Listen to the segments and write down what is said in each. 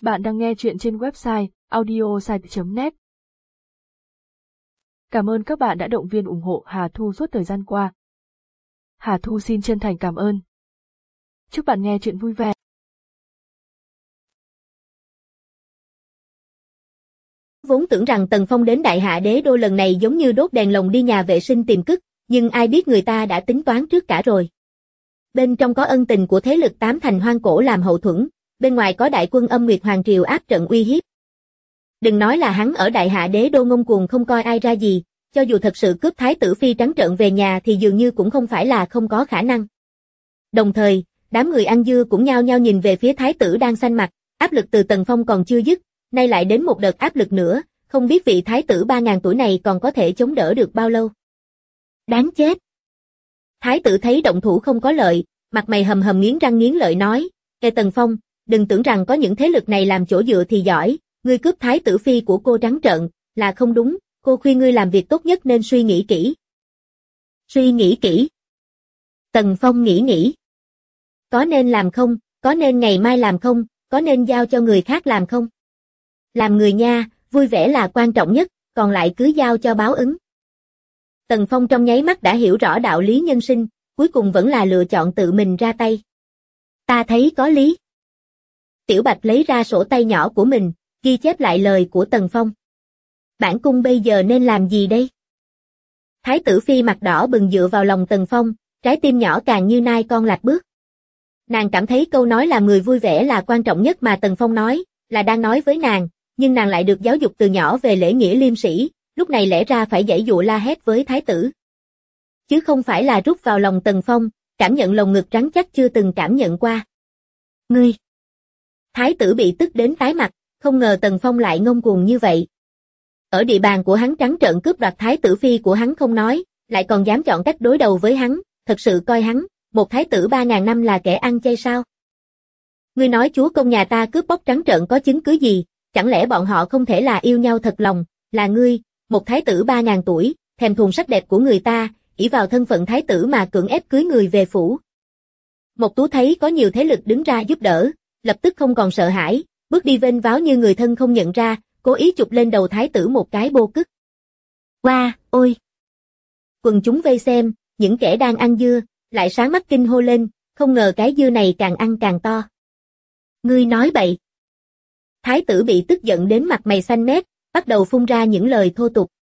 Bạn đang nghe chuyện trên website audiosite.net. Cảm ơn các bạn đã động viên ủng hộ Hà Thu suốt thời gian qua. Hà Thu xin chân thành cảm ơn. Chúc bạn nghe chuyện vui vẻ. Vốn tưởng rằng Tần Phong đến Đại Hạ Đế Đô lần này giống như đốt đèn lồng đi nhà vệ sinh tìm cứt, nhưng ai biết người ta đã tính toán trước cả rồi. Bên trong có ân tình của thế lực tám thành hoang cổ làm hậu thuẫn, bên ngoài có đại quân Âm Nguyệt Hoàng Triều áp trận uy hiếp. Đừng nói là hắn ở Đại Hạ Đế Đô ngông cuồng không coi ai ra gì, cho dù thật sự cướp Thái tử Phi trắng trợn về nhà thì dường như cũng không phải là không có khả năng. Đồng thời, đám người ăn dưa cũng nhao nhao nhìn về phía Thái tử đang xanh mặt, áp lực từ Tần Phong còn chưa dứt, nay lại đến một đợt áp lực nữa, không biết vị Thái tử 3.000 tuổi này còn có thể chống đỡ được bao lâu. Đáng chết! Thái tử thấy động thủ không có lợi, mặt mày hầm hầm nghiến răng nghiến lợi nói, Ê Tần Phong, đừng tưởng rằng có những thế lực này làm chỗ dựa thì giỏi, ngươi cướp Thái tử Phi của cô trắng trợn, là không đúng, cô khuyên ngươi làm việc tốt nhất nên suy nghĩ kỹ. Suy nghĩ kỹ. Tần Phong nghĩ. Có nên làm không, có nên ngày mai làm không, có nên giao cho người khác làm không? Làm người nha, vui vẻ là quan trọng nhất, còn lại cứ giao cho báo ứng. Tần Phong trong nháy mắt đã hiểu rõ đạo lý nhân sinh, cuối cùng vẫn là lựa chọn tự mình ra tay. Ta thấy có lý. Tiểu Bạch lấy ra sổ tay nhỏ của mình, ghi chép lại lời của Tần Phong. Bản cung bây giờ nên làm gì đây? Thái tử Phi mặt đỏ bừng dựa vào lòng Tần Phong, trái tim nhỏ càng như nai con lạch bước. Nàng cảm thấy câu nói làm người vui vẻ là quan trọng nhất mà Tần Phong nói, là đang nói với nàng, nhưng nàng lại được giáo dục từ nhỏ về lễ nghĩa liêm sĩ, lúc này lẽ ra phải giãy dụa la hét với thái tử. Chứ không phải là rút vào lòng Tần Phong, cảm nhận lồng ngực rắn chắc chưa từng cảm nhận qua. Ngươi! Thái tử bị tức đến tái mặt, không ngờ Tần Phong lại ngông cuồng như vậy. Ở địa bàn của hắn trắng trợn cướp đoạt Thái tử Phi của hắn không nói, lại còn dám chọn cách đối đầu với hắn, thật sự coi hắn, một thái tử 3.000 năm là kẻ ăn chay sao? Ngươi nói chúa công nhà ta cướp bóc trắng trợn có chứng cứ gì, chẳng lẽ bọn họ không thể là yêu nhau thật lòng, là ngươi, một thái tử 3.000 tuổi, thèm thuồng sắc đẹp của người ta, ỷ vào thân phận thái tử mà cưỡng ép cưới người về phủ. Mộc Tú thấy có nhiều thế lực đứng ra giúp đỡ, lập tức không còn sợ hãi, bước đi vênh váo như người thân không nhận ra, cố ý chụp lên đầu thái tử một cái bô cứt. Wow, ôi! Quần chúng vây xem, những kẻ đang ăn dưa, lại sáng mắt kinh hô lên, không ngờ cái dưa này càng ăn càng to. Ngươi nói bậy. Thái tử bị tức giận đến mặt mày xanh mét, bắt đầu phun ra những lời thô tục.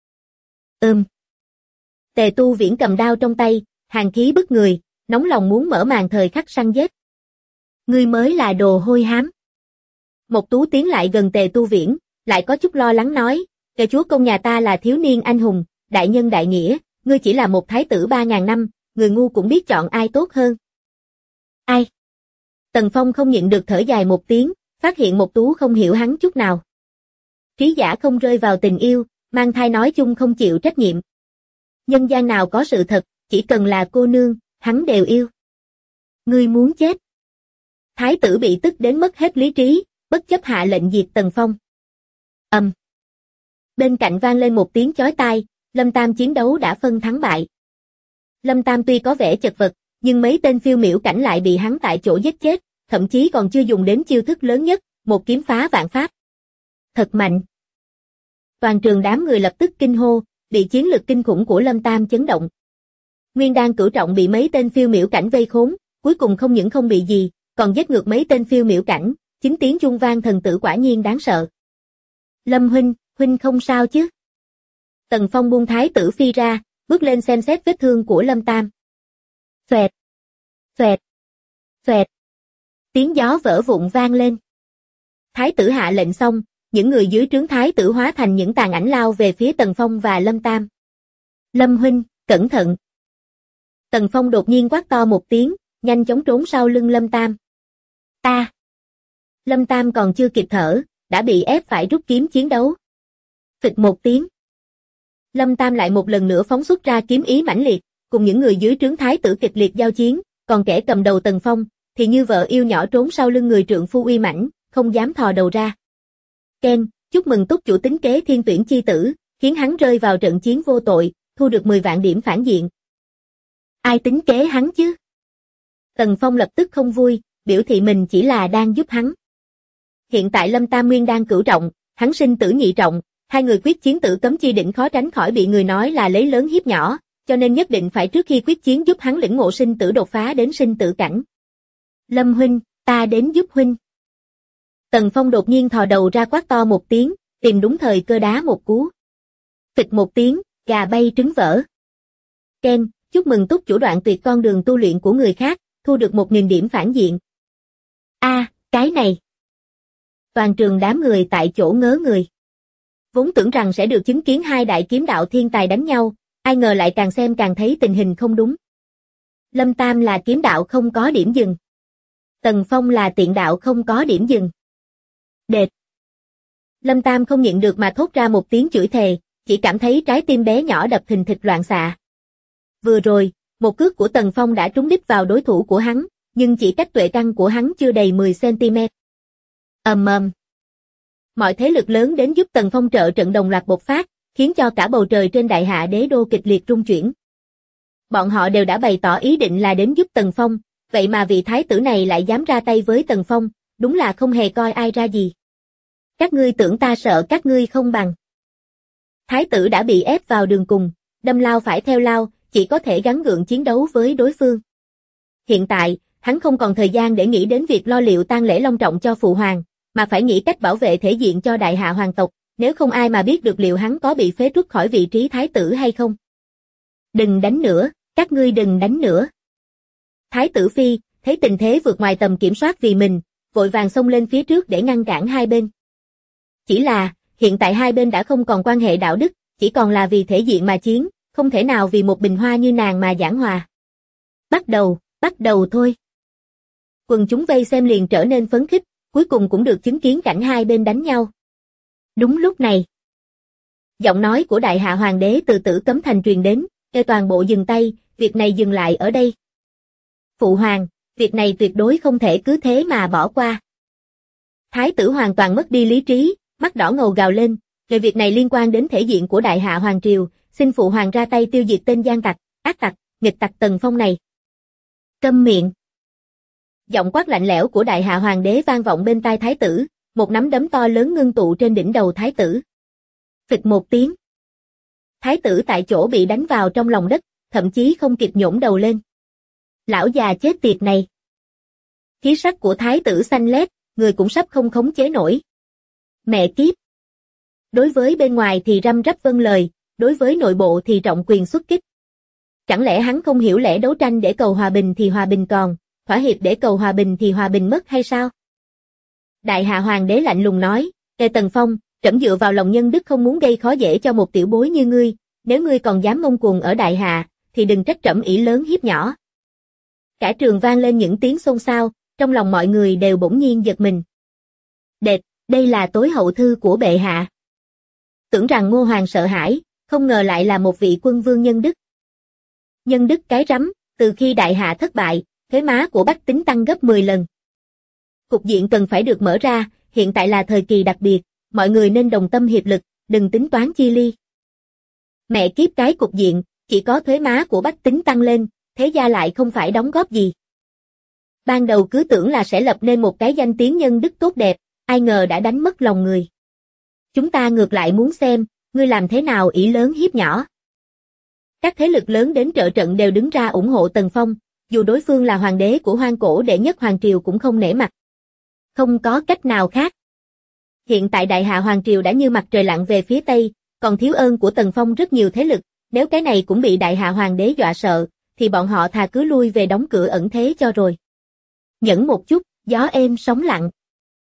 Tề Tu Viễn cầm đao trong tay, hàn khí bức người, nóng lòng muốn mở màn thời khắc săn giết. Ngươi mới là đồ hôi hám. Mộc Tú tiến lại gần Tề Tu Viễn, lại có chút lo lắng nói, kẻ chúa công nhà ta là thiếu niên anh hùng, đại nhân đại nghĩa, ngươi chỉ là một thái tử 3.000 năm, người ngu cũng biết chọn ai tốt hơn. Ai? Tần Phong không nhịn được thở dài một tiếng, phát hiện Mộc Tú không hiểu hắn chút nào. Trí giả không rơi vào tình yêu, mang thai nói chung không chịu trách nhiệm. Nhân gian nào có sự thật, chỉ cần là cô nương, hắn đều yêu. Ngươi muốn chết. Thái tử bị tức đến mất hết lý trí, bất chấp hạ lệnh diệt Tần Phong. Bên cạnh vang lên một tiếng chói tai, Lâm Tam chiến đấu đã phân thắng bại. Lâm Tam tuy có vẻ chật vật, nhưng mấy tên phiêu miểu cảnh lại bị hắn tại chỗ giết chết, thậm chí còn chưa dùng đến chiêu thức lớn nhất, một kiếm phá vạn pháp. Thật mạnh. Toàn trường đám người lập tức kinh hô, bị chiến lực kinh khủng của Lâm Tam chấn động. Nguyên Đan cửu trọng bị mấy tên phiêu miểu cảnh vây khốn, cuối cùng không những không bị gì, còn giết ngược mấy tên phiêu miểu cảnh, chính tiếng chuông vang thần tử quả nhiên đáng sợ. Lâm huynh không sao chứ? Tần Phong buông Thái tử Phi ra, bước lên xem xét vết thương của Lâm Tam. Xoẹt, xoẹt, xoẹt. Tiếng gió vỡ vụn vang lên. Thái tử hạ lệnh xong, những người dưới trướng thái tử hóa thành những tàn ảnh lao về phía Tần Phong và Lâm Tam. Lâm huynh, cẩn thận. Tần Phong đột nhiên quát to một tiếng, nhanh chóng trốn sau lưng Lâm Tam. Ta. Lâm Tam còn chưa kịp thở, đã bị ép phải rút kiếm chiến đấu. Phịch một tiếng. Lâm Tam lại một lần nữa phóng xuất ra kiếm ý mãnh liệt, cùng những người dưới trướng thái tử kịch liệt giao chiến, còn kẻ cầm đầu Tần Phong, thì như vợ yêu nhỏ trốn sau lưng người trượng phu uy mãnh, không dám thò đầu ra. Ken, chúc mừng túc chủ tính kế thiên tuyển chi tử, khiến hắn rơi vào trận chiến vô tội, thu được 10 vạn điểm phản diện. Ai tính kế hắn chứ? Tần Phong lập tức không vui, biểu thị mình chỉ là đang giúp hắn. Hiện tại Lâm Tam Nguyên đang cửu trọng, hắn sinh tử nhị trọng, hai người quyết chiến tử cấm chi đỉnh khó tránh khỏi bị người nói là lấy lớn hiếp nhỏ, cho nên nhất định phải trước khi quyết chiến giúp hắn lĩnh ngộ sinh tử đột phá đến sinh tử cảnh. Lâm huynh, ta đến giúp huynh. Tần Phong đột nhiên thò đầu ra quát to một tiếng, tìm đúng thời cơ đá một cú. Phịch một tiếng, gà bay trứng vỡ. Ken, chúc mừng túc chủ đoạn tuyệt con đường tu luyện của người khác, thu được 1000 điểm phản diện. Cái này. Toàn trường đám người tại chỗ ngớ người. Vốn tưởng rằng sẽ được chứng kiến hai đại kiếm đạo thiên tài đánh nhau, ai ngờ lại càng xem càng thấy tình hình không đúng. Lâm Tam là kiếm đạo không có điểm dừng. Tần Phong là tiện đạo không có điểm dừng. Đệt. Lâm Tam không nhịn được mà thốt ra một tiếng chửi thề, chỉ cảm thấy trái tim bé nhỏ đập thình thịch loạn xạ. Vừa rồi, một cước của Tần Phong đã trúng đích vào đối thủ của hắn, nhưng chỉ cách tuệ căn của hắn chưa đầy 10 cm. Ầm ầm. Mọi thế lực lớn đến giúp Tần Phong trợ trận đồng loạt bộc phát, khiến cho cả bầu trời trên Đại Hạ Đế đô kịch liệt rung chuyển. Bọn họ đều đã bày tỏ ý định là đến giúp Tần Phong, vậy mà vị thái tử này lại dám ra tay với Tần Phong, đúng là không hề coi ai ra gì. Các ngươi tưởng ta sợ các ngươi không bằng. Thái tử đã bị ép vào đường cùng, đâm lao phải theo lao, chỉ có thể gắng gượng chiến đấu với đối phương. Hiện tại, hắn không còn thời gian để nghĩ đến việc lo liệu tang lễ long trọng cho phụ hoàng, mà phải nghĩ cách bảo vệ thể diện cho Đại Hạ hoàng tộc, nếu không ai mà biết được liệu hắn có bị phế truất khỏi vị trí thái tử hay không. Đừng đánh nữa, các ngươi đừng đánh nữa. Thái tử Phi, thấy tình thế vượt ngoài tầm kiểm soát vì mình, vội vàng xông lên phía trước để ngăn cản hai bên. Chỉ là, hiện tại hai bên đã không còn quan hệ đạo đức, chỉ còn là vì thể diện mà chiến, không thể nào vì một bình hoa như nàng mà giảng hòa. Bắt đầu thôi. Quần chúng vây xem liền trở nên phấn khích, cuối cùng cũng được chứng kiến cảnh hai bên đánh nhau. Đúng lúc này, giọng nói của Đại Hạ Hoàng đế từ Tử Cấm Thành truyền đến, kêu toàn bộ dừng tay, việc này dừng lại ở đây. Phụ hoàng, việc này tuyệt đối không thể cứ thế mà bỏ qua. Thái tử hoàn toàn mất đi lý trí, mắt đỏ ngầu gào lên, về việc này liên quan đến thể diện của Đại Hạ Hoàng triều, xin phụ hoàng ra tay tiêu diệt tên gian tặc, ác tặc, nghịch tặc Tần Phong này. Câm miệng. Giọng quát lạnh lẽo của Đại Hạ Hoàng đế vang vọng bên tai thái tử, một nắm đấm to lớn ngưng tụ trên đỉnh đầu thái tử. Phịch một tiếng. Thái tử tại chỗ bị đánh vào trong lòng đất, thậm chí không kịp nhổn đầu lên. Lão già chết tiệt này. Khí sắc của thái tử xanh lét, người cũng sắp không khống chế nổi. Mẹ kiếp. Đối với bên ngoài thì răm rắp vâng lời, đối với nội bộ thì trọng quyền xuất kích. Chẳng lẽ hắn không hiểu lẽ đấu tranh để cầu hòa bình thì hòa bình còn, thỏa hiệp để cầu hòa bình thì hòa bình mất hay sao? Đại Hạ Hoàng đế lạnh lùng nói, Ê Tần Phong, trẫm dựa vào lòng nhân đức không muốn gây khó dễ cho một tiểu bối như ngươi, nếu ngươi còn dám ngông cuồng ở Đại Hạ, thì đừng trách trẫm ỷ lớn hiếp nhỏ. Cả trường vang lên những tiếng xôn xao, trong lòng mọi người đều bỗng nhiên giật mình. Đệt, đây là tối hậu thư của bệ hạ. Tưởng rằng Ngô Hoàng sợ hãi, không ngờ lại là một vị quân vương nhân đức. Nhân đức cái rắm, từ khi Đại Hạ thất bại, thuế má của Bách Tính tăng gấp 10 lần. Cục diện cần phải được mở ra, hiện tại là thời kỳ đặc biệt, mọi người nên đồng tâm hiệp lực, đừng tính toán chi ly. Mẹ kiếp cái cục diện, chỉ có thuế má của Bách Tính tăng lên, thế gia lại không phải đóng góp gì. Ban đầu cứ tưởng là sẽ lập nên một cái danh tiếng nhân đức tốt đẹp, ai ngờ đã đánh mất lòng người. Chúng ta ngược lại muốn xem, ngươi làm thế nào ỷ lớn hiếp nhỏ. Các thế lực lớn đến trợ trận đều đứng ra ủng hộ Tần Phong, dù đối phương là hoàng đế của Hoang Cổ đệ nhất hoàng triều cũng không nể mặt. Không có cách nào khác. Hiện tại Đại Hạ hoàng triều đã như mặt trời lặn về phía Tây, còn thiếu ơn của Tần Phong rất nhiều thế lực, nếu cái này cũng bị Đại Hạ hoàng đế dọa sợ, thì bọn họ thà cứ lui về đóng cửa ẩn thế cho rồi. Nhẫn một chút, gió êm sóng lặng.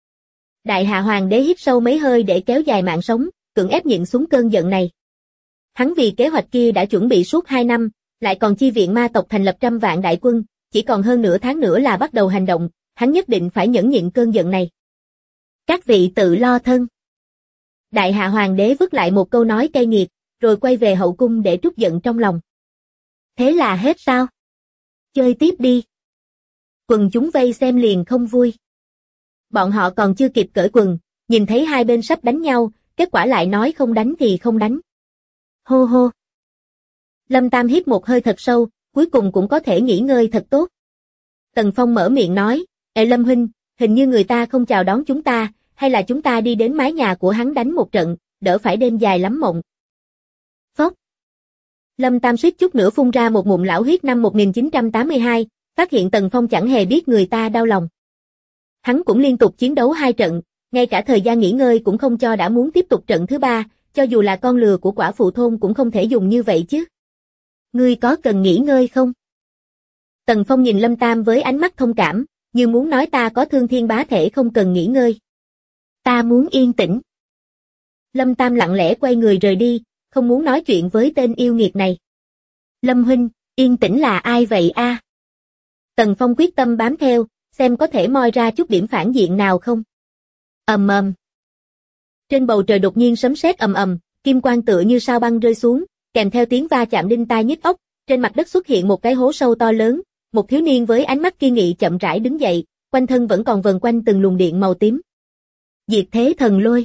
Đại Hạ hoàng đế hít sâu mấy hơi để kéo dài mạng sống, cưỡng ép nhịn xuống cơn giận này. Hắn vì kế hoạch kia đã chuẩn bị suốt 2 năm, lại còn chi viện ma tộc thành lập 100 vạn đại quân, chỉ còn hơn nửa tháng nữa là bắt đầu hành động, hắn nhất định phải nhẫn nhịn cơn giận này. Các vị tự lo thân. Đại Hạ hoàng đế vứt lại một câu nói cay nghiệt, rồi quay về hậu cung để trút giận trong lòng. Thế là hết sao? Chơi tiếp đi. Quần chúng vây xem liền không vui. Bọn họ còn chưa kịp cởi quần, nhìn thấy hai bên sắp đánh nhau, kết quả lại nói không đánh thì không đánh. Hô hô. Lâm Tam hít một hơi thật sâu, cuối cùng cũng có thể nghỉ ngơi thật tốt. Tần Phong mở miệng nói, Ê Lâm huynh, hình như người ta không chào đón chúng ta, hay là chúng ta đi đến mái nhà của hắn đánh một trận, đỡ phải đêm dài lắm mộng. Phốc. Lâm Tam suýt chút nữa phun ra một ngụm lão huyết. Năm 1982, phát hiện Tần Phong chẳng hề biết người ta đau lòng. Hắn cũng liên tục chiến đấu 2 trận, ngay cả thời gian nghỉ ngơi cũng không cho, đã muốn tiếp tục trận thứ 3, cho dù là con lừa của quả phụ thôn cũng không thể dùng như vậy chứ. Ngươi có cần nghỉ ngơi không? Tần Phong nhìn Lâm Tam với ánh mắt thông cảm, như muốn nói ta có thương thiên bá thể không cần nghỉ ngơi. Ta muốn yên tĩnh. Lâm Tam lặng lẽ quay người rời đi, không muốn nói chuyện với tên yêu nghiệt này. Lâm huynh, yên tĩnh là ai vậy a? Tần Phong quyết tâm bám theo, xem có thể moi ra chút điểm phản diện nào không. Ầm ầm. Trên bầu trời đột nhiên sấm sét ầm ầm, kim quang tựa như sao băng rơi xuống, kèm theo tiếng va chạm đinh tai nhức óc, trên mặt đất xuất hiện một cái hố sâu to lớn, một thiếu niên với ánh mắt kiên nghị chậm rãi đứng dậy, quanh thân vẫn còn vần quanh từng luồng điện màu tím. Diệt thế thần lôi.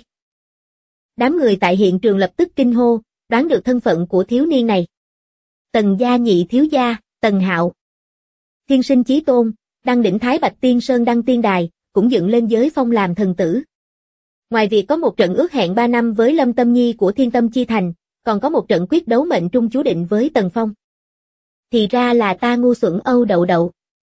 Đám người tại hiện trường lập tức kinh hô, đoán được thân phận của thiếu niên này. Tần gia nhị thiếu gia, Tần Hạo. Thiên sinh chí tôn, đăng đỉnh Thái Bạch Tiên Sơn đăng tiên đài, cũng dựng lên giới phong làm thần tử. Ngoài việc có một trận ước hẹn 3 năm với Lâm Tâm Nhi của Thiên Tâm Chi Thành, còn có một trận quyết đấu mệnh trung chú định với Tần Phong. Thì ra là ta ngu xuẩn Âu Đậu Đậu.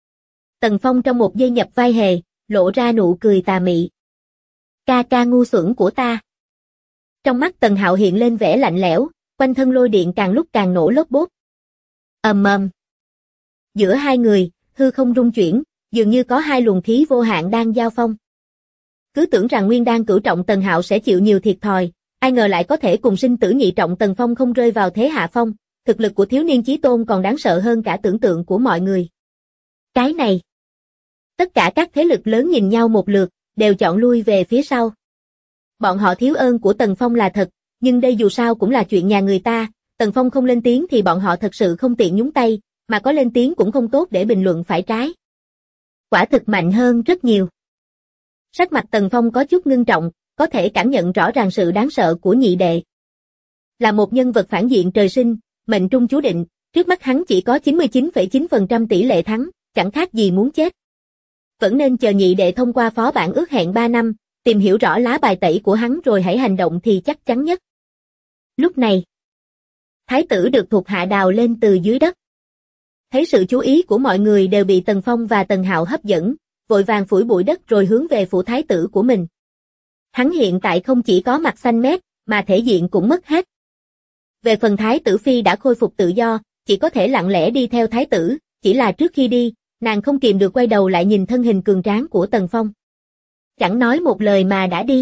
Tần Phong trong một giây nhập vai hề, lộ ra nụ cười tà mị. Ca ca ngu xuẩn của ta. Trong mắt Tần Hạo hiện lên vẻ lạnh lẽo, quanh thân lôi điện càng lúc càng nổ lốp bốp. Ầm ầm. Giữa hai người, hư không rung chuyển, dường như có 2 luồng khí vô hạn đang giao phong. Cứ tưởng rằng nguyên đan cửu trọng Tần Hạo sẽ chịu nhiều thiệt thòi, ai ngờ lại có thể cùng sinh tử nhị trọng Tần Phong không rơi vào thế hạ phong, thực lực của thiếu niên chí tôn còn đáng sợ hơn cả tưởng tượng của mọi người. Cái này. Tất cả các thế lực lớn nhìn nhau một lượt, đều chọn lui về phía sau. Bọn họ thiếu ơn của Tần Phong là thật, nhưng đây dù sao cũng là chuyện nhà người ta, Tần Phong không lên tiếng thì bọn họ thật sự không tiện nhúng tay, mà có lên tiếng cũng không tốt để bình luận phải trái. Quả thực mạnh hơn rất nhiều. Sắc mặt Tần Phong có chút ngưng trọng, có thể cảm nhận rõ ràng sự đáng sợ của nhị đệ. Là một nhân vật phản diện trời sinh, mệnh trung chú định, trước mắt hắn chỉ có 99,9% tỷ lệ thắng, chẳng khác gì muốn chết. Vẫn nên chờ nhị đệ thông qua phó bản ước hẹn 3 năm, tìm hiểu rõ lá bài tẩy của hắn rồi hãy hành động thì chắc chắn nhất. Lúc này, thái tử được thuộc hạ đào lên từ dưới đất. Thấy sự chú ý của mọi người đều bị Tần Phong và Tần Hạo hấp dẫn, vội vàng phủi bụi đất rồi hướng về phủ thái tử của mình. Hắn hiện tại không chỉ có mặt xanh mét, mà thể diện cũng mất hết. Về phần thái tử phi đã khôi phục tự do, chỉ có thể lặng lẽ đi theo thái tử, chỉ là trước khi đi, nàng không kìm được quay đầu lại nhìn thân hình cường tráng của Tần Phong. Chẳng nói một lời mà đã đi.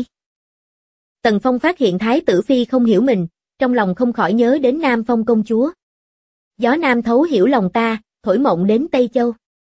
Tần Phong phát hiện thái tử phi không hiểu mình, trong lòng không khỏi nhớ đến Nam Phong công chúa. Gió Nam thấu hiểu lòng ta, thổi mộng đến Tây Châu.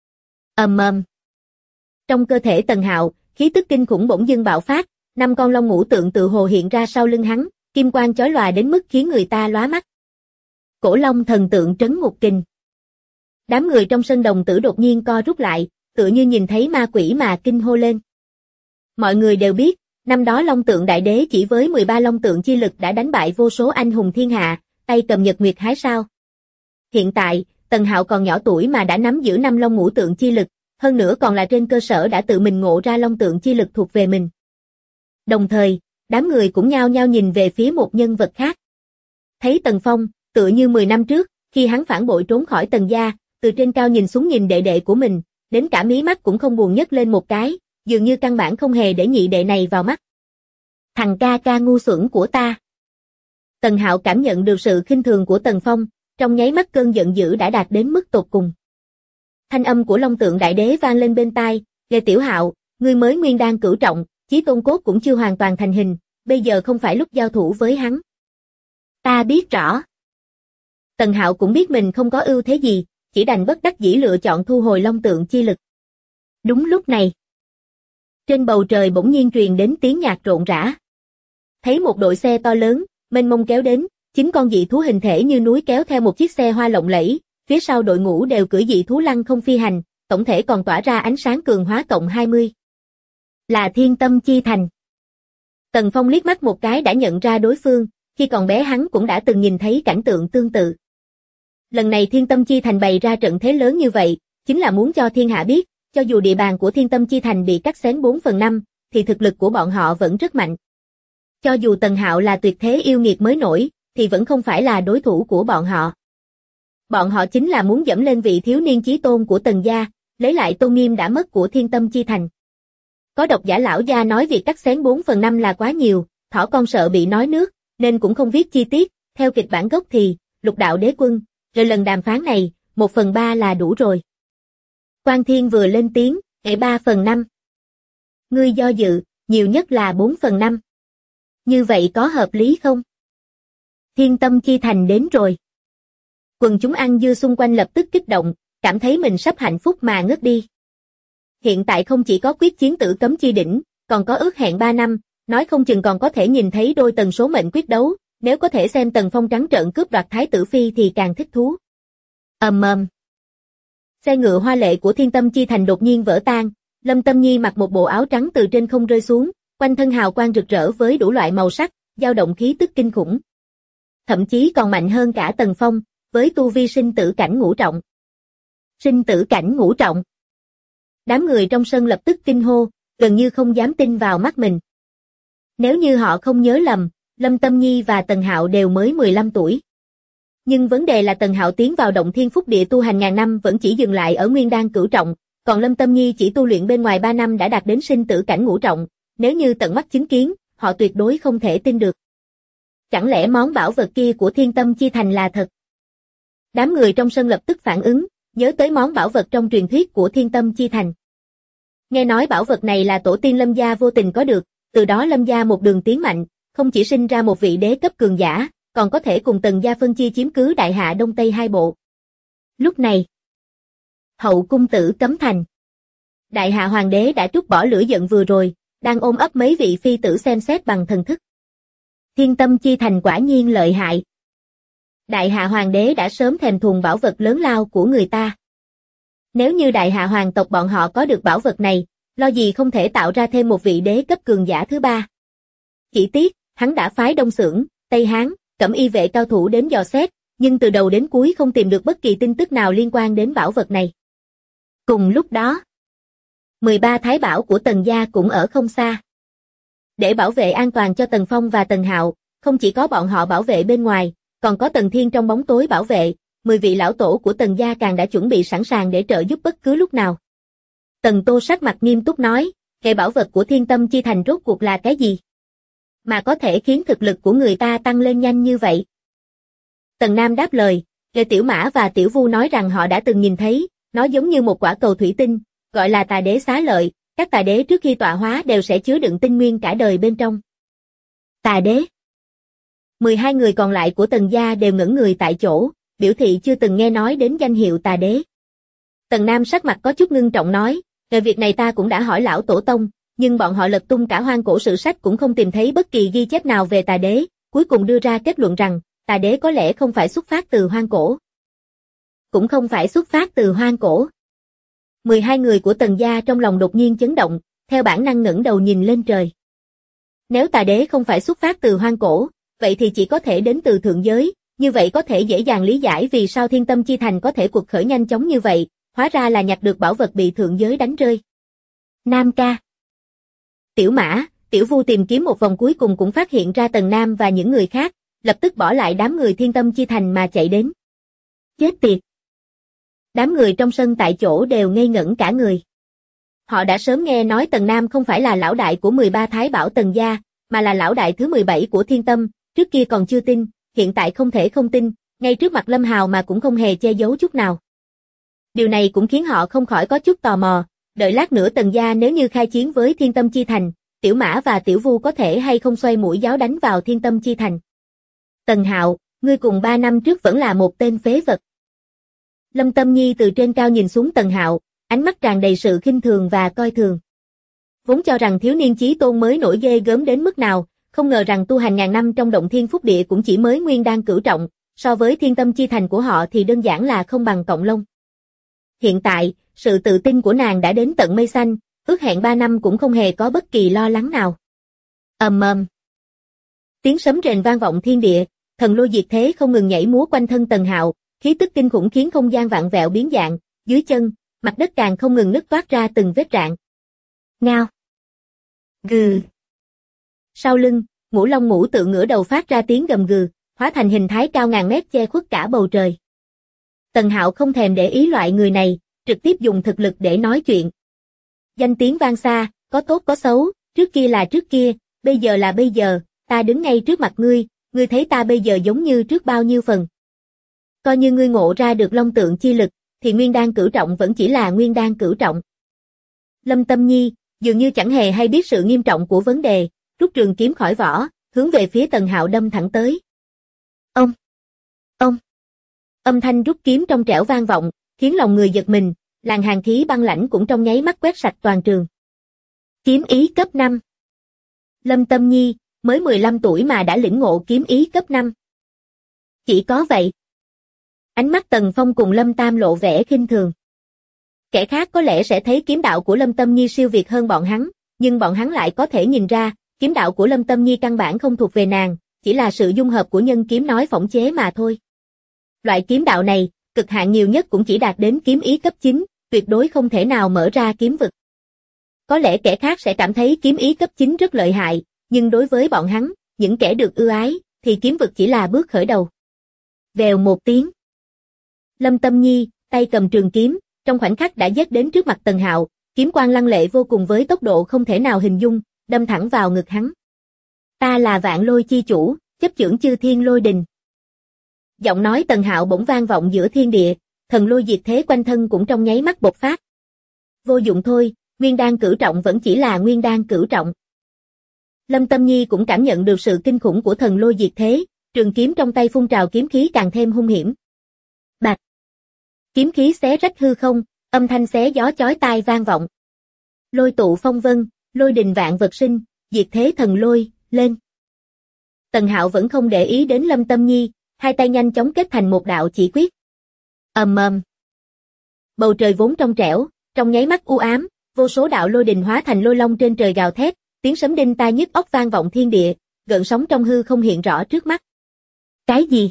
Ầm ầm. Trong cơ thể Tần Hạo, khí tức kinh khủng bỗng dưng bạo phát, 5 con long ngũ tượng tự hồ hiện ra sau lưng hắn, kim quang chói lòa đến mức khiến người ta lóa mắt. Cổ Long thần tượng trấn ngục kình. Đám người trong sân đồng tử đột nhiên co rút lại, tựa như nhìn thấy ma quỷ mà kinh hô lên. Mọi người đều biết, năm đó Long Tượng Đại Đế chỉ với 13 Long Tượng chi lực đã đánh bại vô số anh hùng thiên hạ, tay cầm nhật nguyệt hái sao. Hiện tại, Tần Hạo còn nhỏ tuổi mà đã nắm giữ 5 Long ngũ tượng chi lực, hơn nữa còn là trên cơ sở đã tự mình ngộ ra Long Tượng chi lực thuộc về mình. Đồng thời, đám người cũng nhao nhao nhìn về phía một nhân vật khác. Thấy Tần Phong, tựa như 10 năm trước, khi hắn phản bội trốn khỏi Tần gia, từ trên cao nhìn xuống nhìn đệ đệ của mình, đến cả mí mắt cũng không buồn nhấc lên một cái, dường như căn bản không hề để nhị đệ này vào mắt. Thằng ca ca ngu xuẩn của ta. Tần Hạo cảm nhận được sự khinh thường của Tần Phong, trong nháy mắt cơn giận dữ đã đạt đến mức tột cùng. Thanh âm của Long Tượng Đại Đế vang lên bên tai, "Lê Tiểu Hạo, ngươi mới nguyên đan cửu trọng, chí tôn cốt cũng chưa hoàn toàn thành hình, bây giờ không phải lúc giao thủ với hắn." Ta biết rõ. Tần Hạo cũng biết mình không có ưu thế gì, chỉ đành bất đắc dĩ lựa chọn thu hồi Long Tượng chi lực. Đúng lúc này, trên bầu trời bỗng nhiên truyền đến tiếng nhạc rộn rã. Thấy một đội xe to lớn, mênh mông kéo đến, 9 con dị thú hình thể như núi kéo theo một chiếc xe hoa lộng lẫy, phía sau đội ngũ đều cưỡi dị thú lăng không phi hành, tổng thể còn tỏa ra ánh sáng cường hóa cộng 20. Là Thiên Tâm Chi Thành. Tần Phong liếc mắt một cái đã nhận ra đối phương, khi còn bé hắn cũng đã từng nhìn thấy cảnh tượng tương tự. Lần này Thiên Tâm Chi Thành bày ra trận thế lớn như vậy, chính là muốn cho thiên hạ biết, cho dù địa bàn của Thiên Tâm Chi Thành bị cắt xén 4/5, thì thực lực của bọn họ vẫn rất mạnh. Cho dù Tần Hạo là tuyệt thế yêu nghiệt mới nổi, thì vẫn không phải là đối thủ của bọn họ. Bọn họ chính là muốn dẫm lên vị thiếu niên chí tôn của Tần gia, lấy lại tôn nghiêm đã mất của Thiên Tâm Chi Thành. Có độc giả lão gia nói việc cắt xén 4/5 là quá nhiều, thỏ con sợ bị nói nước, nên cũng không viết chi tiết, theo kịch bản gốc thì, Lục Đạo Đế Quân, rồi lần đàm phán này, 1/3 là đủ rồi. Quan Thiên vừa lên tiếng, 3/5. Ngươi do dự, nhiều nhất là 4/5. Như vậy có hợp lý không? Thiên Tâm Chi Thành đến rồi. Quần chúng ăn dưa xung quanh lập tức kích động, cảm thấy mình sắp hạnh phúc mà ngất đi. Hiện tại không chỉ có quyết chiến tử cấm chi đỉnh, còn có ước hẹn 3 năm, nói không chừng còn có thể nhìn thấy đôi tần số mệnh quyết đấu, nếu có thể xem Tần Phong trắng trợn cướp đoạt Thái tử Phi thì càng thích thú. Xe ngựa hoa lệ của Thiên Tâm Chi Thành đột nhiên vỡ tan, Lâm Tâm Nhi mặc một bộ áo trắng từ trên không rơi xuống, quanh thân hào quang rực rỡ với đủ loại màu sắc, dao động khí tức kinh khủng. Thậm chí còn mạnh hơn cả Tần Phong, với tu vi sinh tử cảnh ngũ trọng. Sinh tử cảnh ngũ trọng. Đám người trong sân lập tức kinh hô, gần như không dám tin vào mắt mình. Nếu như họ không nhớ lầm, Lâm Tâm Nhi và Tần Hạo đều mới 15 tuổi. Nhưng vấn đề là Tần Hạo tiến vào động thiên phúc địa tu hành ngàn năm vẫn chỉ dừng lại ở nguyên đan cửu trọng, còn Lâm Tâm Nhi chỉ tu luyện bên ngoài 3 năm đã đạt đến sinh tử cảnh ngũ trọng, nếu như tận mắt chứng kiến, họ tuyệt đối không thể tin được. Chẳng lẽ món bảo vật kia của Thiên Tâm Chi Thành là thật? Đám người trong sân lập tức phản ứng, nhớ tới món bảo vật trong truyền thuyết của Thiên Tâm Chi Thành. Nghe nói bảo vật này là tổ tiên Lâm gia vô tình có được, từ đó Lâm gia một đường tiến mạnh, không chỉ sinh ra một vị đế cấp cường giả, còn có thể cùng Tần gia phân chia chiếm cứ Đại Hạ Đông Tây hai bộ. Lúc này, hậu cung tử cấm thành. Đại Hạ Hoàng đế đã trút bỏ lửa giận vừa rồi, đang ôm ấp mấy vị phi tử xem xét bằng thần thức. Thiên Tâm Chi Thành quả nhiên lợi hại. Đại Hạ Hoàng đế đã sớm thèm thuồng bảo vật lớn lao của người ta. Nếu như Đại Hạ Hoàng tộc bọn họ có được bảo vật này, lo gì không thể tạo ra thêm một vị đế cấp cường giả thứ ba. Chỉ tiếc, hắn đã phái Đông Xưởng, Tây Hán, Cẩm Y vệ cao thủ đến dò xét, nhưng từ đầu đến cuối không tìm được bất kỳ tin tức nào liên quan đến bảo vật này. Cùng lúc đó, 13 thái bảo của Tần gia cũng ở không xa. Để bảo vệ an toàn cho Tần Phong và Tần Hạo, không chỉ có bọn họ bảo vệ bên ngoài, còn có Tần Thiên trong bóng tối bảo vệ, 10 vị lão tổ của Tần gia càng đã chuẩn bị sẵn sàng để trợ giúp bất cứ lúc nào. Tần Tô sắc mặt nghiêm túc nói, hệ bảo vật của Thiên Tâm Chi Thành rốt cuộc là cái gì? Mà có thể khiến thực lực của người ta tăng lên nhanh như vậy? Tần Nam đáp lời, Lê Tiểu Mã và Tiểu Vu nói rằng họ đã từng nhìn thấy, nó giống như một quả cầu thủy tinh, gọi là tà đế xá lợi, các tà đế trước khi tọa hóa đều sẽ chứa đựng tinh nguyên cả đời bên trong. Tà đế. 12 người còn lại của Tần gia đều ngẩn người tại chỗ, biểu thị chưa từng nghe nói đến danh hiệu tà đế. Tần Nam sắc mặt có chút ngưng trọng nói, về việc này ta cũng đã hỏi lão tổ tông, nhưng bọn họ lật tung cả hoang cổ sử sách cũng không tìm thấy bất kỳ ghi chép nào về tà đế, cuối cùng đưa ra kết luận rằng, tà đế có lẽ không phải xuất phát từ hoang cổ. Cũng không phải xuất phát từ hoang cổ. 12 người của Tần gia trong lòng đột nhiên chấn động, theo bản năng ngẩng đầu nhìn lên trời. Nếu tà đế không phải xuất phát từ hoang cổ, vậy thì chỉ có thể đến từ thượng giới, như vậy có thể dễ dàng lý giải vì sao Thiên Tâm Chi Thành có thể cuộc khởi nhanh chóng như vậy, hóa ra là nhặt được bảo vật bị thượng giới đánh rơi. Nam ca. Tiểu Mã, Tiểu Vu tìm kiếm một vòng cuối cùng cũng phát hiện ra Tần Nam và những người khác, lập tức bỏ lại đám người Thiên Tâm Chi Thành mà chạy đến. Chết tiệt. Đám người trong sân tại chỗ đều ngây ngẩn cả người. Họ đã sớm nghe nói Tần Nam không phải là lão đại của 13 thái bảo Tần gia, mà là lão đại thứ 17 của Thiên Tâm, trước kia còn chưa tin, hiện tại không thể không tin, ngay trước mặt Lâm Hào mà cũng không hề che giấu chút nào. Điều này cũng khiến họ không khỏi có chút tò mò, đợi lát nữa Tần gia nếu như khai chiến với Thiên Tâm Chi Thành, Tiểu Mã và Tiểu Vu có thể hay không xoay mũi giáo đánh vào Thiên Tâm Chi Thành. Tần Hạo, ngươi cùng 3 năm trước vẫn là một tên phế vật. Lâm Tâm Nhi từ trên cao nhìn xuống Tần Hạo, ánh mắt tràn đầy sự khinh thường và coi thường. Vốn cho rằng thiếu niên chí tôn mới nổi ghê gớm đến mức nào, không ngờ rằng tu hành ngàn năm trong động thiên phúc địa cũng chỉ mới nguyên đan cửu trọng, so với Thiên Tâm Chi Thành của họ thì đơn giản là không bằng cọng lông. Hiện tại, sự tự tin của nàng đã đến tận mây xanh, ước hẹn 3 năm cũng không hề có bất kỳ lo lắng nào. Tiếng sấm rền vang vọng thiên địa, thần lôi diệt thế không ngừng nhảy múa quanh thân Tần Hạo, khí tức kinh khủng khiến không gian vạn vẹo biến dạng, dưới chân, mặt đất càng không ngừng nứt toát ra từng vết rạn. Ngao. Gừ. Sau lưng, Ngũ Long Ngũ Tượng ngửa đầu phát ra tiếng gầm gừ, hóa thành hình thái cao ngàn mét che khuất cả bầu trời. Tần Hạo không thèm để ý loại người này, trực tiếp dùng thực lực để nói chuyện. Danh tiếng vang xa, có tốt có xấu, trước kia là trước kia, bây giờ là bây giờ, ta đứng ngay trước mặt ngươi thấy ta bây giờ giống như trước bao nhiêu phần. Coi như ngươi ngộ ra được long tượng chi lực, thì nguyên đan cửu trọng vẫn chỉ là nguyên đan cửu trọng. Lâm Tâm Nhi, dường như chẳng hề hay biết sự nghiêm trọng của vấn đề, rút trường kiếm khỏi vỏ, hướng về phía Tần Hạo đâm thẳng tới. Ông! Âm thanh rút kiếm trong trẻo vang vọng, khiến lòng người giật mình, làn hàn khí băng lãnh cũng trong nháy mắt quét sạch toàn trường. Kiếm ý cấp 5. Lâm Tâm Nhi, mới 15 tuổi mà đã lĩnh ngộ kiếm ý cấp 5. Chỉ có vậy. Ánh mắt Tần Phong cùng Lâm Tam lộ vẻ khinh thường. Kẻ khác có lẽ sẽ thấy kiếm đạo của Lâm Tâm Nhi siêu việt hơn bọn hắn, nhưng bọn hắn lại có thể nhìn ra, kiếm đạo của Lâm Tâm Nhi căn bản không thuộc về nàng, chỉ là sự dung hợp của nhân kiếm nói phỏng chế mà thôi. Loại kiếm đạo này, cực hạn nhiều nhất cũng chỉ đạt đến kiếm ý cấp 9, tuyệt đối không thể nào mở ra kiếm vực. Có lẽ kẻ khác sẽ cảm thấy kiếm ý cấp 9 rất lợi hại, nhưng đối với bọn hắn, những kẻ được ưu ái, thì kiếm vực chỉ là bước khởi đầu. Vèo một tiếng. Lâm Tâm Nhi, tay cầm trường kiếm, trong khoảnh khắc đã giết đến trước mặt Tần Hạo, kiếm quang lăng lệ vô cùng với tốc độ không thể nào hình dung, đâm thẳng vào ngực hắn. Ta là Vạn Lôi chi chủ, chấp chưởng chư thiên lôi đình. Giọng nói Tần Hạo bỗng vang vọng giữa thiên địa, thần lôi diệt thế quanh thân cũng trong nháy mắt bộc phát. Vô dụng thôi, nguyên đan cửu trọng vẫn chỉ là nguyên đan cửu trọng. Lâm Tâm Nhi cũng cảm nhận được sự kinh khủng của thần lôi diệt thế, trường kiếm trong tay phun trào kiếm khí càng thêm hung hiểm. Bạch! Kiếm khí xé rách hư không, âm thanh xé gió chói tai vang vọng. Lôi tụ phong vân, lôi đình vạn vật sinh, diệt thế thần lôi, lên. Tần Hạo vẫn không để ý đến Lâm Tâm Nhi, hai tay nhanh chóng kết thành một đạo chỉ quyết. Ầm ầm. Bầu trời vốn trong trẻo, trong nháy mắt u ám, vô số đạo lôi đình hóa thành lôi long trên trời gào thét, tiếng sấm đinh tai nhức óc vang vọng thiên địa, gợn sóng trong hư không hiện rõ trước mắt. Cái gì?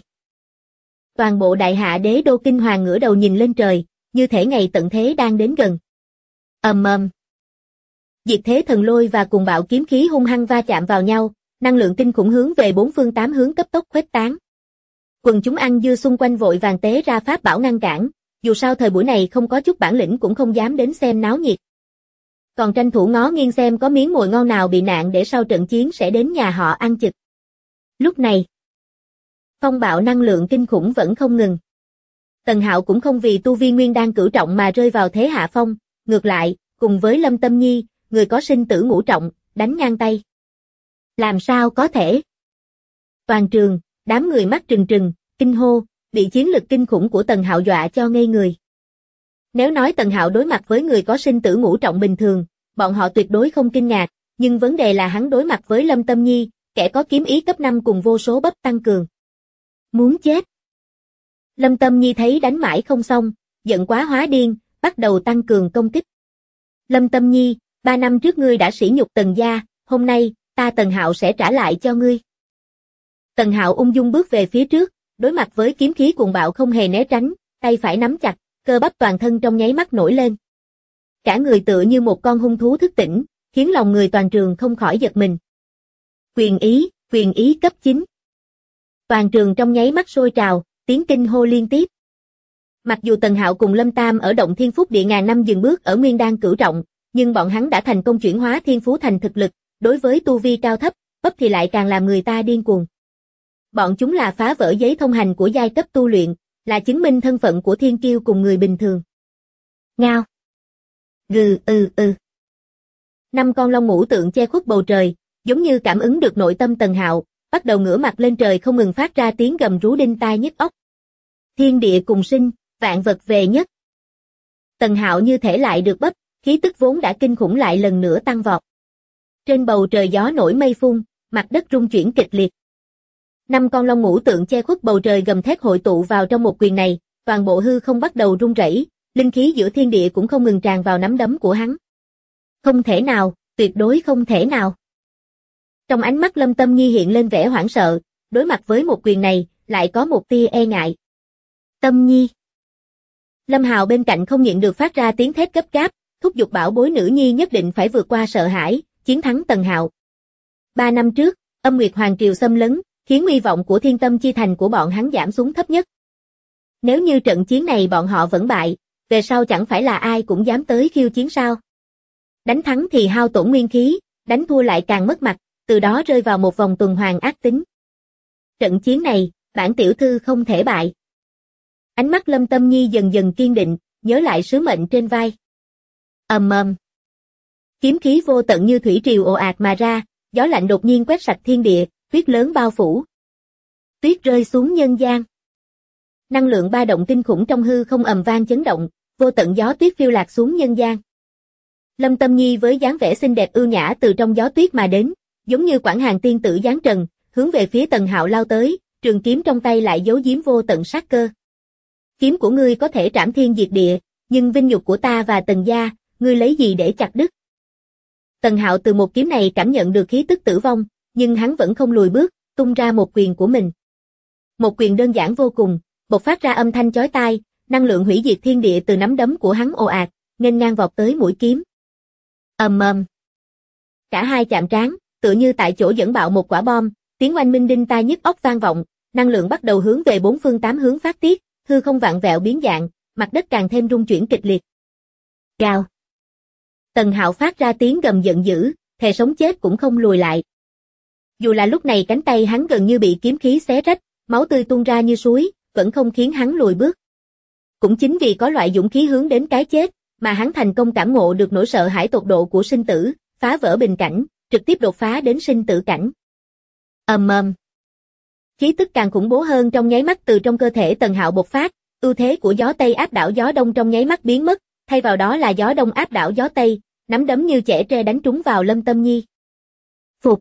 Toàn bộ Đại Hạ Đế đô kinh hoàng ngửa đầu nhìn lên trời, như thể ngày tận thế đang đến gần. Ầm ầm. Diệt thế thần lôi và cuồng bạo kiếm khí hung hăng va chạm vào nhau, năng lượng kinh khủng hướng về bốn phương tám hướng cấp tốc khuếch tán. Quần chúng ăn dưa xung quanh vội vàng tế ra pháp bảo ngăn cản, dù sao thời buổi này không có chút bản lĩnh cũng không dám đến xem náo nhiệt. Còn tranh thủ ngó nghiêng xem có miếng mồi ngon nào bị nạn để sau trận chiến sẽ đến nhà họ ăn chực. Lúc này, phong bạo năng lượng kinh khủng vẫn không ngừng. Tần Hạo cũng không vì tu vi nguyên đan cửu trọng mà rơi vào thế hạ phong, ngược lại, cùng với Lâm Tâm Nhi, người có sinh tử ngũ trọng, đánh ngang tay. Làm sao có thể? Toàn trường, đám người mắt trừng trừng, kinh hô, bị chiến lực kinh khủng của Tần Hạo dọa cho ngây người. Nếu nói Tần Hạo đối mặt với người có sinh tử ngũ trọng bình thường, bọn họ tuyệt đối không kinh ngạc, nhưng vấn đề là hắn đối mặt với Lâm Tâm Nhi, kẻ có kiếm ý cấp 5 cùng vô số bắp tăng cường. Muốn chết. Lâm Tâm Nhi thấy đánh mãi không xong, giận quá hóa điên, bắt đầu tăng cường công kích. Lâm Tâm Nhi, 3 năm trước ngươi đã sỉ nhục Tần gia, hôm nay, ta Tần Hạo sẽ trả lại cho ngươi. Tần Hạo ung dung bước về phía trước, đối mặt với kiếm khí cuồng bạo không hề né tránh, tay phải nắm chặt, cơ bắp toàn thân trong nháy mắt nổi lên. Cả người tựa như một con hung thú thức tỉnh, khiến lòng người toàn trường không khỏi giật mình. Quyền ý cấp 9. Toàn trường trong nháy mắt sôi trào, tiếng kinh hô liên tiếp. Mặc dù Tần Hạo cùng Lâm Tam ở động thiên phúc địa ngàn năm dừng bước ở nguyên đan cửu trọng, nhưng bọn hắn đã thành công chuyển hóa thiên phú thành thực lực, đối với tu vi cao thấp, bấp thì lại càng làm người ta điên cuồng. Bọn chúng là phá vỡ giấy thông hành của giai cấp tu luyện, là chứng minh thân phận của thiên kiêu cùng người bình thường. Ngao. Gừ. 5 con long ngũ tượng che khuất bầu trời, giống như cảm ứng được nội tâm Tần Hạo, bắt đầu ngửa mặt lên trời không ngừng phát ra tiếng gầm rú đinh tai nhức óc. Thiên địa cùng sinh, vạn vật về nhất. Tần Hạo như thể lại được bấp, khí tức vốn đã kinh khủng lại lần nữa tăng vọt. Trên bầu trời gió nổi mây phun, mặt đất rung chuyển kịch liệt. 5 con long ngũ tượng che khuất bầu trời gầm thét hội tụ vào trong một quyền này, toàn bộ hư không bắt đầu rung rẩy, linh khí giữa thiên địa cũng không ngừng tràn vào nắm đấm của hắn. Không thể nào, tuyệt đối không thể nào. Trong ánh mắt Lâm Tâm Nhi hiện lên vẻ hoảng sợ, đối mặt với một quyền này, lại có một tia e ngại. Tâm Nhi. Lâm Hào bên cạnh không nhịn được phát ra tiếng thét gấp gáp, thúc giục bảo bối nữ nhi nhất định phải vượt qua sợ hãi, chiến thắng Tần Hạo. 3 năm trước, Âm Nguyệt Hoàng Triều xâm lấn, khiến uy vọng của Thiên Tâm Chi Thành của bọn hắn giảm xuống thấp nhất. Nếu như trận chiến này bọn họ vẫn bại, về sau chẳng phải là ai cũng dám tới khiêu chiến sao? Đánh thắng thì hao tổn nguyên khí, đánh thua lại càng mất mặt, từ đó rơi vào một vòng tuần hoàn ác tính. Trận chiến này, bản tiểu thư không thể bại. Ánh mắt Lâm Tâm Nhi dần dần kiên định, nhớ lại sứ mệnh trên vai. Ầm ầm. Kiếm khí vô tận như thủy triều ồ ạt mà ra, gió lạnh đột nhiên quét sạch thiên địa, tuyết lớn bao phủ. Tuyết rơi xuống nhân gian. Năng lượng ba động kinh khủng trong hư không ầm vang chấn động, vô tận gió tuyết phiêu lạc xuống nhân gian. Lâm Tâm Nhi với dáng vẻ xinh đẹp ưu nhã từ trong gió tuyết mà đến, giống như quảng hàng tiên tử giáng trần, hướng về phía Tần Hạo lao tới, trường kiếm trong tay lại giấu giếm vô tận sát cơ. Kiếm của ngươi có thể trảm thiên diệt địa, nhưng vinh nhục của ta và Tần gia, ngươi lấy gì để chặt đứt? Tần Hạo từ một kiếm này cảm nhận được khí tức tử vong, nhưng hắn vẫn không lùi bước, tung ra một quyền của mình. Một quyền đơn giản vô cùng, bộc phát ra âm thanh chói tai, năng lượng hủy diệt thiên địa từ nắm đấm của hắn ồ ạt, nghênh ngang vọt tới mũi kiếm. Ầm ầm. Cả hai chạm trán, tựa như tại chỗ dẫn bạo một quả bom, tiếng oanh minh đinh tai nhức óc vang vọng, năng lượng bắt đầu hướng về bốn phương tám hướng phát tiết, hư không vặn vẹo biến dạng, mặt đất càng thêm rung chuyển kịch liệt. Gào. Tần Hạo phát ra tiếng gầm giận dữ, thề sống chết cũng không lùi lại. Dù là lúc này cánh tay hắn gần như bị kiếm khí xé rách, máu tươi tuôn ra như suối, vẫn không khiến hắn lùi bước. Cũng chính vì có loại dũng khí hướng đến cái chết, mà hắn thành công cảm ngộ được nỗi sợ hãi tột độ của sinh tử, phá vỡ bình cảnh, trực tiếp đột phá đến sinh tử cảnh. Ầm ầm. Khí tức càng khủng bố hơn trong nháy mắt từ trong cơ thể Tần Hạo bộc phát, ưu thế của gió Tây áp đảo gió Đông trong nháy mắt biến mất, thay vào đó là gió Đông áp đảo gió Tây, nắm đấm như chẻ tre đánh trúng vào Lâm Tâm Nhi. Phục.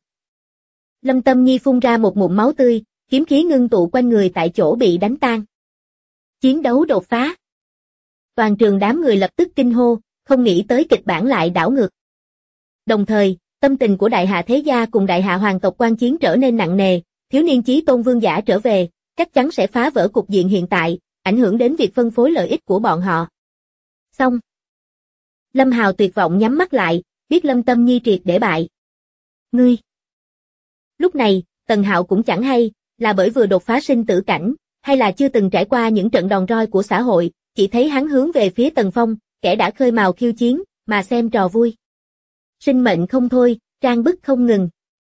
Lâm Tâm Nhi phun ra một ngụm máu tươi, kiếm khí ngưng tụ quanh người tại chỗ bị đánh tan. Chiến đấu đột phá. Toàn trường đám người lập tức kinh hô, không nghĩ tới kịch bản lại đảo ngược. Đồng thời, tâm tình của đại hạ thế gia cùng đại hạ hoàng tộc quan chiến trở nên nặng nề, thiếu niên chí tôn vương giả trở về, chắc chắn sẽ phá vỡ cục diện hiện tại, ảnh hưởng đến việc phân phối lợi ích của bọn họ. Xong. Lâm Hào tuyệt vọng nhắm mắt lại, biết Lâm Tâm Nhi triệt để bại. Ngươi. Lúc này, Tần Hạo cũng chẳng hay, là bởi vừa đột phá sinh tử cảnh, hay là chưa từng trải qua những trận đòn roi của xã hội, chỉ thấy hắn hướng về phía Tần Phong, kẻ đã khơi mào khiêu chiến, mà xem trò vui. Sinh mệnh không thôi, trang bức không ngừng.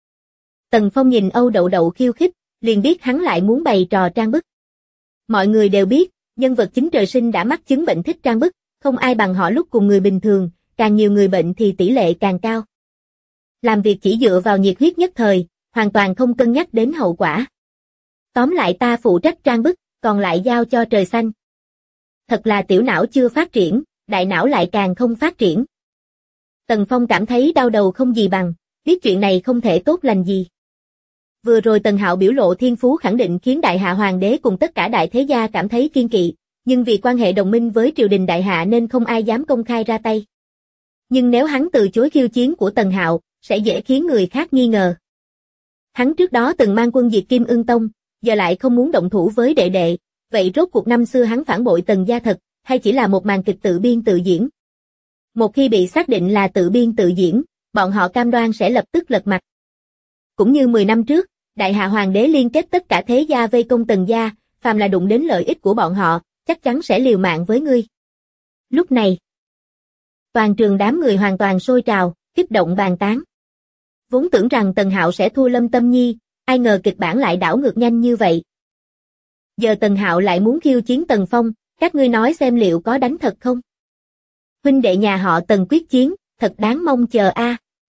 Tần Phong nhìn Âu Đậu Đậu khiêu khích, liền biết hắn lại muốn bày trò trang bức. Mọi người đều biết, nhân vật chính trời sinh đã mắc chứng bệnh thích trang bức, không ai bằng họ lúc cùng người bình thường, càng nhiều người bệnh thì tỷ lệ càng cao. Làm việc chỉ dựa vào nhiệt huyết nhất thời, hoàn toàn không cân nhắc đến hậu quả. Tóm lại ta phụ trách trang bức, còn lại giao cho trời xanh. Thật là tiểu não chưa phát triển, đại não lại càng không phát triển. Tần Phong cảm thấy đau đầu không gì bằng, biết chuyện này không thể tốt lành gì. Vừa rồi Tần Hạo biểu lộ thiên phú khẳng định khiến đại hạ hoàng đế cùng tất cả đại thế gia cảm thấy kiên kỵ, nhưng vì quan hệ đồng minh với triều đình đại hạ nên không ai dám công khai ra tay. Nhưng nếu hắn từ chối khiêu chiến của Tần Hạo, sẽ dễ khiến người khác nghi ngờ. Hắn trước đó từng mang quân diệt Kim Ưng Tông, giờ lại không muốn động thủ với đệ đệ, vậy rốt cuộc năm xưa hắn phản bội Tần gia thật, hay chỉ là một màn kịch tự biên tự diễn? Một khi bị xác định là tự biên tự diễn, bọn họ cam đoan sẽ lập tức lật mặt. Cũng như 10 năm trước, đại hạ hoàng đế liên kết tất cả thế gia vây công Tần gia, phàm là đụng đến lợi ích của bọn họ, chắc chắn sẽ liều mạng với ngươi. Lúc này, toàn trường đám người hoàn toàn sôi trào, kích động bàn tán. Vốn tưởng rằng Tần Hạo sẽ thua Lâm Tâm Nhi, ai ngờ kịch bản lại đảo ngược nhanh như vậy. Giờ Tần Hạo lại muốn khiêu chiến Tần Phong, các ngươi nói xem liệu có đánh thật không? Huynh đệ nhà họ Tần quyết chiến, thật đáng mong chờ a.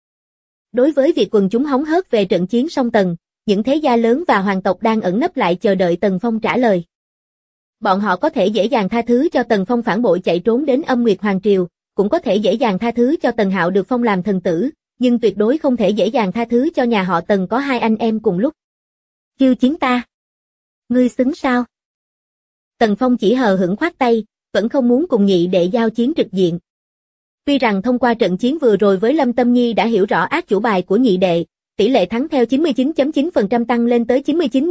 Đối với việc quần chúng hóng hớt về trận chiến song Tần, những thế gia lớn và hoàng tộc đang ẩn nấp lại chờ đợi Tần Phong trả lời. Bọn họ có thể dễ dàng tha thứ cho Tần Phong phản bội chạy trốn đến Âm Nguyệt Hoàng Triều, cũng có thể dễ dàng tha thứ cho Tần Hạo được phong làm thần tử, nhưng tuyệt đối không thể dễ dàng tha thứ cho nhà họ Tần có hai anh em cùng lúc. Khiêu chiến ta? Ngươi xứng sao? Tần Phong chỉ hờ hững khoát tay, vẫn không muốn cùng nhị đệ giao chiến trực diện. Tuy rằng thông qua trận chiến vừa rồi với Lâm Tâm Nhi đã hiểu rõ ác chủ bài của nhị đệ, tỷ lệ thắng theo 99.9% tăng lên tới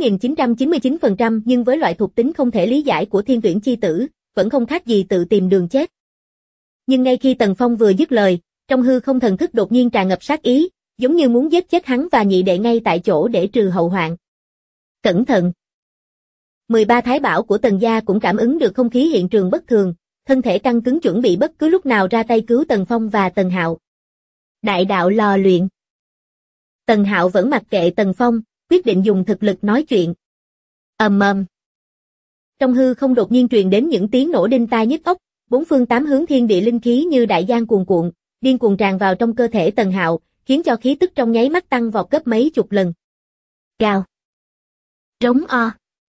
99.999%, nhưng với loại thuộc tính không thể lý giải của Thiên Tuyển chi tử, vẫn không khác gì tự tìm đường chết. Nhưng ngay khi Tần Phong vừa dứt lời, Trong hư không thần thức đột nhiên tràn ngập sát ý, giống như muốn giết chết hắn và nhị đệ ngay tại chỗ để trừ hậu hoạn. Cẩn thận! 13 thái bảo của Tần gia cũng cảm ứng được không khí hiện trường bất thường, thân thể căng cứng chuẩn bị bất cứ lúc nào ra tay cứu Tần Phong và Tần Hạo. Đại đạo lò luyện. Tần Hạo vẫn mặc kệ Tần Phong, quyết định dùng thực lực nói chuyện. Ầm ầm. Trong hư không đột nhiên truyền đến những tiếng nổ đinh tai nhức óc, bốn phương tám hướng thiên địa linh khí như đại giang cuồn cuộn, điên cuồng tràn vào trong cơ thể Tần Hạo, khiến cho khí tức trong nháy mắt tăng vọt gấp mấy chục lần. Gào. Rống o.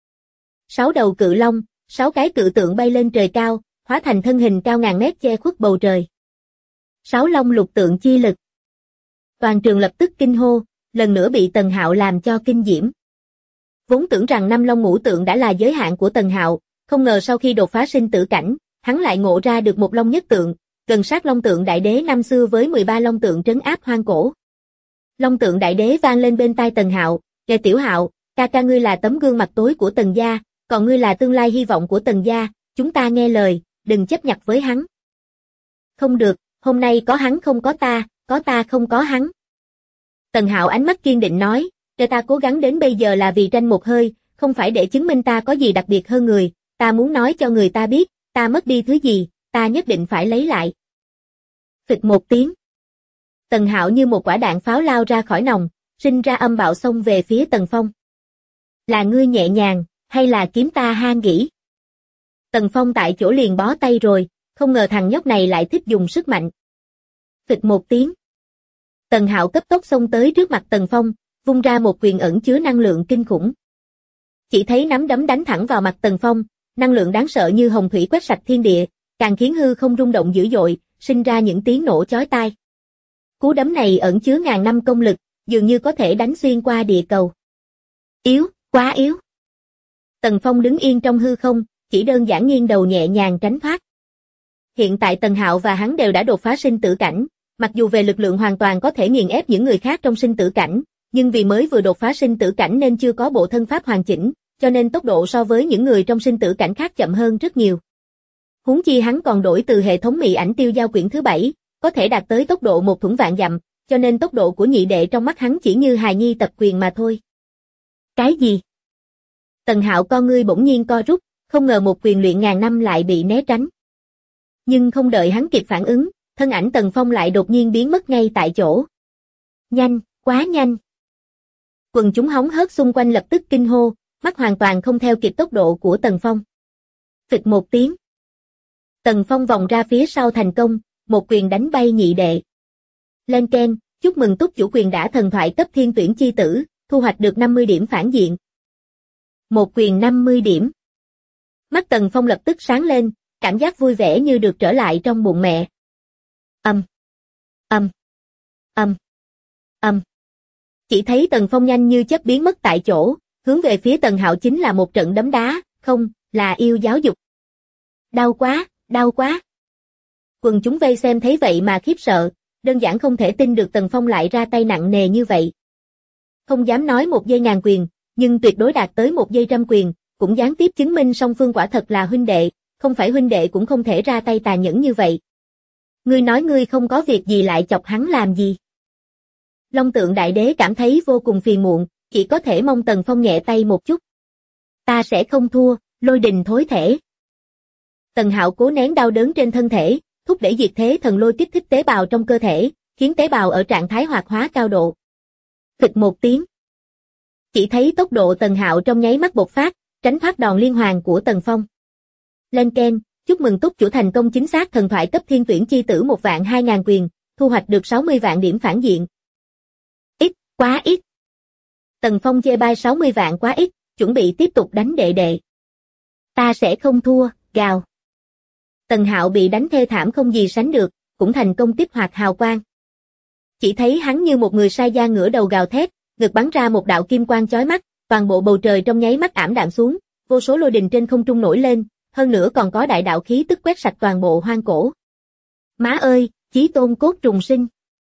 6 đầu cự long, 6 cái cự tượng bay lên trời cao, hóa thành thân hình cao ngàn mét che khuất bầu trời. 6 long lục tượng chi lực. Toàn trường lập tức kinh hô, lần nữa bị Tần Hạo làm cho kinh diễm. Vốn tưởng rằng 5 long ngũ tượng đã là giới hạn của Tần Hạo, không ngờ sau khi đột phá sinh tử cảnh, hắn lại ngộ ra được một long nhất tượng, gần sát long tượng đại đế năm xưa với 13 long tượng trấn áp hoang cổ. Long tượng đại đế vang lên bên tai Tần Hạo, "Nghe Tiểu Hạo, ca ca ngươi là tấm gương mặt tối của Tần gia, còn ngươi là tương lai hy vọng của Tần gia, chúng ta nghe lời, đừng chấp nhặt với hắn." "Không được, hôm nay có hắn không có ta không có hắn." Tần Hạo ánh mắt kiên định nói, "Để ta cố gắng đến bây giờ là vì tranh một hơi, không phải để chứng minh ta có gì đặc biệt hơn người, ta muốn nói cho người ta biết, ta mất đi thứ gì, ta nhất định phải lấy lại." Phịch một tiếng. Tần Hạo như một quả đạn pháo lao ra khỏi nòng, sinh ra âm bạo xông về phía Tần Phong. "Là ngươi nhẹ nhàng, hay là kiếm ta ha nghĩ?" Tần Phong tại chỗ liền bó tay rồi, không ngờ thằng nhóc này lại thích dùng sức mạnh. Phịch một tiếng. Tần Hạo cấp tốc xông tới trước mặt Tần Phong, vung ra một quyền ẩn chứa năng lượng kinh khủng. Chỉ thấy nắm đấm đánh thẳng vào mặt Tần Phong, năng lượng đáng sợ như hồng thủy quét sạch thiên địa, càng khiến hư không rung động dữ dội, sinh ra những tiếng nổ chói tai. Cú đấm này ẩn chứa ngàn năm công lực, dường như có thể đánh xuyên qua địa cầu. Yếu, quá yếu. Tần Phong đứng yên trong hư không, chỉ đơn giản nghiêng đầu nhẹ nhàng tránh thoát. Hiện tại Tần Hạo và hắn đều đã đột phá sinh tử cảnh, mặc dù về lực lượng hoàn toàn có thể nghiền ép những người khác trong sinh tử cảnh, nhưng vì mới vừa đột phá sinh tử cảnh nên chưa có bộ thân pháp hoàn chỉnh, cho nên tốc độ so với những người trong sinh tử cảnh khác chậm hơn rất nhiều. Huống chi hắn còn đổi từ hệ thống mị ảnh tiêu giao quyển thứ 7, có thể đạt tới tốc độ một thuẫn vạn dặm, cho nên tốc độ của nhị đệ trong mắt hắn chỉ như hài nhi tập quyền mà thôi. Cái gì? Tần Hạo con ngươi bỗng nhiên co rút, không ngờ một quyền luyện ngàn năm lại bị né tránh. Nhưng không đợi hắn kịp phản ứng, thân ảnh Tần Phong lại đột nhiên biến mất ngay tại chỗ. Nhanh, quá nhanh. Quần chúng hóng hớt xung quanh lập tức kinh hô, mắt hoàn toàn không theo kịp tốc độ của Tần Phong. Phịch một tiếng. Tần Phong vòng ra phía sau thành công, một quyền đánh bay nhị đệ. Lên keng, chúc mừng túc chủ quyền đã thần thoại cấp thiên tuyển chi tử, thu hoạch được 50 điểm phản diện. Một quyền 50 điểm. Mắt Tần Phong lập tức sáng lên, cảm giác vui vẻ như được trở lại trong bụng mẹ. Âm. Âm. Âm. Âm. Chỉ thấy Tần Phong nhanh như chớp biến mất tại chỗ, hướng về phía Tần Hạo chính là một trận đấm đá, không, là yêu giáo dục. Đau quá, đau quá. Quần chúng vây xem thấy vậy mà khiếp sợ, đơn giản không thể tin được Tần Phong lại ra tay nặng nề như vậy. Không dám nói một giây ngàn quyền, nhưng tuyệt đối đạt tới một giây trăm quyền, cũng gián tiếp chứng minh song phương quả thật là huynh đệ, không phải huynh đệ cũng không thể ra tay tàn nhẫn như vậy. Ngươi nói ngươi không có việc gì lại chọc hắn làm gì? Long tượng đại đế cảm thấy vô cùng phiền muộn, chỉ có thể mong Tần Phong nhẹ tay một chút. Ta sẽ không thua, lôi đình thối thể. Tần Hạo cố nén đau đớn trên thân thể, thúc đẩy diệt thế thần lôi kích thích tế bào trong cơ thể, khiến tế bào ở trạng thái hoạt hóa cao độ. Phịch một tiếng. Chỉ thấy tốc độ Tần Hạo trong nháy mắt bộc phát, tránh thoát đòn liên hoàn của Tần Phong. Lên keng, chúc mừng túc chủ thành công chính xác thần thoại cấp thiên tuyển chi tử 1.200.000 quyền, thu hoạch được 60 vạn điểm phản diện. Ít, quá ít. Tần Phong chê bai 60 vạn quá ít, chuẩn bị tiếp tục đánh đệ đệ. Ta sẽ không thua, gào. Tần Hạo bị đánh thê thảm không gì sánh được, cũng thành công kích hoạt hào quang. Chỉ thấy hắn như một người sai da ngửa đầu gào thét, ngực bắn ra một đạo kim quang chói mắt, toàn bộ bầu trời trong nháy mắt ảm đạm xuống, vô số lôi đình trên không trung nổi lên, hơn nữa còn có đại đạo khí tức quét sạch toàn bộ hoang cổ. Má ơi, chí tôn cốt trùng sinh.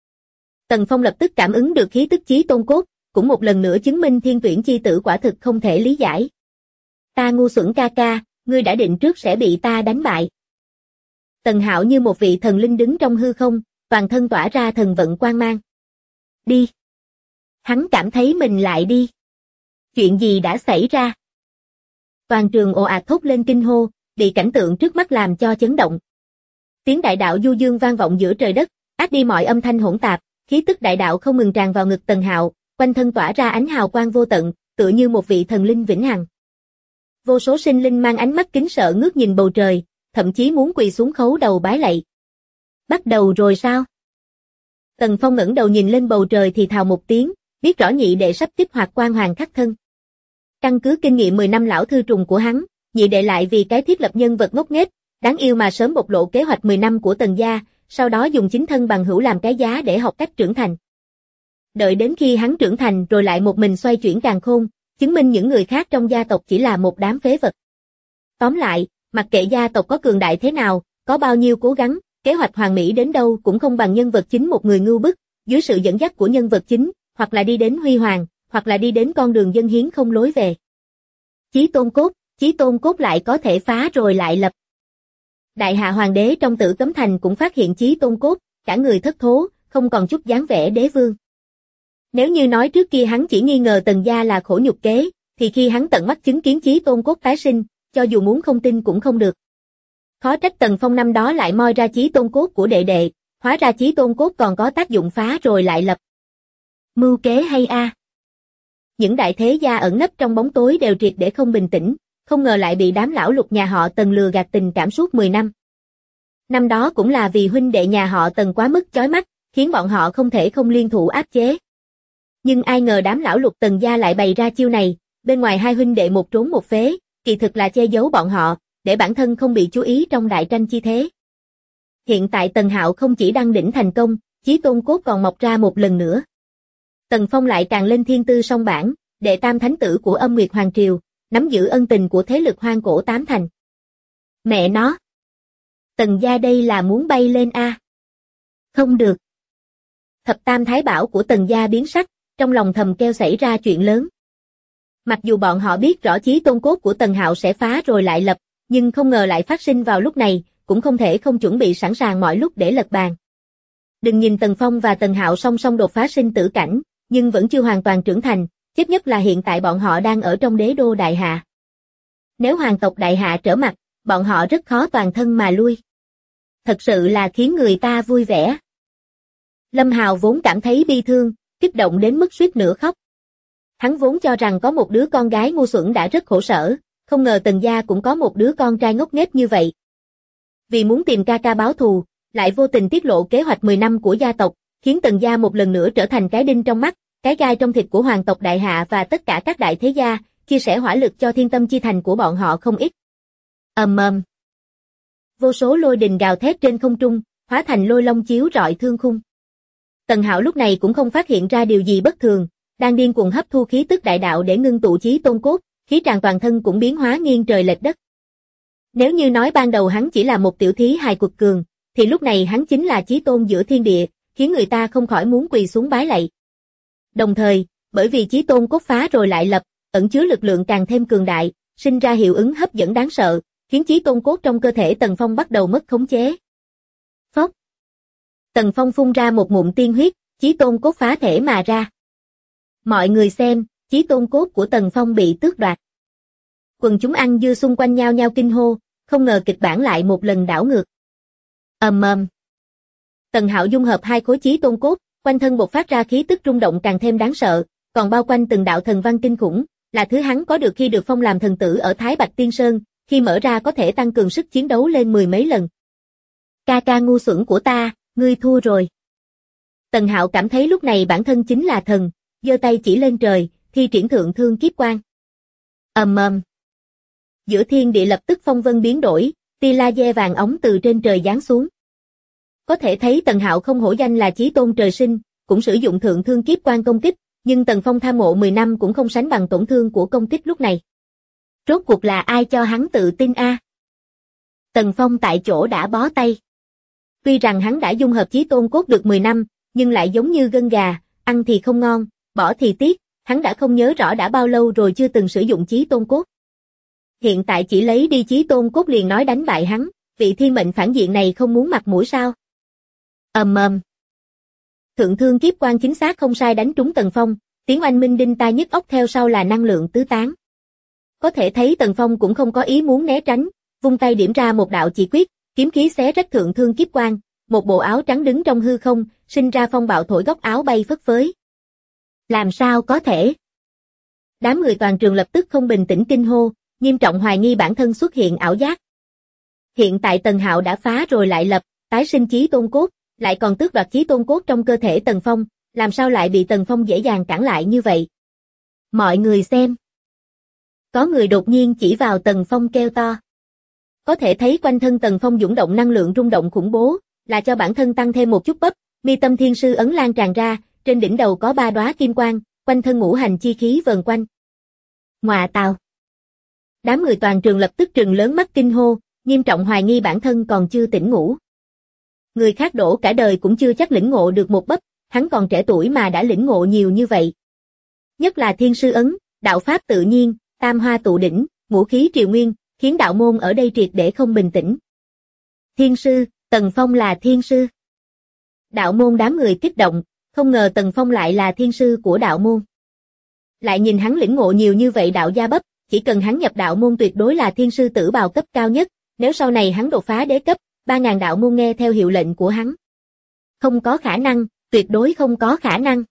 Tần Phong lập tức cảm ứng được khí tức chí tôn cốt, cũng một lần nữa chứng minh thiên tuyển chi tử quả thực không thể lý giải. Ta ngu xuẩn ca ca, ngươi đã định trước sẽ bị ta đánh bại. Tần Hạo như một vị thần linh đứng trong hư không, toàn thân tỏa ra thần vận quang mang. Đi! Hắn cảm thấy mình lại đi. Chuyện gì đã xảy ra? Toàn trường ồ ạt thốt lên kinh hô, bị cảnh tượng trước mắt làm cho chấn động. Tiếng đại đạo du dương vang vọng giữa trời đất, át đi mọi âm thanh hỗn tạp, khí tức đại đạo không ngừng tràn vào ngực Tần Hạo, quanh thân tỏa ra ánh hào quang vô tận, tựa như một vị thần linh vĩnh hằng. Vô số sinh linh mang ánh mắt kính sợ ngước nhìn bầu trời, thậm chí muốn quỳ xuống khấu đầu bái lạy. Bắt đầu rồi sao? Tần Phong ngẩng đầu nhìn lên bầu trời thì thào một tiếng, biết rõ nhị đệ sắp kích hoạt quang hoàng khắc thân. Căn cứ kinh nghiệm 10 năm lão thư trùng của hắn, nhị đệ lại vì cái thiết lập nhân vật ngốc nghếch, đáng yêu mà sớm bộc lộ kế hoạch 10 năm của Tần gia, sau đó dùng chính thân bằng hữu làm cái giá để học cách trưởng thành. Đợi đến khi hắn trưởng thành rồi lại một mình xoay chuyển càn khôn, chứng minh những người khác trong gia tộc chỉ là một đám phế vật. Tóm lại, mặc kệ gia tộc có cường đại thế nào, có bao nhiêu cố gắng, kế hoạch hoàn mỹ đến đâu cũng không bằng nhân vật chính một người ngưu bức, dưới sự dẫn dắt của nhân vật chính, hoặc là đi đến huy hoàng, hoặc là đi đến con đường dân hiến không lối về. Chí tôn cốt lại có thể phá rồi lại lập. Đại hạ hoàng đế trong Tử Cấm Thành cũng phát hiện chí tôn cốt, cả người thất thố, không còn chút dáng vẻ đế vương. Nếu như nói trước kia hắn chỉ nghi ngờ Tần gia là khổ nhục kế, thì khi hắn tận mắt chứng kiến chí tôn cốt tái sinh, cho dù muốn không tin cũng không được. Khó trách Tần Phong năm đó lại moi ra chí tôn cốt của đệ đệ, hóa ra chí tôn cốt còn có tác dụng phá rồi lại lập. Mưu kế hay a? Những đại thế gia ẩn nấp trong bóng tối đều triệt để không bình tĩnh, không ngờ lại bị đám lão lục nhà họ Tần lừa gạt tình cảm suốt 10 năm. Năm đó cũng là vì huynh đệ nhà họ Tần quá mức chói mắt, khiến bọn họ không thể không liên thủ áp chế. Nhưng ai ngờ đám lão lục Tần gia lại bày ra chiêu này, bên ngoài hai huynh đệ một trốn một phế, kỳ thực là che giấu bọn họ, để bản thân không bị chú ý trong đại tranh chi thế. Hiện tại Tần Hạo không chỉ đăng đỉnh thành công, chí tôn cốt còn mọc ra một lần nữa. Tần Phong lại càng lên thiên tư song bảng, đệ tam thánh tử của Âm Nguyệt Hoàng Triều, nắm giữ ân tình của thế lực hoang cổ tám thành. Mẹ nó! Tần gia đây là muốn bay lên a? Không được! Thập tam thái bảo của Tần gia biến sắc, trong lòng thầm kêu xảy ra chuyện lớn. Mặc dù bọn họ biết rõ chí tôn cốt của Tần Hạo sẽ phá rồi lại lập, nhưng không ngờ lại phát sinh vào lúc này, cũng không thể không chuẩn bị sẵn sàng mọi lúc để lật bàn. Đừng nhìn Tần Phong và Tần Hạo song song đột phá sinh tử cảnh, nhưng vẫn chưa hoàn toàn trưởng thành, chết nhất là hiện tại bọn họ đang ở trong đế đô Đại Hạ. Nếu hoàng tộc Đại Hạ trở mặt, bọn họ rất khó toàn thân mà lui. Thật sự là khiến người ta vui vẻ. Lâm Hào vốn cảm thấy bi thương, kích động đến mức suýt nữa khóc. Hắn vốn cho rằng có một đứa con gái ngu xuẩn đã rất khổ sở, không ngờ Tần gia cũng có một đứa con trai ngốc nghếch như vậy. Vì muốn tìm ca ca báo thù, lại vô tình tiết lộ kế hoạch 10 năm của gia tộc, khiến Tần gia một lần nữa trở thành cái đinh trong mắt, cái gai trong thịt của hoàng tộc Đại Hạ và tất cả các đại thế gia, chia sẻ hỏa lực cho thiên tâm chi thành của bọn họ không ít. Vô số lôi đình gào thét trên không trung, hóa thành lôi long chiếu rọi thương khung. Tần Hạo lúc này cũng không phát hiện ra điều gì bất thường, đang điên cuồng hấp thu khí tức đại đạo để ngưng tụ chí tôn cốt, khí tràn toàn thân cũng biến hóa nghiêng trời lệch đất. Nếu như nói ban đầu hắn chỉ là một tiểu thí hài quật cường, thì lúc này hắn chính là chí tôn giữa thiên địa, khiến người ta không khỏi muốn quỳ xuống bái lạy. Đồng thời, bởi vì chí tôn cốt phá rồi lại lập, ẩn chứa lực lượng càng thêm cường đại, sinh ra hiệu ứng hấp dẫn đáng sợ, khiến chí tôn cốt trong cơ thể Tần Phong bắt đầu mất khống chế. Phốc. Tần Phong phun ra một ngụm tiên huyết, chí tôn cốt phá thể mà ra. Mọi người xem, chí tôn cốt của Tần Phong bị tước đoạt. Quần chúng ăn dưa xung quanh nhao nhao kinh hô, không ngờ kịch bản lại một lần đảo ngược. Tần Hạo dung hợp hai khối chí tôn cốt, quanh thân bộc phát ra khí tức rung động càng thêm đáng sợ, còn bao quanh từng đạo thần văn kinh khủng, là thứ hắn có được khi được phong làm thần tử ở Thái Bạch Tiên Sơn, khi mở ra có thể tăng cường sức chiến đấu lên 10 mấy lần. Ca ca ngu xuẩn của ta, ngươi thua rồi. Tần Hạo cảm thấy lúc này bản thân chính là thần, giơ tay chỉ lên trời, thi triển thượng thương kiếp quang. Giữa thiên địa lập tức phong vân biến đổi, tia laser vàng óng từ trên trời giáng xuống. Có thể thấy Tần Hạo không hổ danh là chí tôn trời sinh, cũng sử dụng thượng thương kiếp quang công kích, nhưng Tần Phong tham ngộ 10 năm cũng không sánh bằng tổn thương của công kích lúc này. Rốt cuộc là ai cho hắn tự tin a? Tần Phong tại chỗ đã bó tay. Tuy rằng hắn đã dung hợp chí tôn cốt được 10 năm, nhưng lại giống như gân gà, ăn thì không ngon, bỏ thì tiếc, hắn đã không nhớ rõ đã bao lâu rồi chưa từng sử dụng chí tôn cốt. Hiện tại chỉ lấy đi chí tôn cốt liền nói đánh bại hắn, vị thiên mệnh phản diện này không muốn mặt mũi sao? Ầm ầm. Thượng thương kiếp quan chính xác không sai đánh trúng Tần Phong, tiếng oanh minh đinh tai nhức óc theo sau là năng lượng tứ tán. Có thể thấy Tần Phong cũng không có ý muốn né tránh, vung tay điểm ra một đạo chỉ quyết, kiếm khí xé rách thượng thương kiếp quan, một bộ áo trắng đứng trong hư không, sinh ra phong bạo thổi góc áo bay phất phới. Làm sao có thể? Đám người toàn trường lập tức không bình tĩnh kinh hô, nghiêm trọng hoài nghi bản thân xuất hiện ảo giác. Hiện tại Tần Hạo đã phá rồi lại lập, tái sinh chí tôn cốt, lại còn tước đoạt chí tôn cốt trong cơ thể Tần Phong, làm sao lại bị Tần Phong dễ dàng cản lại như vậy? Mọi người xem. Có người đột nhiên chỉ vào Tần Phong kêu to. Có thể thấy quanh thân Tần Phong dũng động năng lượng rung động khủng bố, là cho bản thân tăng thêm một chút bắp, mi tâm thiên sư ấn lan tràn ra, trên đỉnh đầu có 3 đóa kim quang, quanh thân ngũ hành chi khí vần quanh. Ngoà tào. Đám người toàn trường lập tức trừng lớn mắt kinh hô, nghiêm trọng hoài nghi bản thân còn chưa tỉnh ngủ. Người khác đổ cả đời cũng chưa chắc lĩnh ngộ được một bắp, hắn còn trẻ tuổi mà đã lĩnh ngộ nhiều như vậy. Nhất là thiên sư ấn, đạo pháp tự nhiên, tam hoa tụ đỉnh, ngũ khí triều nguyên, khiến đạo môn ở đây triệt để không bình tĩnh. Thiên sư, Tần Phong là thiên sư. Đạo môn đám người kích động, không ngờ Tần Phong lại là thiên sư của đạo môn. Lại nhìn hắn lĩnh ngộ nhiều như vậy đạo gia bắp, chỉ cần hắn nhập đạo môn tuyệt đối là thiên sư tử bào cấp cao nhất, nếu sau này hắn đột phá đế cấp, 3.000 đạo môn nghe theo hiệu lệnh của hắn. Không có khả năng, tuyệt đối không có khả năng.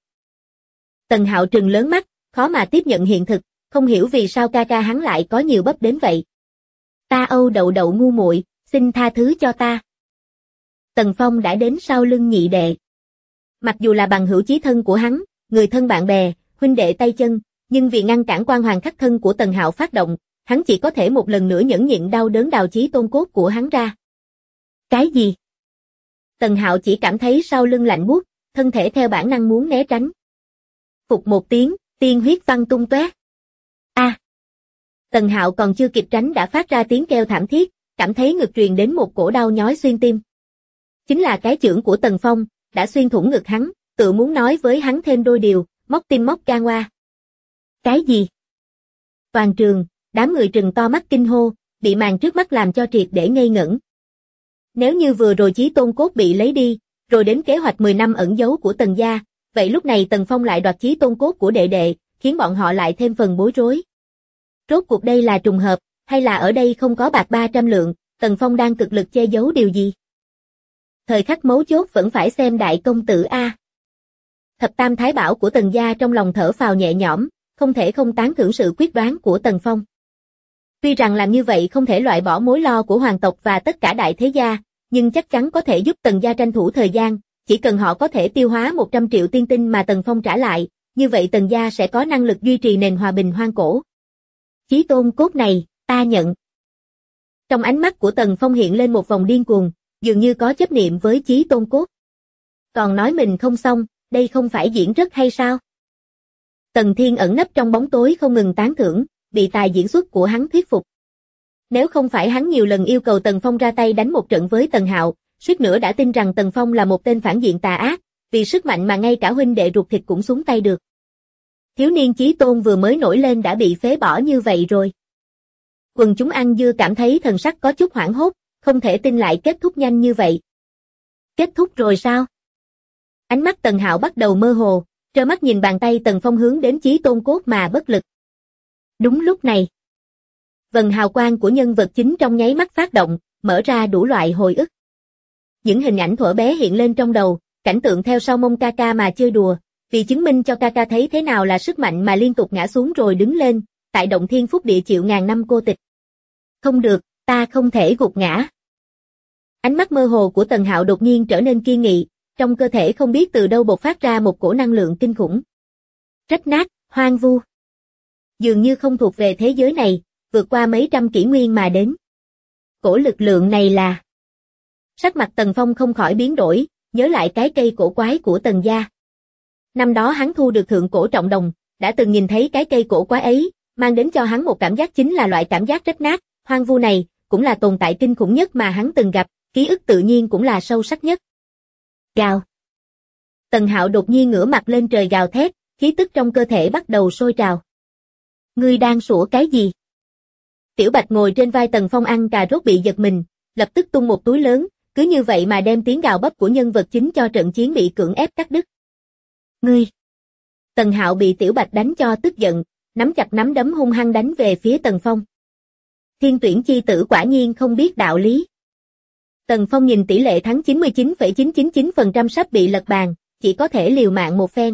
Tần Hạo trừng lớn mắt, khó mà tiếp nhận hiện thực, không hiểu vì sao ca ca hắn lại có nhiều bắp đến vậy. Ta Âu đậu đậu ngu muội, xin tha thứ cho ta. Tần Phong đã đến sau lưng nhị đệ. Mặc dù là bằng hữu chí thân của hắn, người thân bạn bè, huynh đệ tay chân, nhưng vì ngăn cản quan hoàng khắc thân của Tần Hạo phát động, hắn chỉ có thể một lần nữa nhẫn nhịn đau đớn đào chí tôn cốt của hắn ra. Cái gì? Tần Hạo chỉ cảm thấy sau lưng lạnh buốt, thân thể theo bản năng muốn né tránh. Phục một tiếng, tiên huyết văng tung tóe. A! Tần Hạo còn chưa kịp tránh đã phát ra tiếng kêu thảm thiết, cảm thấy ngực truyền đến một cổ đau nhói xuyên tim. Chính là cái chưởng của Tần Phong, đã xuyên thủng ngực hắn, tự muốn nói với hắn thêm đôi điều, móc tim móc gan oa. Cái gì? Toàn trường, đám người trừng to mắt kinh hô, bị màn trước mắt làm cho triệt để ngây ngẩn. Nếu như vừa rồi chí tôn cốt bị lấy đi, rồi đến kế hoạch 10 năm ẩn giấu của Tần gia, vậy lúc này Tần Phong lại đoạt chí tôn cốt của đệ đệ, khiến bọn họ lại thêm phần bối rối. Rốt cuộc đây là trùng hợp, hay là ở đây không có bạc 300 lượng, Tần Phong đang cực lực che giấu điều gì? Thời khắc mấu chốt vẫn phải xem đại công tử A. Thập tam thái bảo của Tần gia trong lòng thở phào nhẹ nhõm, không thể không tán thưởng sự quyết đoán của Tần Phong. Tuy rằng làm như vậy không thể loại bỏ mối lo của hoàng tộc và tất cả đại thế gia, nhưng chắc chắn có thể giúp Tần gia tranh thủ thời gian, chỉ cần họ có thể tiêu hóa 100 triệu tiên tinh mà Tần Phong trả lại, như vậy Tần gia sẽ có năng lực duy trì nền hòa bình hoang cổ. Chí tôn cốt này, ta nhận. Trong ánh mắt của Tần Phong hiện lên một vòng điên cuồng, dường như có chấp niệm với chí tôn cốt. Còn nói mình không xong, đây không phải diễn rất hay sao? Tần Thiên ẩn nấp trong bóng tối không ngừng tán thưởng, bị tài diễn xuất của hắn thuyết phục. Nếu không phải hắn nhiều lần yêu cầu Tần Phong ra tay đánh một trận với Tần Hạo, suýt nữa đã tin rằng Tần Phong là một tên phản diện tà ác, vì sức mạnh mà ngay cả huynh đệ ruột thịt cũng xuống tay được. Thiếu niên chí tôn vừa mới nổi lên đã bị phế bỏ như vậy rồi. Quần chúng ăn dưa cảm thấy thần sắc có chút hoảng hốt, không thể tin lại kết thúc nhanh như vậy. Kết thúc rồi sao? Ánh mắt Tần Hạo bắt đầu mơ hồ, trơ mắt nhìn bàn tay Tần Phong hướng đến chí tôn cốt mà bất lực. Đúng lúc này, vầng hào quang của nhân vật chính trong nháy mắt phát động, mở ra đủ loại hồi ức. Những hình ảnh thuở bé hiện lên trong đầu, cảnh tượng theo sau mông ca ca mà chơi đùa, vì chứng minh cho ca ca thấy thế nào là sức mạnh mà liên tục ngã xuống rồi đứng lên, tại động thiên phúc địa chịu ngàn năm cô tịch. Không được, ta không thể gục ngã. Ánh mắt mơ hồ của Tần Hạo đột nhiên trở nên kiên nghị, trong cơ thể không biết từ đâu bộc phát ra một cổ năng lượng kinh khủng. Rách nát, hoang vu. Dường như không thuộc về thế giới này, vượt qua mấy trăm kỷ nguyên mà đến. Cổ lực lượng này là... Sắc mặt Tần Phong không khỏi biến đổi, nhớ lại cái cây cổ quái của Tần gia. Năm đó hắn thu được thượng cổ trọng đồng, đã từng nhìn thấy cái cây cổ quái ấy, mang đến cho hắn một cảm giác chính là loại cảm giác rách nát, hoang vu này, cũng là tồn tại kinh khủng nhất mà hắn từng gặp, ký ức tự nhiên cũng là sâu sắc nhất. Gào. Tần Hạo đột nhiên ngửa mặt lên trời gào thét, khí tức trong cơ thể bắt đầu sôi trào. Ngươi đang sủa cái gì? Tiểu Bạch ngồi trên vai Tần Phong ăn cà rốt bị giật mình, lập tức tung một túi lớn, cứ như vậy mà đem tiếng gào bấp của nhân vật chính cho trận chiến bị cưỡng ép cắt đứt. Ngươi! Tần Hạo bị Tiểu Bạch đánh cho tức giận, nắm chặt nắm đấm hung hăng đánh về phía Tần Phong. Thiên tuyển chi tử quả nhiên không biết đạo lý. Tần Phong nhìn tỷ lệ thắng 99,999% sắp bị lật bàn, chỉ có thể liều mạng một phen.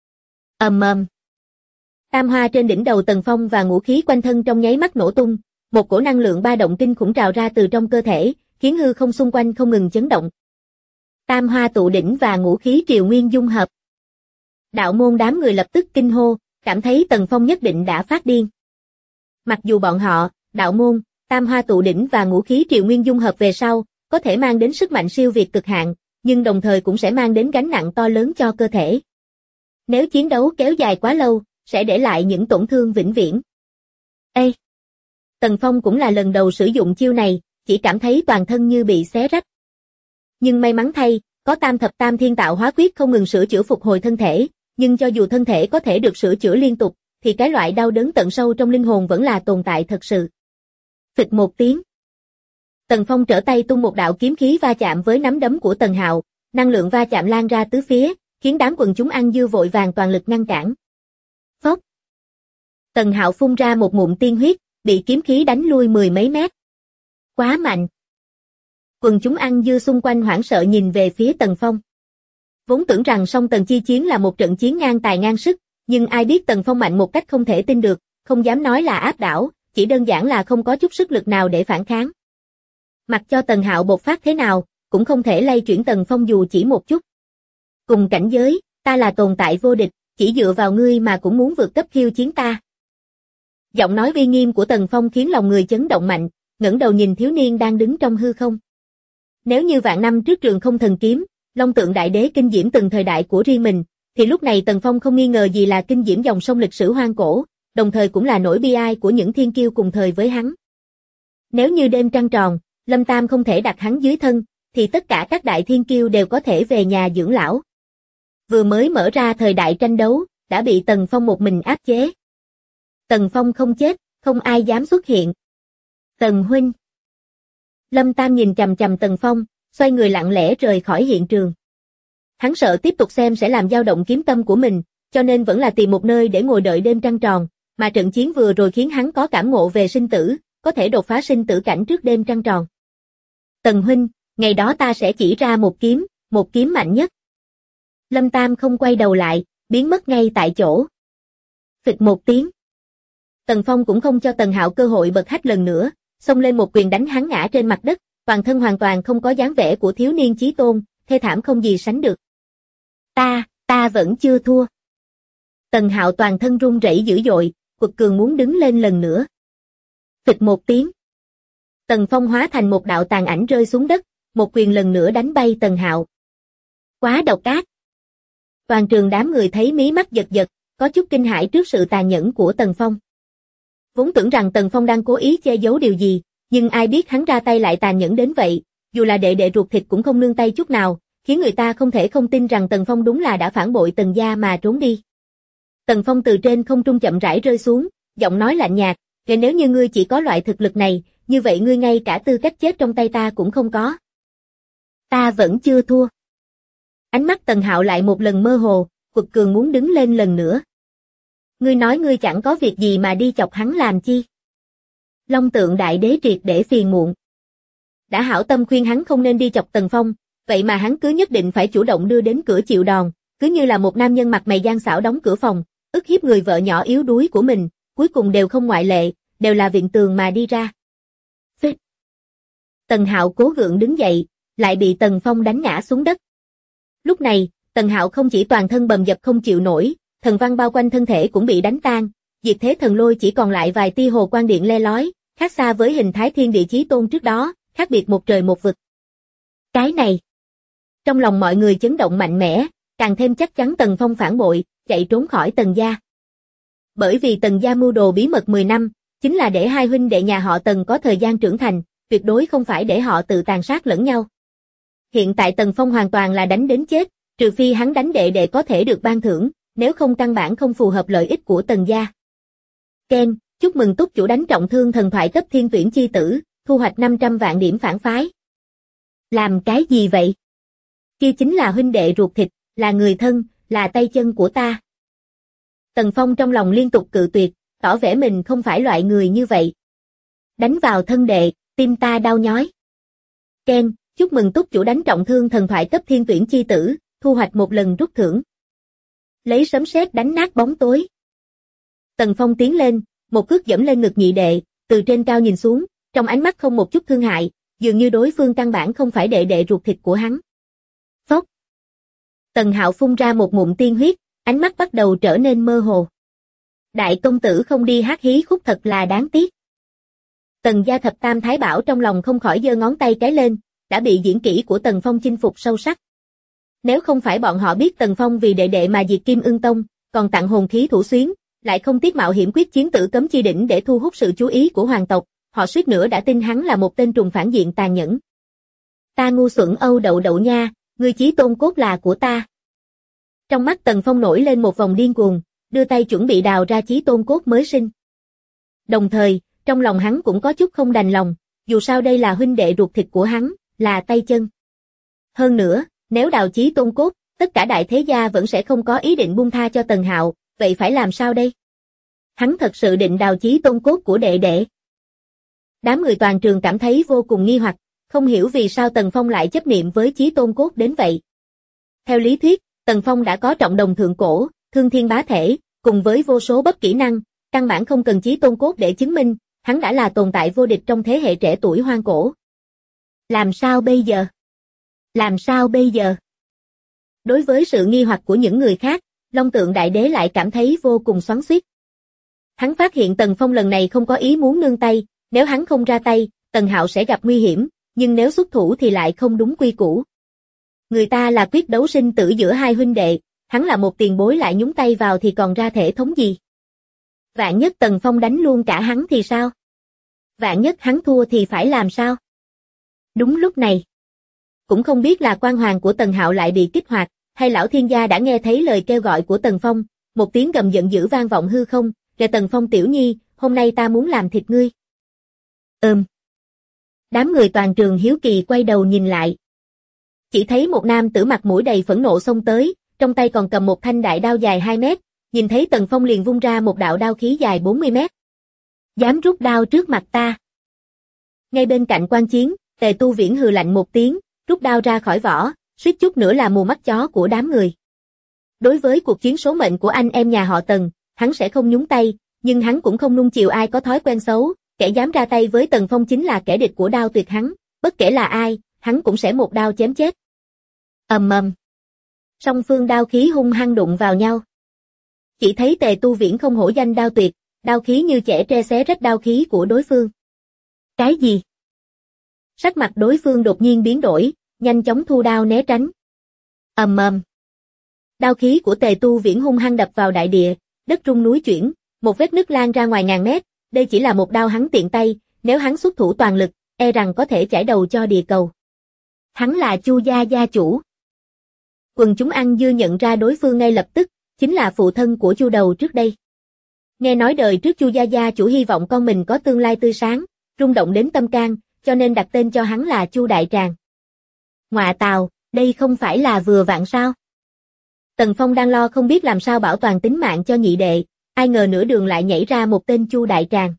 Ầm ầm. Tam hoa trên đỉnh đầu Tần Phong và ngũ khí quanh thân trong nháy mắt nổ tung, một cổ năng lượng ba động kinh khủng trào ra từ trong cơ thể, khiến hư không xung quanh không ngừng chấn động. Tam hoa tụ đỉnh và ngũ khí triều nguyên dung hợp. Đạo môn đám người lập tức kinh hô, cảm thấy Tần Phong nhất định đã phát điên. Mặc dù bọn họ, đạo môn, tam hoa tụ đỉnh và ngũ khí triều nguyên dung hợp về sau, có thể mang đến sức mạnh siêu việt cực hạn, nhưng đồng thời cũng sẽ mang đến gánh nặng to lớn cho cơ thể. Nếu chiến đấu kéo dài quá lâu, sẽ để lại những tổn thương vĩnh viễn. Ê! Tần Phong cũng là lần đầu sử dụng chiêu này, chỉ cảm thấy toàn thân như bị xé rách. Nhưng may mắn thay, có tam thập tam thiên tạo hóa quyết không ngừng sửa chữa phục hồi thân thể, nhưng cho dù thân thể có thể được sửa chữa liên tục, thì cái loại đau đớn tận sâu trong linh hồn vẫn là tồn tại thật sự. Phịch một tiếng. Tần Phong trở tay tung một đạo kiếm khí va chạm với nắm đấm của Tần Hạo, năng lượng va chạm lan ra tứ phía, khiến đám quần chúng ăn dưa vội vàng toàn lực ngăn cản. Phốc. Tần Hạo phun ra một ngụm tiên huyết, bị kiếm khí đánh lui mười mấy mét. Quá mạnh. Quần chúng ăn dưa xung quanh hoảng sợ nhìn về phía Tần Phong. Vốn tưởng rằng song Tần chi chiến là một trận chiến ngang tài ngang sức, nhưng ai biết Tần Phong mạnh một cách không thể tin được, không dám nói là áp đảo, chỉ đơn giản là không có chút sức lực nào để phản kháng. Mặc cho Tần Hạo bộc phát thế nào, cũng không thể lay chuyển Tần Phong dù chỉ một chút. Cùng cảnh giới, ta là tồn tại vô địch, chỉ dựa vào ngươi mà cũng muốn vượt cấp khiêu chiến ta. Giọng nói uy nghiêm của Tần Phong khiến lòng người chấn động mạnh, ngẩng đầu nhìn thiếu niên đang đứng trong hư không. Nếu như vạn năm trước Trường Không Thần Kiếm, Long Tượng Đại Đế kinh diễm từng thời đại của riêng mình, thì lúc này Tần Phong không nghi ngờ gì là kinh diễm dòng sông lịch sử hoang cổ, đồng thời cũng là nỗi bi ai của những thiên kiêu cùng thời với hắn. Nếu như đêm trăng tròn, Lâm Tam không thể đặt hắn dưới thân, thì tất cả các đại thiên kiêu đều có thể về nhà dưỡng lão. Vừa mới mở ra thời đại tranh đấu, đã bị Tần Phong một mình áp chế. Tần Phong không chết, không ai dám xuất hiện. Tần huynh. Lâm Tam nhìn chằm chằm Tần Phong, xoay người lặng lẽ rời khỏi hiện trường. Hắn sợ tiếp tục xem sẽ làm dao động kiếm tâm của mình, cho nên vẫn là tìm một nơi để ngồi đợi đêm trăng tròn, mà trận chiến vừa rồi khiến hắn có cảm ngộ về sinh tử, có thể đột phá sinh tử cảnh trước đêm trăng tròn. Tần huynh, ngày đó ta sẽ chỉ ra một kiếm mạnh nhất. Lâm Tam không quay đầu lại, biến mất ngay tại chỗ. Phịch một tiếng. Tần Phong cũng không cho Tần Hạo cơ hội bật hách lần nữa, xông lên một quyền đánh hắn ngã trên mặt đất, toàn thân hoàn toàn không có dáng vẻ của thiếu niên chí tôn, thê thảm không gì sánh được. Ta vẫn chưa thua. Tần Hạo toàn thân run rẩy dữ dội, quật cường muốn đứng lên lần nữa. Phịch một tiếng. Tần Phong hóa thành một đạo tàn ảnh rơi xuống đất, một quyền lần nữa đánh bay Tần Hạo. Quá độc ác. Toàn trường đám người thấy mí mắt giật giật, có chút kinh hãi trước sự tàn nhẫn của Tần Phong. Vốn tưởng rằng Tần Phong đang cố ý che giấu điều gì, nhưng ai biết hắn ra tay lại tàn nhẫn đến vậy, dù là đệ đệ ruột thịt cũng không nương tay chút nào, khiến người ta không thể không tin rằng Tần Phong đúng là đã phản bội Tần gia mà trốn đi. Tần Phong từ trên không trung chậm rãi rơi xuống, giọng nói lạnh nhạt, nếu như ngươi chỉ có loại thực lực này, như vậy ngươi ngay cả tư cách chết trong tay ta cũng không có. Ta vẫn chưa thua. Ánh mắt Tần Hạo lại một lần mơ hồ, quật cường muốn đứng lên lần nữa. Ngươi nói ngươi chẳng có việc gì mà đi chọc hắn làm chi? Long Tượng Đại Đế triệt để phiền muộn. Đã hảo tâm khuyên hắn không nên đi chọc Tần Phong, vậy mà hắn cứ nhất định phải chủ động đưa đến cửa chịu đòn, cứ như là một nam nhân mặt mày gian xảo đóng cửa phòng, ức hiếp người vợ nhỏ yếu đuối của mình, cuối cùng đều không ngoại lệ, đều là viện tường mà đi ra. Phích. Tần Hạo cố gượng đứng dậy, lại bị Tần Phong đánh ngã xuống đất. Lúc này, Tần Hạo không chỉ toàn thân bầm dập không chịu nổi, thần văn bao quanh thân thể cũng bị đánh tan, diệt thế thần lôi chỉ còn lại vài tia hồ quang điện le lói, khác xa với hình thái thiên địa chí tôn trước đó, khác biệt một trời một vực. Cái này. Trong lòng mọi người chấn động mạnh mẽ, càng thêm chắc chắn Tần Phong phản bội, chạy trốn khỏi Tần gia. Bởi vì Tần gia mưu đồ bí mật 10 năm, chính là để hai huynh đệ nhà họ Tần có thời gian trưởng thành, tuyệt đối không phải để họ tự tàn sát lẫn nhau. Hiện tại Tần Phong hoàn toàn là đánh đến chết, trừ phi hắn đánh đệ đệ có thể được ban thưởng, nếu không căn bản không phù hợp lợi ích của Tần gia. Ken, chúc mừng túc chủ đánh trọng thương thần thoại cấp thiên tuyển chi tử, thu hoạch 500 vạn điểm phản phái. Làm cái gì vậy? Kia chính là huynh đệ ruột thịt, là người thân, là tay chân của ta. Tần Phong trong lòng liên tục cự tuyệt, tỏ vẻ mình không phải loại người như vậy. Đánh vào thân đệ, tim ta đau nhói. Ken, chúc mừng túc chủ đánh trọng thương thần thoại cấp thiên tuyển chi tử, thu hoạch một lần rút thưởng. Lấy sấm sét đánh nát bóng tối. Tần Phong tiến lên, một cước giẫm lên ngực nhị đệ, từ trên cao nhìn xuống, trong ánh mắt không một chút thương hại, dường như đối phương căn bản không phải đệ đệ ruột thịt của hắn. Phốc. Tần Hạo phun ra một ngụm tiên huyết, ánh mắt bắt đầu trở nên mơ hồ. Đại công tử không đi hát hí khúc thật là đáng tiếc. Tần gia thập tam thái bảo trong lòng không khỏi giơ ngón tay cái lên, đã bị diễn kỹ của Tần Phong chinh phục sâu sắc. Nếu không phải bọn họ biết Tần Phong vì đệ đệ mà diệt Kim Ưng Tông, còn tặng hồn khí thủ xuyến, lại không tiếc mạo hiểm quyết chiến tử cấm chi đỉnh để thu hút sự chú ý của hoàng tộc, họ suýt nữa đã tin hắn là một tên trùng phản diện tàn nhẫn. Ta ngu xuẩn Âu đậu đậu nha, ngươi chí tôn cốt là của ta. Trong mắt Tần Phong nổi lên một vòng điên cuồng, đưa tay chuẩn bị đào ra chí tôn cốt mới sinh. Đồng thời, trong lòng hắn cũng có chút không đành lòng, dù sao đây là huynh đệ ruột thịt của hắn, là tay chân. Hơn nữa, nếu đào chí tôn cốt, tất cả đại thế gia vẫn sẽ không có ý định buông tha cho Tần Hạo, vậy phải làm sao đây? Hắn thật sự định đào chí tôn cốt của đệ đệ. Đám người toàn trường cảm thấy vô cùng nghi hoặc, không hiểu vì sao Tần Phong lại chấp niệm với chí tôn cốt đến vậy. Theo lý thuyết, Tần Phong đã có trọng đồng thượng cổ, thương thiên bá thể, cùng với vô số bất kỹ năng, căn bản không cần chí tôn cốt để chứng minh, hắn đã là tồn tại vô địch trong thế hệ trẻ tuổi hoang cổ. Làm sao bây giờ? Làm sao bây giờ? Đối với sự nghi hoặc của những người khác, Long Tượng Đại Đế lại cảm thấy vô cùng xoắn xuýt. Hắn phát hiện Tần Phong lần này không có ý muốn nương tay, nếu hắn không ra tay, Tần Hạo sẽ gặp nguy hiểm, nhưng nếu xuất thủ thì lại không đúng quy củ. Người ta là quyết đấu sinh tử giữa hai huynh đệ, hắn là một tiền bối lại nhúng tay vào thì còn ra thể thống gì? Vạn nhất Tần Phong đánh luôn cả hắn thì sao? Vạn nhất hắn thua thì phải làm sao? Đúng lúc này, cũng không biết là quan hoàng của Tần Hạo lại bị kích hoạt, hay lão thiên gia đã nghe thấy lời kêu gọi của Tần Phong, một tiếng gầm giận dữ vang vọng hư không, "Kìa Tần Phong tiểu nhi, hôm nay ta muốn làm thịt ngươi." Đám người toàn trường hiếu kỳ quay đầu nhìn lại. Chỉ thấy một nam tử mặt mũi đầy phẫn nộ xông tới, trong tay còn cầm một thanh đại đao dài 2 mét, nhìn thấy Tần Phong liền vung ra một đạo đao khí dài 40 mét. Dám rút đao trước mặt ta. Ngay bên cạnh quan chiến, Tề Tu Viễn hừ lạnh một tiếng, rút đao ra khỏi vỏ, suýt chút nữa là mù mắt chó của đám người. Đối với cuộc chiến số mệnh của anh em nhà họ Tần, hắn sẽ không nhúng tay, nhưng hắn cũng không nuông chiều ai có thói quen xấu, kẻ dám ra tay với Tần Phong chính là kẻ địch của đao tuyệt hắn, bất kể là ai, hắn cũng sẽ một đao chém chết. Ầm ầm. Song phương đao khí hung hăng đụng vào nhau. Chỉ thấy Tề Tu Viễn không hổ danh đao tuyệt, đao khí như chẻ tre xé rách đao khí của đối phương. Cái gì? Sắc mặt đối phương đột nhiên biến đổi, nhanh chóng thu đao né tránh. Ầm ầm. Đao khí của Tề Tu Viễn hung hăng đập vào đại địa, đất rung núi chuyển, một vết nứt lan ra ngoài ngàn mét, đây chỉ là một đao hắn tiện tay, nếu hắn xuất thủ toàn lực, e rằng có thể chải đầu cho địa cầu. Hắn là Chu gia gia chủ. Quần chúng ăn dưa nhận ra đối phương ngay lập tức, chính là phụ thân của Chu Đầu trước đây. Nghe nói đời trước Chu gia gia chủ hy vọng con mình có tương lai tươi sáng, rung động đến tâm can, cho nên đặt tên cho hắn là Chu Đại Tràng. Ngọa tào, đây không phải là vừa vặn sao? Tần Phong đang lo không biết làm sao bảo toàn tính mạng cho nhị đệ, ai ngờ nửa đường lại nhảy ra một tên Chu Đại Tràng.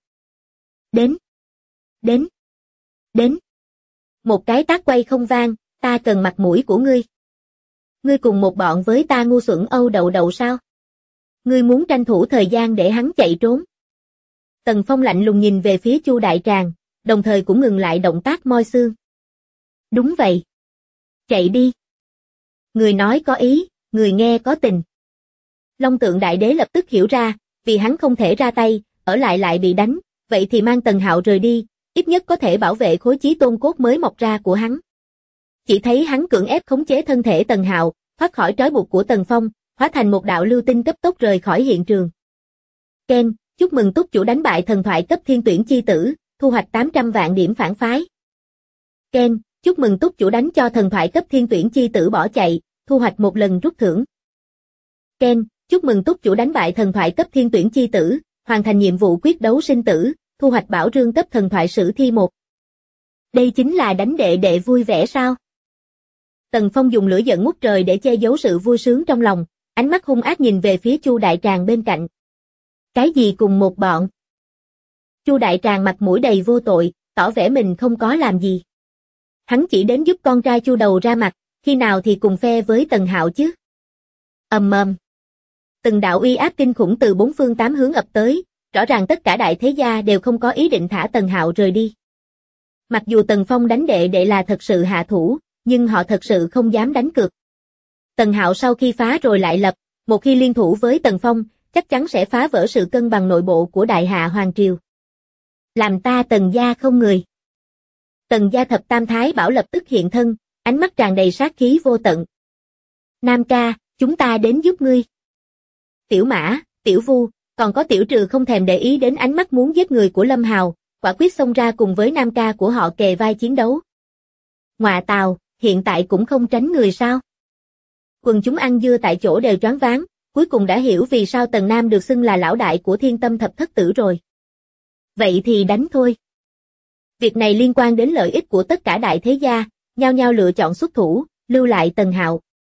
Đến. Một cái tát quay không vang, ta cần mặt mũi của ngươi. Ngươi cùng một bọn với ta ngu xuẩn Âu đậu đậu sao? Ngươi muốn tranh thủ thời gian để hắn chạy trốn. Tần Phong lạnh lùng nhìn về phía Chu Đại Tràng, đồng thời cũng ngừng lại động tác moi xương. Đúng vậy. Chạy đi. Người nói có ý, người nghe có tình. Long Tượng Đại Đế lập tức hiểu ra, vì hắn không thể ra tay, ở lại bị đánh, vậy thì mang Tần Hạo rời đi, ít nhất có thể bảo vệ khối chí tôn cốt mới mọc ra của hắn. Chỉ thấy hắn cưỡng ép khống chế thân thể Tần Hạo, thoát khỏi trói buộc của Tần Phong, hóa thành một đạo lưu tinh cấp tốc rời khỏi hiện trường. Ken, chúc mừng túc chủ đánh bại thần thoại cấp thiên tuyển chi tử, thu hoạch 800 vạn điểm phản phái. Ken, chúc mừng túc chủ đánh cho thần thoại cấp thiên tuyển chi tử bỏ chạy, thu hoạch một lần rút thưởng. Ken, chúc mừng túc chủ đánh bại thần thoại cấp thiên tuyển chi tử, hoàn thành nhiệm vụ quyết đấu sinh tử, thu hoạch bảo rương cấp thần thoại sử thi 1. Đây chính là đánh đệ đệ vui vẻ sao? Tần Phong dùng lửa giận ngút trời để che giấu sự vui sướng trong lòng, ánh mắt hung ác nhìn về phía Chu Đại Tràng bên cạnh. Cái gì cùng một bọn? Chu Đại Tràng mặt mũi đầy vô tội, tỏ vẻ mình không có làm gì. Hắn chỉ đến giúp con trai Chu Đầu ra mặt, khi nào thì cùng phe với Tần Hạo chứ? Ầm ầm. Từng đạo uy áp kinh khủng từ bốn phương tám hướng ập tới, rõ ràng tất cả đại thế gia đều không có ý định thả Tần Hạo rời đi. Mặc dù Tần Phong đánh đệ đệ là thật sự hạ thủ, nhưng họ thật sự không dám đánh cược. Tần Hạo sau khi phá rồi lại lập, một khi liên thủ với Tần Phong, chắc chắn sẽ phá vỡ sự cân bằng nội bộ của Đại Hạ Hoàng Triều. Làm ta Tần gia không người. Tần gia thập tam thái bảo lập tức hiện thân, ánh mắt tràn đầy sát khí vô tận. Nam ca, chúng ta đến giúp ngươi. Tiểu Mã, Tiểu Vu, còn có Tiểu Trừ không thèm để ý đến ánh mắt muốn giết người của Lâm Hào, quả quyết xông ra cùng với Nam ca của họ kề vai chiến đấu. Ngọa tào, hiện tại cũng không tránh người sao? Quần chúng ăn dưa tại chỗ đều choáng váng, cuối cùng đã hiểu vì sao Tần Nam được xưng là lão đại của Thiên Tâm Thập Thất Tử rồi. Vậy thì đánh thôi. Việc này liên quan đến lợi ích của tất cả đại thế gia, nhao nhao lựa chọn xuất thủ, lưu lại Tần Hạo.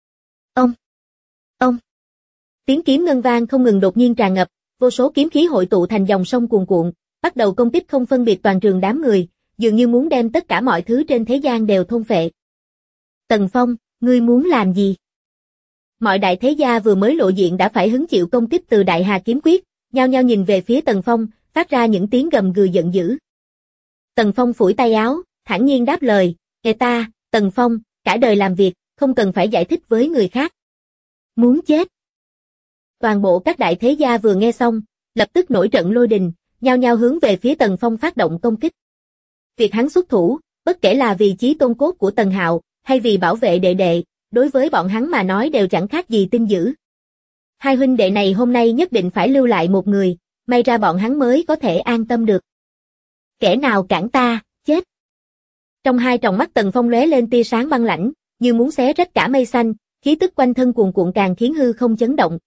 Ông. Tiếng kiếm ngân vang không ngừng đột nhiên tràn ngập, vô số kiếm khí hội tụ thành dòng sông cuồn cuộn, bắt đầu công kích không phân biệt toàn trường đám người, dường như muốn đem tất cả mọi thứ trên thế gian đều thôn phệ. Tần Phong, ngươi muốn làm gì? Mọi đại thế gia vừa mới lộ diện đã phải hứng chịu công kích từ Đại Hà kiếm quyết, nhao nhao nhìn về phía Tần Phong, phát ra những tiếng gầm gừ giận dữ. Tần Phong phủi tay áo, thản nhiên đáp lời, ta, Tần Phong, cả đời làm việc, không cần phải giải thích với người khác. Muốn chết. Toàn bộ các đại thế gia vừa nghe xong, lập tức nổi trận lôi đình, nhao nhao hướng về phía Tần Phong phát động công kích. Việc hắn xuất thủ, bất kể là vì chí tôn cốt của Tần Hạo, hay vì bảo vệ đệ đệ, đối với bọn hắn mà nói đều chẳng khác gì tin dữ. Hai huynh đệ này hôm nay nhất định phải lưu lại một người, may ra bọn hắn mới có thể an tâm được. Kẻ nào cản ta, chết. Trong hai tròng mắt Tần Phong lóe lên tia sáng băng lãnh, như muốn xé rách cả mây xanh, khí tức quanh thân cuồn cuộn càng khiến hư không chấn động.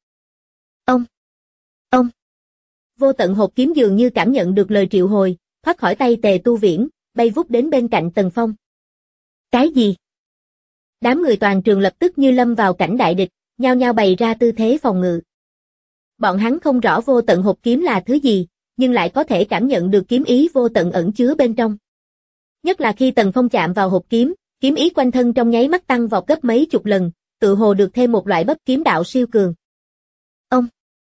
Ông. Vô tận hộp kiếm dường như cảm nhận được lời triệu hồi, thoát khỏi tay Tề Tu Viễn, bay vút đến bên cạnh Tần Phong. Cái gì? Đám người toàn trường lập tức như lâm vào cảnh đại địch, nhao nhao bày ra tư thế phòng ngự. Bọn hắn không rõ vô tận hộp kiếm là thứ gì, nhưng lại có thể cảm nhận được kiếm ý vô tận ẩn chứa bên trong. Nhất là khi Tần Phong chạm vào hộp kiếm, kiếm ý quanh thân trong nháy mắt tăng vọt gấp mấy chục lần, tự hồ được thêm một loại bấp kiếm đạo siêu cường. Ông.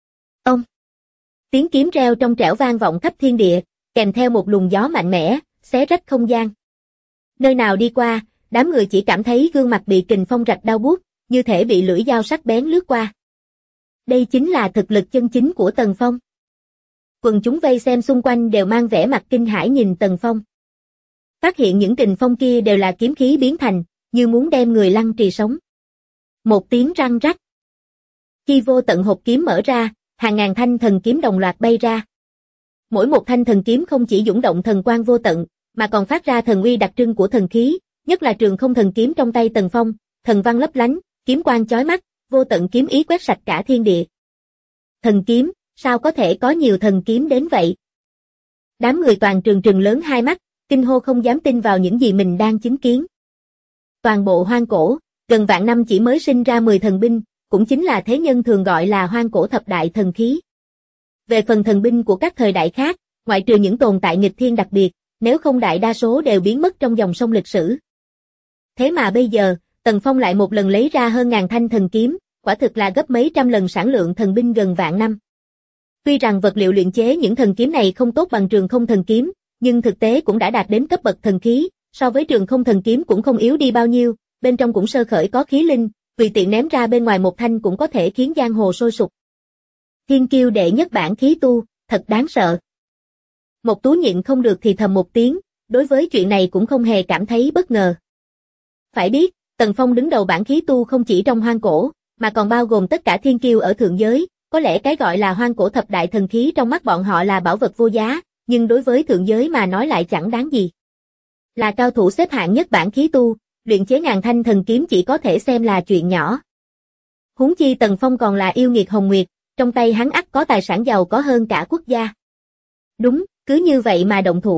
Tiếng kiếm reo trong trẻo vang vọng khắp thiên địa, kèm theo một luồng gió mạnh mẽ, xé rách không gian. Nơi nào đi qua, đám người chỉ cảm thấy gương mặt bị kình phong rạch đau buốt, như thể bị lưỡi dao sắc bén lướt qua. Đây chính là thực lực chân chính của Tần Phong. Quần chúng vây xem xung quanh đều mang vẻ mặt kinh hãi nhìn Tần Phong. Phát hiện những kình phong kia đều là kiếm khí biến thành, như muốn đem người lăng trì sống. Một tiếng răng rắc. Khi vô tận hộp kiếm mở ra, hàng ngàn thanh thần kiếm đồng loạt bay ra. Mỗi một thanh thần kiếm không chỉ dũng động thần quang vô tận, mà còn phát ra thần uy đặc trưng của thần khí, nhất là trường không thần kiếm trong tay Tần Phong, thần văn lấp lánh, kiếm quang chói mắt, vô tận kiếm ý quét sạch cả thiên địa. Thần kiếm, sao có thể có nhiều thần kiếm đến vậy? Đám người toàn trường trừng lớn hai mắt, kinh hô không dám tin vào những gì mình đang chứng kiến. Toàn bộ hoang cổ, gần vạn năm chỉ mới sinh ra 10 thần binh, cũng chính là thế nhân thường gọi là hoang cổ thập đại thần khí. Về phần thần binh của các thời đại khác, ngoại trừ những tồn tại nghịch thiên đặc biệt, nếu không đại đa số đều biến mất trong dòng sông lịch sử. Thế mà bây giờ, Tần Phong lại một lần lấy ra hơn ngàn thanh thần kiếm, quả thực là gấp mấy trăm lần sản lượng thần binh gần vạn năm. Tuy rằng vật liệu luyện chế những thần kiếm này không tốt bằng trường không thần kiếm, nhưng thực tế cũng đã đạt đến cấp bậc thần khí, so với trường không thần kiếm cũng không yếu đi bao nhiêu, bên trong cũng sơ khởi có khí linh, tùy tiện ném ra bên ngoài một thanh cũng có thể khiến giang hồ sôi sục. Thiên kiêu đệ nhất bản khí tu, thật đáng sợ. Một Tú nhịn không được thì thầm một tiếng, đối với chuyện này cũng không hề cảm thấy bất ngờ. Phải biết, Tần Phong đứng đầu bản khí tu không chỉ trong hoang cổ, mà còn bao gồm tất cả thiên kiêu ở thượng giới, có lẽ cái gọi là hoang cổ thập đại thần khí trong mắt bọn họ là bảo vật vô giá, nhưng đối với thượng giới mà nói lại chẳng đáng gì. Là cao thủ xếp hạng nhất bản khí tu, luyện chế ngàn thanh thần kiếm chỉ có thể xem là chuyện nhỏ. Huống chi Tần Phong còn là yêu nghiệt hồng nguyệt, trong tay hắn ắt có tài sản giàu có hơn cả quốc gia. Đúng, cứ như vậy mà động thủ,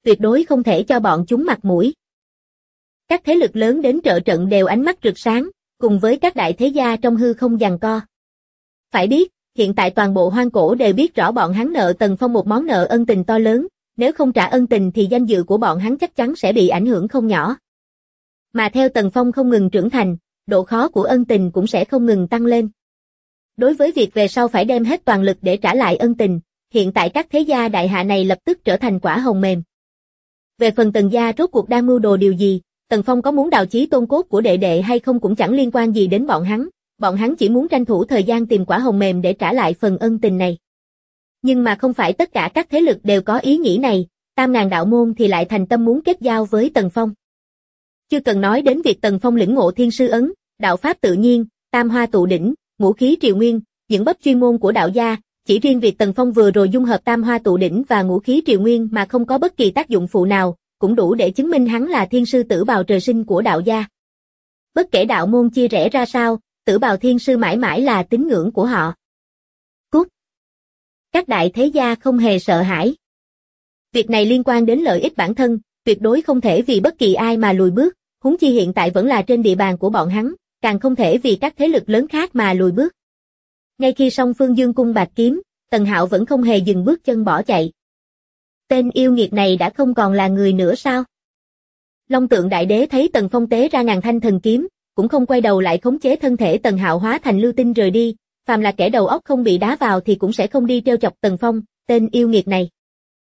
tuyệt đối không thể cho bọn chúng mặt mũi. Các thế lực lớn đến trợ trận đều ánh mắt rực sáng, cùng với các đại thế gia trong hư không giằng co. Phải biết, hiện tại toàn bộ hoang cổ đều biết rõ bọn hắn nợ Tần Phong một món nợ ân tình to lớn, nếu không trả ân tình thì danh dự của bọn hắn chắc chắn sẽ bị ảnh hưởng không nhỏ. Mà theo Tần Phong không ngừng trưởng thành, độ khó của ân tình cũng sẽ không ngừng tăng lên. Đối với việc về sau phải đem hết toàn lực để trả lại ân tình, hiện tại các thế gia đại hạ này lập tức trở thành quả hồng mềm. Về phần Tần gia rốt cuộc đang mưu đồ điều gì, Tần Phong có muốn đào chí tôn cốt của đệ đệ hay không cũng chẳng liên quan gì đến bọn hắn chỉ muốn tranh thủ thời gian tìm quả hồng mềm để trả lại phần ân tình này. Nhưng mà không phải tất cả các thế lực đều có ý nghĩ này, Tam Ngàn đạo môn thì lại thành tâm muốn kết giao với Tần Phong. Chưa cần nói đến việc Tần Phong lĩnh ngộ thiên sư ấn, đạo pháp tự nhiên, tam hoa tụ đỉnh, ngũ khí triều nguyên, những bậc chuyên môn của đạo gia, chỉ riêng việc Tần Phong vừa rồi dung hợp tam hoa tụ đỉnh và ngũ khí triều nguyên mà không có bất kỳ tác dụng phụ nào, cũng đủ để chứng minh hắn là thiên sư tử bào trời sinh của đạo gia. Bất kể đạo môn chia rẽ ra sao, tử bào thiên sư mãi mãi là tín ngưỡng của họ. Cút! Các đại thế gia không hề sợ hãi. Việc này liên quan đến lợi ích bản thân, tuyệt đối không thể vì bất kỳ ai mà lùi bước, huống chi hiện tại vẫn là trên địa bàn của bọn hắn, càng không thể vì các thế lực lớn khác mà lùi bước. Ngay khi song phương dương cung bạt kiếm, Tần Hạo vẫn không hề dừng bước chân bỏ chạy. Tên yêu nghiệt này đã không còn là người nữa sao? Long Tượng Đại Đế thấy Tần Phong tế ra ngàn thanh thần kiếm, cũng không quay đầu lại khống chế thân thể Tần Hạo hóa thành lưu tinh rời đi, phàm là kẻ đầu óc không bị đá vào thì cũng sẽ không đi trêu chọc Tần Phong, tên yêu nghiệt này.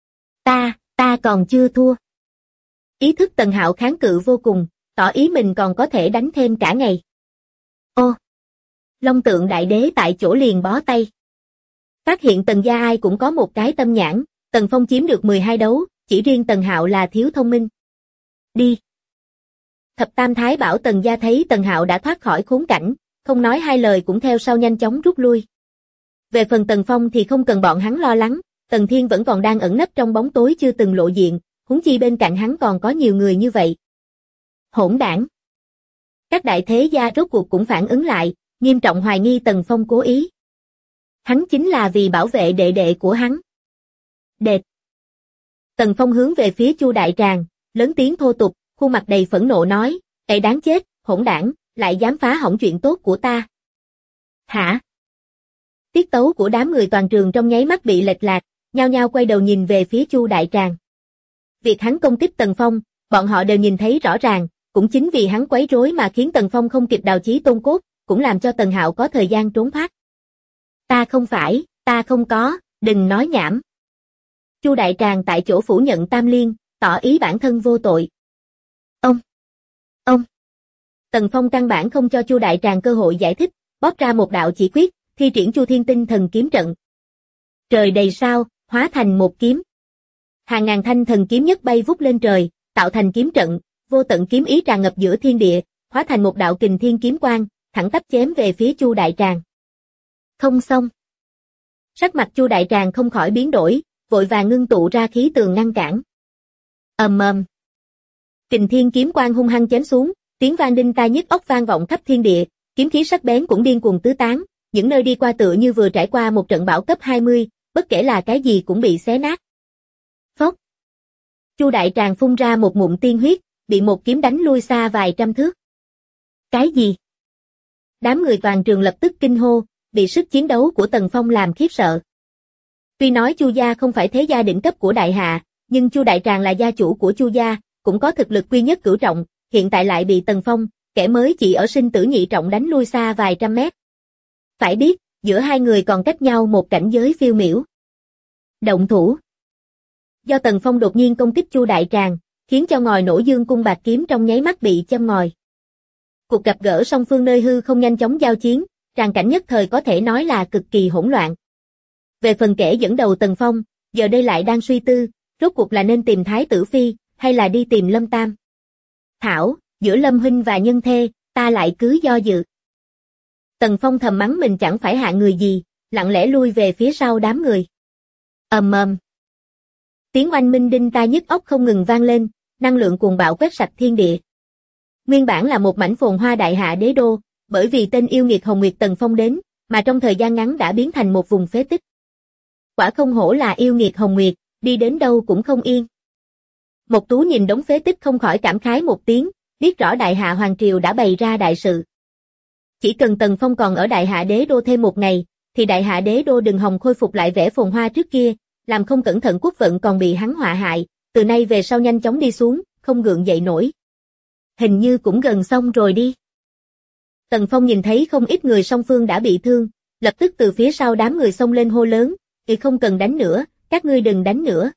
Ta còn chưa thua. Ý thức Tần Hạo kháng cự vô cùng, tỏ ý mình còn có thể đánh thêm cả ngày. Ô! Long Tượng Đại Đế tại chỗ liền bó tay. Phát hiện Tần gia ai cũng có một cái tâm nhãn, Tần Phong chiếm được 12 đấu, chỉ riêng Tần Hạo là thiếu thông minh. Đi! Thập Tam Thái bảo Tần gia thấy Tần Hạo đã thoát khỏi khốn cảnh, không nói hai lời cũng theo sau nhanh chóng rút lui. Về phần Tần Phong thì không cần bọn hắn lo lắng, Tần Thiên vẫn còn đang ẩn nấp trong bóng tối chưa từng lộ diện, huống chi bên cạnh hắn còn có nhiều người như vậy. Hỗn đảng! Các đại thế gia rốt cuộc cũng phản ứng lại, nghiêm trọng hoài nghi Tần Phong cố ý. Hắn chính là vì bảo vệ đệ đệ của hắn. Đệt! Tần Phong hướng về phía Chu Đại Tràng, lớn tiếng thô tục, khuôn mặt đầy phẫn nộ nói, "Ê đáng chết, hỗn đảng, lại dám phá hỏng chuyện tốt của ta." Hả? Tiết tấu của đám người toàn trường trong nháy mắt bị lệch lạc, nhao nhao quay đầu nhìn về phía Chu Đại Tràng. Việc hắn công kích Tần Phong, bọn họ đều nhìn thấy rõ ràng, cũng chính vì hắn quấy rối mà khiến Tần Phong không kịp đào chí tôn cốt, cũng làm cho Tần Hạo có thời gian trốn thoát. Ta không có, đừng nói nhảm. Chu Đại Tràng tại chỗ phủ nhận tam liên, tỏ ý bản thân vô tội. Ông. Tần Phong căn bản không cho Chu Đại Tràng cơ hội giải thích, bóp ra một đạo chỉ quyết, thi triển Chu Thiên Tinh thần kiếm trận. Trời đầy sao, hóa thành một kiếm. Hàng ngàn thanh thần kiếm nhất bay vút lên trời, tạo thành kiếm trận, vô tận kiếm ý tràn ngập giữa thiên địa, hóa thành một đạo kình thiên kiếm quang, thẳng tắp chém về phía Chu Đại Tràng. Không xong. Sắc mặt Chu Đại Tràng không khỏi biến đổi, vội vàng ngưng tụ ra khí tường ngăn cản. Ầm ầm. Kình thiên kiếm quang hung hăng chém xuống, tiếng vang đinh tai nhức óc vang vọng khắp thiên địa, kiếm khí sắc bén cũng điên cuồng tứ tán, những nơi đi qua tựa như vừa trải qua một trận bão cấp 20, bất kể là cái gì cũng bị xé nát. Phốc. Chu Đại Tràng phun ra một ngụm tiên huyết, bị một kiếm đánh lui xa vài trăm thước. Cái gì? Đám người toàn trường lập tức kinh hô, bị sức chiến đấu của Tần Phong làm khiếp sợ. Tuy nói Chu gia không phải thế gia đỉnh cấp của đại hạ, nhưng Chu Đại Tràng là gia chủ của Chu gia, cũng có thực lực quy nhất cửu trọng, hiện tại lại bị Tần Phong, kẻ mới chỉ ở sinh tử nhị trọng đánh lui xa vài trăm mét. Phải biết, giữa hai người còn cách nhau một cảnh giới phiêu miểu. Động thủ. Do Tần Phong đột nhiên công kích Chu Đại Tràng, khiến cho ngòi nổ dương cung bạc kiếm trong nháy mắt bị châm ngòi. Cuộc gặp gỡ song phương nơi hư không nhanh chóng giao chiến, tràng cảnh nhất thời có thể nói là cực kỳ hỗn loạn. Về phần kẻ dẫn đầu Tần Phong, giờ đây lại đang suy tư, rốt cuộc là nên tìm Thái tử Phi, hay là đi tìm Lâm Tam. Thảo, giữa Lâm huynh và nhân thê, ta lại cứ do dự. Tần Phong thầm mắng mình chẳng phải hạ người gì, lặng lẽ lui về phía sau đám người. Ầm ầm. Tiếng oanh minh đinh tai nhức óc không ngừng vang lên, năng lượng cuồng bạo quét sạch thiên địa. Nguyên bản là một mảnh phồn hoa đại hạ đế đô, bởi vì tên yêu nghiệt Hồng Nguyệt Tần Phong đến, mà trong thời gian ngắn đã biến thành một vùng phế tích. Quả không hổ là yêu nghiệt Hồng Nguyệt, đi đến đâu cũng không yên. Mộc Tú nhìn đống phế tích không khỏi cảm khái một tiếng, biết rõ Đại Hạ Hoàng Triều đã bày ra đại sự. Chỉ cần Tần Phong còn ở Đại Hạ Đế Đô thêm một ngày, thì Đại Hạ Đế Đô đừng hòng khôi phục lại vẻ phồn hoa trước kia, làm không cẩn thận quốc vận còn bị hắn họa hại, từ nay về sau nhanh chóng đi xuống, không gượng dậy nổi. Hình như cũng gần xong rồi đi. Tần Phong nhìn thấy không ít người song phương đã bị thương, lập tức từ phía sau đám người xông lên hô lớn, "Thì không cần đánh nữa, các ngươi đừng đánh nữa."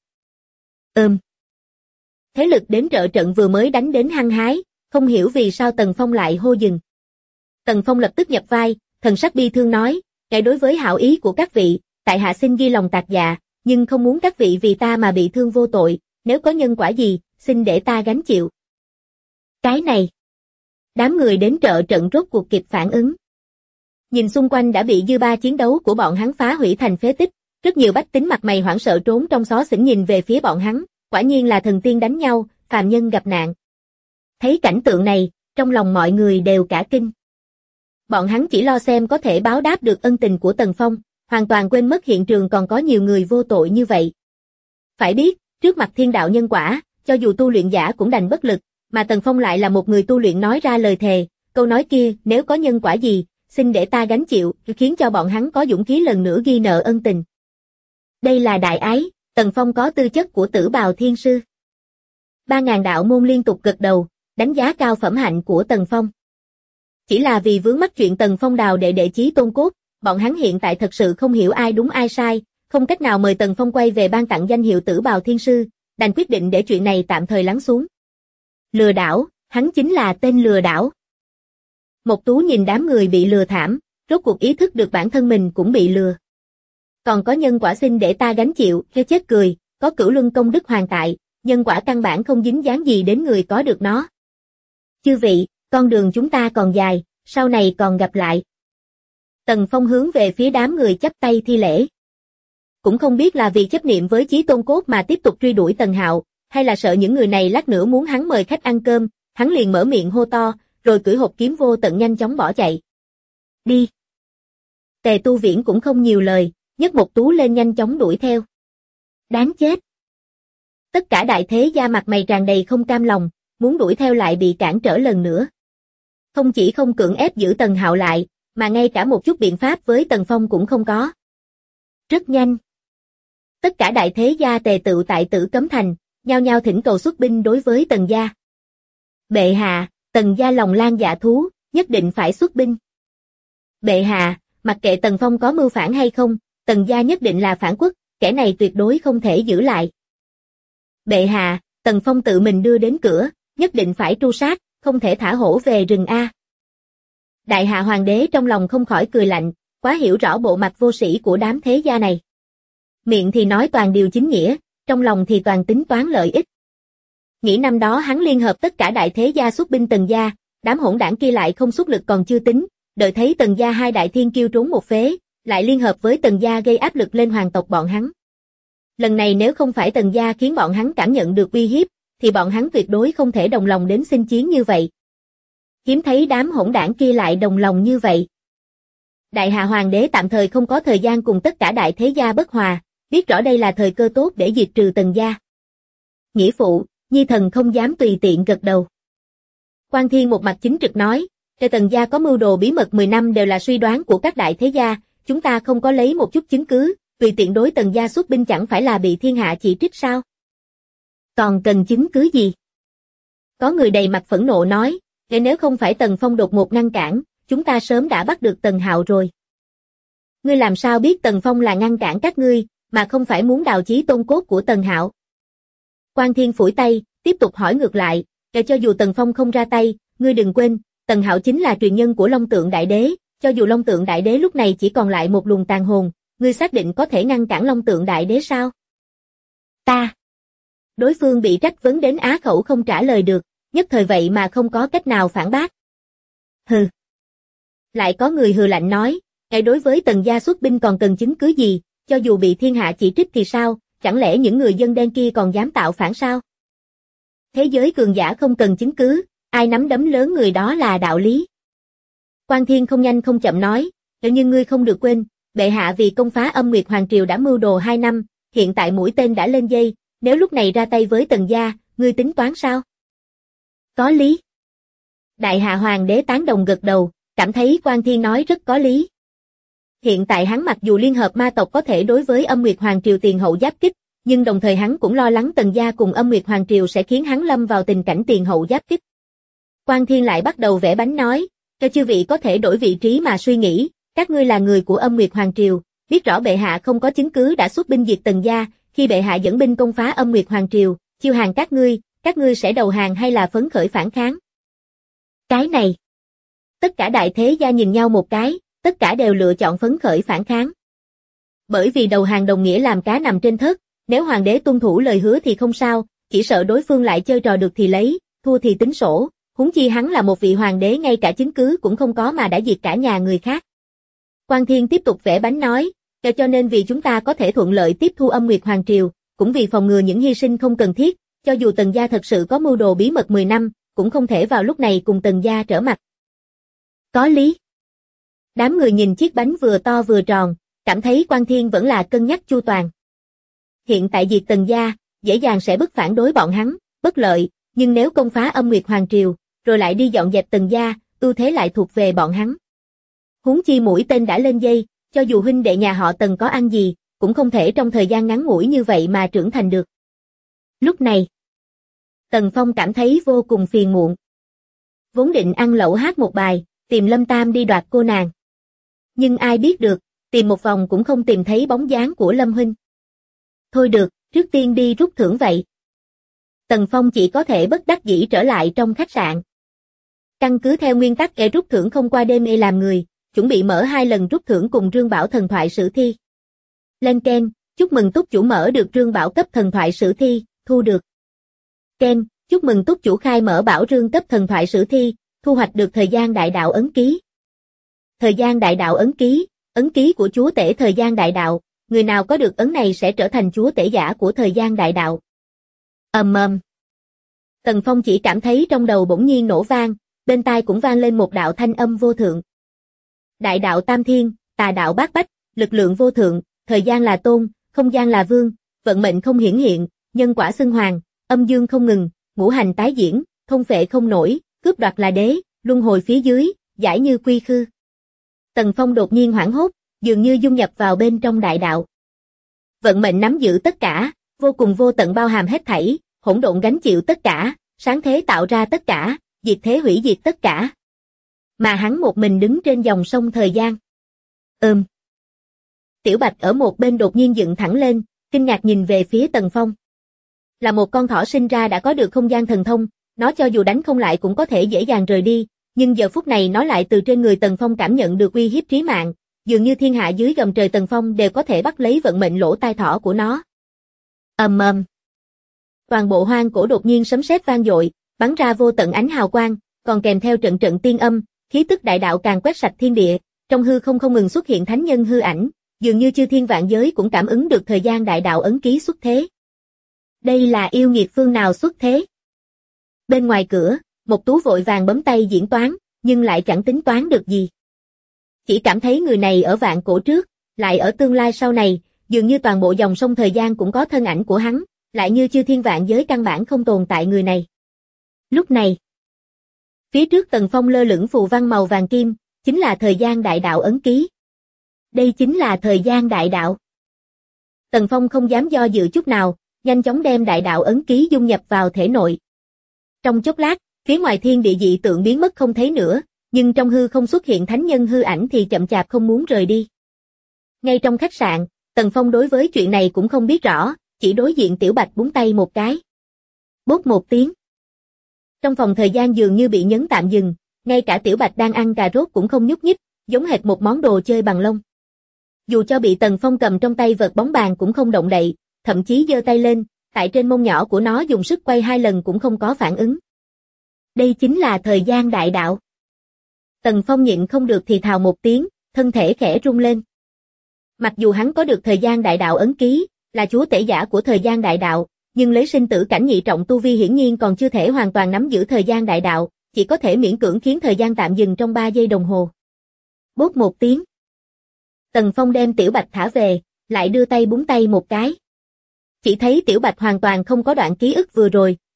Thế lực đến trợ trận vừa mới đánh đến hăng hái, không hiểu vì sao Tần Phong lại hô dừng. Tần Phong lập tức nhập vai, thần sắc bi thương nói, "Kẻ đối với hảo ý của các vị, tại hạ xin ghi lòng tạc dạ, nhưng không muốn các vị vì ta mà bị thương vô tội, nếu có nhân quả gì, xin để ta gánh chịu." Cái này. Đám người đến trợ trận rốt cuộc kịp phản ứng. Nhìn xung quanh đã bị dư ba chiến đấu của bọn hắn phá hủy thành phế tích, rất nhiều bách tính mặt mày hoảng sợ trốn trong xó xỉnh nhìn về phía bọn hắn, quả nhiên là thần tiên đánh nhau, phàm nhân gặp nạn. Thấy cảnh tượng này, trong lòng mọi người đều cả kinh. Bọn hắn chỉ lo xem có thể báo đáp được ân tình của Tần Phong, hoàn toàn quên mất hiện trường còn có nhiều người vô tội như vậy. Phải biết, trước mặt thiên đạo nhân quả, cho dù tu luyện giả cũng đành bất lực, mà Tần Phong lại là một người tu luyện nói ra lời thề, câu nói kia, nếu có nhân quả gì, xin để ta gánh chịu, khiến cho bọn hắn có dũng khí lần nữa ghi nợ ân tình. Đây là đại ái, Tần Phong có tư chất của Tử Bào Thiên Sư. 3.000 đạo môn liên tục gật đầu, đánh giá cao phẩm hạnh của Tần Phong. Chỉ là vì vướng mắc chuyện Tần Phong đào đệ chí tôn cốt, bọn hắn hiện tại thật sự không hiểu ai đúng ai sai, không cách nào mời Tần Phong quay về ban tặng danh hiệu Tử Bào Thiên Sư, đành quyết định để chuyện này tạm thời lắng xuống. Lừa đảo, hắn chính là tên lừa đảo. Mộc Tú nhìn đám người bị lừa thảm, rốt cuộc ý thức được bản thân mình cũng bị lừa. Còn có nhân quả xin để ta gánh chịu, kêu chết cười, có cửu luân công đức hoàn tại, nhân quả căn bản không dính dáng gì đến người có được nó. Chư vị, con đường chúng ta còn dài, sau này còn gặp lại. Tần Phong hướng về phía đám người chắp tay thi lễ. Cũng không biết là vì chấp niệm với chí tôn cốt mà tiếp tục truy đuổi Tần Hạo, hay là sợ những người này lát nữa muốn hắn mời khách ăn cơm, hắn liền mở miệng hô to, rồi cưỡi hộp kiếm vô tận nhanh chóng bỏ chạy. Đi. Tề Tu Viễn cũng không nhiều lời, nhấc Mộc Tú lên nhanh chóng đuổi theo. Đáng chết. Tất cả đại thế gia mặt mày tràn đầy không cam lòng, muốn đuổi theo lại bị cản trở lần nữa. Không chỉ không cưỡng ép giữ Tần Hạo lại, mà ngay cả một chút biện pháp với Tần Phong cũng không có. Rất nhanh. Tất cả đại thế gia tề tựu tại Tử Cấm Thành, nhao nhao thỉnh cầu xuất binh đối với Tần gia. Bệ hạ, Tần gia lòng lan dạ thú, nhất định phải xuất binh. Bệ hạ, mặc kệ Tần Phong có mưu phản hay không, Tần gia nhất định là phản quốc, kẻ này tuyệt đối không thể giữ lại. Bệ hạ, Tần Phong tự mình đưa đến cửa, nhất định phải tru sát, không thể thả hổ về rừng A. Đại Hạ Hoàng đế trong lòng không khỏi cười lạnh, quá hiểu rõ bộ mặt vô sĩ của đám thế gia này. Miệng thì nói toàn điều chính nghĩa, trong lòng thì toàn tính toán lợi ích. Nghĩ năm đó hắn liên hợp tất cả đại thế gia xuất binh Tần gia, đám hỗn đảng kia lại không xuất lực còn chưa tính, đợi thấy Tần gia hai đại thiên kiêu trốn một phế, lại liên hợp với Tần gia gây áp lực lên hoàng tộc bọn hắn. Lần này nếu không phải Tần gia khiến bọn hắn cảm nhận được uy hiếp, thì bọn hắn tuyệt đối không thể đồng lòng đến xin chiến như vậy. Hiếm thấy đám hỗn đảng kia lại đồng lòng như vậy. Đại Hạ Hoàng đế tạm thời không có thời gian cùng tất cả đại thế gia bất hòa, biết rõ đây là thời cơ tốt để diệt trừ Tần gia. Nghĩa phụ, Nhi thần không dám tùy tiện gật đầu. Quan Thiên một mặt chính trực nói, cho Tần gia có mưu đồ bí mật 10 năm đều là suy đoán của các đại thế gia, chúng ta không có lấy một chút chứng cứ, tùy tiện đối Tần gia xuất binh chẳng phải là bị thiên hạ chỉ trích sao? Còn cần chứng cứ gì? Có người đầy mặt phẫn nộ nói, nếu không phải Tần Phong đột ngột ngăn cản, chúng ta sớm đã bắt được Tần Hạo rồi. Ngươi làm sao biết Tần Phong là ngăn cản các ngươi, mà không phải muốn đào chí tôn cốt của Tần Hạo? Quan Thiên phủi tay, tiếp tục hỏi ngược lại, cho dù Tần Phong không ra tay, ngươi đừng quên, Tần Hạo chính là truyền nhân của Long Tượng Đại Đế, cho dù Long Tượng Đại Đế lúc này chỉ còn lại một luồng tàn hồn, ngươi xác định có thể ngăn cản Long Tượng Đại Đế sao? Ta. Đối phương bị trách vấn đến á khẩu không trả lời được, nhất thời vậy mà không có cách nào phản bác. Hừ. Lại có người hừ lạnh nói, đối với Tần gia xuất binh còn cần chứng cứ gì, cho dù bị thiên hạ chỉ trích thì sao, chẳng lẽ những người dân đen kia còn dám tạo phản sao? Thế giới cường giả không cần chứng cứ, ai nắm đấm lớn người đó là đạo lý. Quan Thiên không nhanh không chậm nói, nhưng ngươi không được quên, bệ hạ vì công phá Âm Nguyệt Hoàng Triều đã mưu đồ 2 năm, hiện tại mũi tên đã lên dây, nếu lúc này ra tay với Tần gia, ngươi tính toán sao? Có lý. Đại hạ hoàng đế tán đồng gật đầu, cảm thấy Quan Thiên nói rất có lý. Hiện tại hắn mặc dù liên hợp ma tộc có thể đối với Âm Nguyệt Hoàng Triều tiền hậu giáp kích, nhưng đồng thời hắn cũng lo lắng Tần gia cùng Âm Nguyệt Hoàng Triều sẽ khiến hắn lâm vào tình cảnh tiền hậu giáp kích. Quan Thiên lại bắt đầu vẽ bánh nói, cho chư vị có thể đổi vị trí mà suy nghĩ, các ngươi là người của Âm Nguyệt Hoàng Triều, biết rõ bệ hạ không có chứng cứ đã xuất binh diệt Tần gia, khi bệ hạ dẫn binh công phá Âm Nguyệt Hoàng Triều, chiêu hàng các ngươi sẽ đầu hàng hay là phấn khởi phản kháng? Cái này. Tất cả đại thế gia nhìn nhau một cái, tất cả đều lựa chọn phấn khởi phản kháng. Bởi vì đầu hàng đồng nghĩa làm cá nằm trên thớt, nếu hoàng đế tuân thủ lời hứa thì không sao, chỉ sợ đối phương lại chơi trò được thì lấy, thua thì tính sổ, huống chi hắn là một vị hoàng đế ngay cả chứng cứ cũng không có mà đã diệt cả nhà người khác. Quan Thiên tiếp tục vẽ bánh nói, cho nên vì chúng ta có thể thuận lợi tiếp thu Âm Nguyệt Hoàng Triều, cũng vì phòng ngừa những hy sinh không cần thiết, cho dù Tần gia thật sự có mưu đồ bí mật 10 năm, cũng không thể vào lúc này cùng Tần gia trở mặt. Có lý. Đám người nhìn chiếc bánh vừa to vừa tròn, cảm thấy Quan Thiên vẫn là cân nhắc chu toàn. Hiện tại diệt Tần gia, dễ dàng sẽ bức phản đối bọn hắn, bất lợi, nhưng nếu công phá Âm Nguyệt Hoàng Triều, rồi lại đi dọn dẹp Tần gia, ưu thế lại thuộc về bọn hắn. Huống chi mũi tên đã lên dây, cho dù huynh đệ nhà họ Tần có ăn gì, cũng không thể trong thời gian ngắn ngủi như vậy mà trưởng thành được. Lúc này, Tần Phong cảm thấy vô cùng phiền muộn. Vốn định ăn lẩu hát một bài, tìm Lâm Tam đi đoạt cô nàng. Nhưng ai biết được, tìm một vòng cũng không tìm thấy bóng dáng của Lâm huynh. Thôi được, trước tiên đi rút thưởng vậy. Tần Phong chỉ có thể bất đắc dĩ trở lại trong khách sạn. Căn cứ theo nguyên tắc kẻ rút thưởng không qua đêm làm người, chuẩn bị mở 2 lần rút thưởng cùng Rương Bảo thần thoại sử thi. Lên keng, chúc mừng túc chủ mở được Rương Bảo cấp thần thoại sử thi, thu được. Keng, chúc mừng túc chủ khai mở Bảo Rương cấp thần thoại sử thi, thu hoạch được thời gian đại đạo ấn ký. Thời gian đại đạo ấn ký của chúa tể thời gian đại đạo, người nào có được ấn này sẽ trở thành chúa tể giả của thời gian đại đạo. Tần Phong chỉ cảm thấy trong đầu bỗng nhiên nổ vang, bên tai cũng vang lên một đạo thanh âm vô thượng. Đại đạo tam thiên, tà đạo bát bách, lực lượng vô thượng, thời gian là tôn, không gian là vương, vận mệnh không hiển hiện, nhân quả xưng hoàng, âm dương không ngừng, ngũ hành tái diễn, thôn phệ không nổi, cướp đoạt là đế, luân hồi phía dưới, giải như quy khư. Tần Phong đột nhiên hoảng hốt, dường như dung nhập vào bên trong đại đạo. Vận mệnh nắm giữ tất cả, vô cùng vô tận bao hàm hết thảy, hỗn độn gánh chịu tất cả, sáng thế tạo ra tất cả, diệt thế hủy diệt tất cả. Mà hắn một mình đứng trên dòng sông thời gian. Tiểu Bạch ở một bên đột nhiên dựng thẳng lên, kinh ngạc nhìn về phía Tần Phong. Là một con thỏ sinh ra đã có được không gian thần thông, nó cho dù đánh không lại cũng có thể dễ dàng rời đi, nhưng giờ phút này nó lại từ trên người Tần Phong cảm nhận được uy hiếp trí mạng, dường như thiên hạ dưới gầm trời Tần Phong đều có thể bắt lấy vận mệnh lỗ tai thỏ của nó. Toàn bộ hoang cổ đột nhiên sấm sét vang dội, bắn ra vô tận ánh hào quang, còn kèm theo trận trận tiên âm, khí tức đại đạo càng quét sạch thiên địa, trong hư không không ngừng xuất hiện thánh nhân hư ảnh, dường như chư thiên vạn giới cũng cảm ứng được thời gian đại đạo ấn ký xuất thế. Đây là yêu nghiệt phương nào xuất thế? Bên ngoài cửa, Mộc Tú vội vàng bấm tay diễn toán, nhưng lại chẳng tính toán được gì. Chỉ cảm thấy người này ở vạn cổ trước, lại ở tương lai sau này, dường như toàn bộ dòng sông thời gian cũng có thân ảnh của hắn, lại như chư thiên vạn giới căn bản không tồn tại người này. Lúc này, phía trước Tần Phong lơ lửng phù văn màu vàng kim, chính là thời gian đại đạo ấn ký. Đây chính là thời gian đại đạo. Tần Phong không dám do dự chút nào, nhanh chóng đem đại đạo ấn ký dung nhập vào thể nội. Trong chốc lát, phía ngoài thiên địa dị tượng biến mất không thấy nữa, nhưng trong hư không xuất hiện thánh nhân hư ảnh thì chậm chạp không muốn rời đi. Ngay trong khách sạn, Tần Phong đối với chuyện này cũng không biết rõ, chỉ đối diện Tiểu Bạch búng tay một cái. Bốp một tiếng. Trong phòng thời gian dường như bị nhấn tạm dừng, ngay cả Tiểu Bạch đang ăn cà rốt cũng không nhúc nhích, giống hệt một món đồ chơi bằng lông. Dù cho bị Tần Phong cầm trong tay vợt bóng bàn cũng không động đậy, thậm chí giơ tay lên, tại trên mông nhỏ của nó dùng sức quay 2 lần cũng không có phản ứng. Đây chính là thời gian đại đạo. Tần Phong nhịn không được thì thào một tiếng, thân thể khẽ rung lên. Mặc dù hắn có được thời gian đại đạo ấn ký, là chúa tể giả của thời gian đại đạo, nhưng lấy sinh tử cảnh nhị trọng tu vi hiển nhiên còn chưa thể hoàn toàn nắm giữ thời gian đại đạo, chỉ có thể miễn cưỡng khiến thời gian tạm dừng trong 3 giây đồng hồ. Bốp một tiếng. Tần Phong đem Tiểu Bạch thả về, lại đưa tay búng tay một cái. Chỉ thấy Tiểu Bạch hoàn toàn không có đoạn ký ức vừa rồi,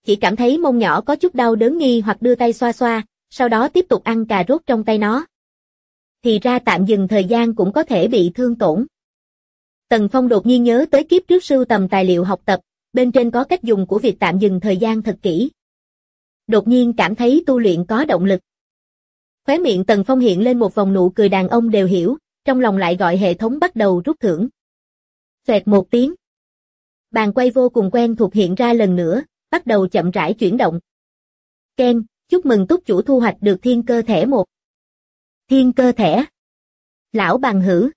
chỉ cảm thấy mông nhỏ có chút đau đớn nghi hoặc đưa tay xoa xoa, sau đó tiếp tục ăn cà rốt trong tay nó. Thì ra tạm dừng thời gian cũng có thể bị thương tổn. Tần Phong đột nhiên nhớ tới kiếp trước sưu tầm tài liệu học tập, bên trên có cách dùng của việc tạm dừng thời gian thật kỹ. Đột nhiên cảm thấy tu luyện có động lực. Khóe miệng Tần Phong hiện lên một vòng nụ cười đàn ông đều hiểu, trong lòng lại gọi hệ thống bắt đầu rút thưởng. Xoẹt một tiếng. Bàn quay vô cùng quen thuộc hiện ra lần nữa, bắt đầu chậm rãi chuyển động. Ken, chúc mừng túc chủ thu hoạch được thiên cơ thẻ 1. Thiên cơ thẻ. Lão bằng hữu.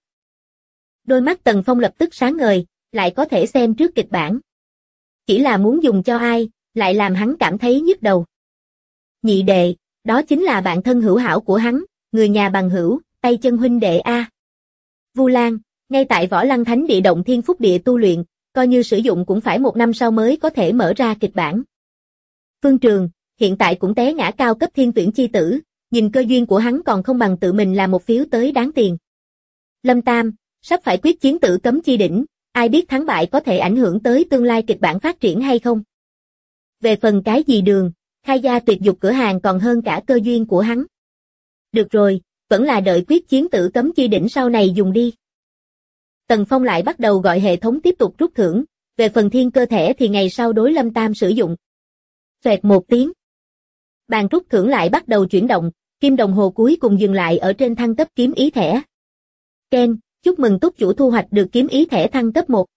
Đôi mắt Tần Phong lập tức sáng ngời, lại có thể xem trước kịch bản. Chỉ là muốn dùng cho ai, lại làm hắn cảm thấy nhức đầu. Nhị đệ, đó chính là bạn thân hữu hảo của hắn, người nhà bằng hữu, tay chân huynh đệ a. Vu Lan, ngay tại Võ Lăng Thánh địa động Thiên Phúc địa tu luyện, coi như sử dụng cũng phải 1 năm sau mới có thể mở ra kịch bản. Phương Trường, hiện tại cũng té ngã cao cấp thiên tuyển chi tử, nhìn cơ duyên của hắn còn không bằng tự mình làm một phiếu tới đáng tiền. Lâm Tam, sắp phải quyết chiến tử cấm chi đỉnh, ai biết thắng bại có thể ảnh hưởng tới tương lai kịch bản phát triển hay không. Về phần cái gì Đường, khai gia tuyệt dục cửa hàng còn hơn cả cơ duyên của hắn. Được rồi, vẫn là đợi quyết chiến tử cấm chi đỉnh sau này dùng đi. Tần Phong lại bắt đầu gọi hệ thống tiếp tục rút thưởng, về phần thiên cơ thẻ thì ngày sau đối Lâm Tam sử dụng. Xoẹt một tiếng. Bàn rút thưởng lại bắt đầu chuyển động, kim đồng hồ cuối cùng dừng lại ở trên thăng cấp kiếm ý thẻ. Ken, chúc mừng túc chủ thu hoạch được kiếm ý thẻ thăng cấp 1.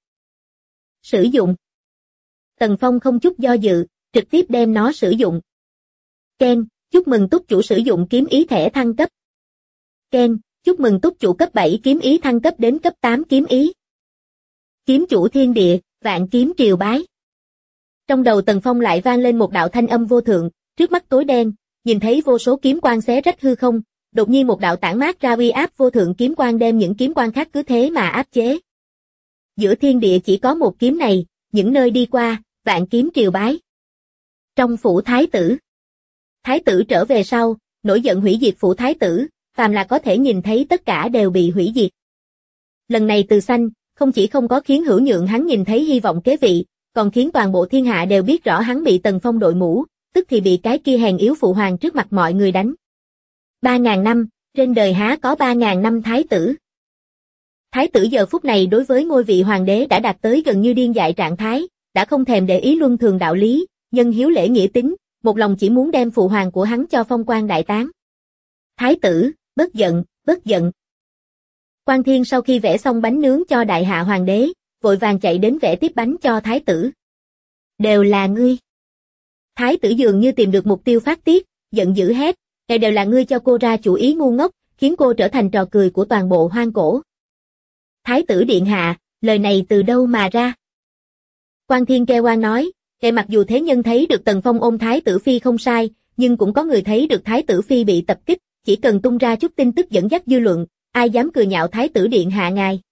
Sử dụng. Tần Phong không chút do dự, trực tiếp đem nó sử dụng. Ken, chúc mừng túc chủ sử dụng kiếm ý thẻ thăng cấp. Ken, chúc mừng túc chủ cấp 7 kiếm ý thăng cấp đến cấp 8 kiếm ý. Kiếm chủ thiên địa, vạn kiếm triều bái. Trong đầu Tần Phong lại vang lên một đạo thanh âm vô thượng, trước mắt tối đen, nhìn thấy vô số kiếm quang xé rách hư không, đột nhiên một đạo tản mát ra uy áp vô thượng kiếm quang đem những kiếm quang khác cứ thế mà áp chế. Giữa thiên địa chỉ có một kiếm này, những nơi đi qua, vạn kiếm triều bái. Trong phủ thái tử. Thái tử trở về sau, nổi giận hủy diệt phủ thái tử, phàm là có thể nhìn thấy tất cả đều bị hủy diệt. Lần này Từ Xanh, không chỉ không có khiến Hữu Nhượng hắn nhìn thấy hy vọng kế vị, còn khiến toàn bộ thiên hạ đều biết rõ hắn bị Tần Phong đội mũ, tức thì bị cái kia hèn yếu phụ hoàng trước mặt mọi người đánh. 3.000 năm, trên đời há có 3.000 năm thái tử. Thái tử giờ phút này đối với ngôi vị hoàng đế đã đạt tới gần như điên dại trạng thái, đã không thèm để ý luân thường đạo lý, nhân hiếu lễ nghĩa tính, một lòng chỉ muốn đem phụ hoàng của hắn cho phong quan đại tán. Thái tử, bất giận, bất giận. Quan Thiên sau khi vẽ xong bánh nướng cho đại hạ hoàng đế, vội vàng chạy đến vẽ tiếp bánh cho thái tử. Đều là ngươi. Thái tử dường như tìm được mục tiêu phát tiết, giận dữ hét, này đều là ngươi cho cô ra chủ ý ngu ngốc, khiến cô trở thành trò cười của toàn bộ hoang cổ. Thái tử điện hạ, lời này từ đâu mà ra? Quan Thiên kêu oan nói, mặc dù thế nhân thấy được Tần Phong ôm thái tử phi không sai, nhưng cũng có người thấy được thái tử phi bị tập kích, chỉ cần tung ra chút tin tức dẫn dắt dư luận, ai dám cười nhạo thái tử điện hạ ngài.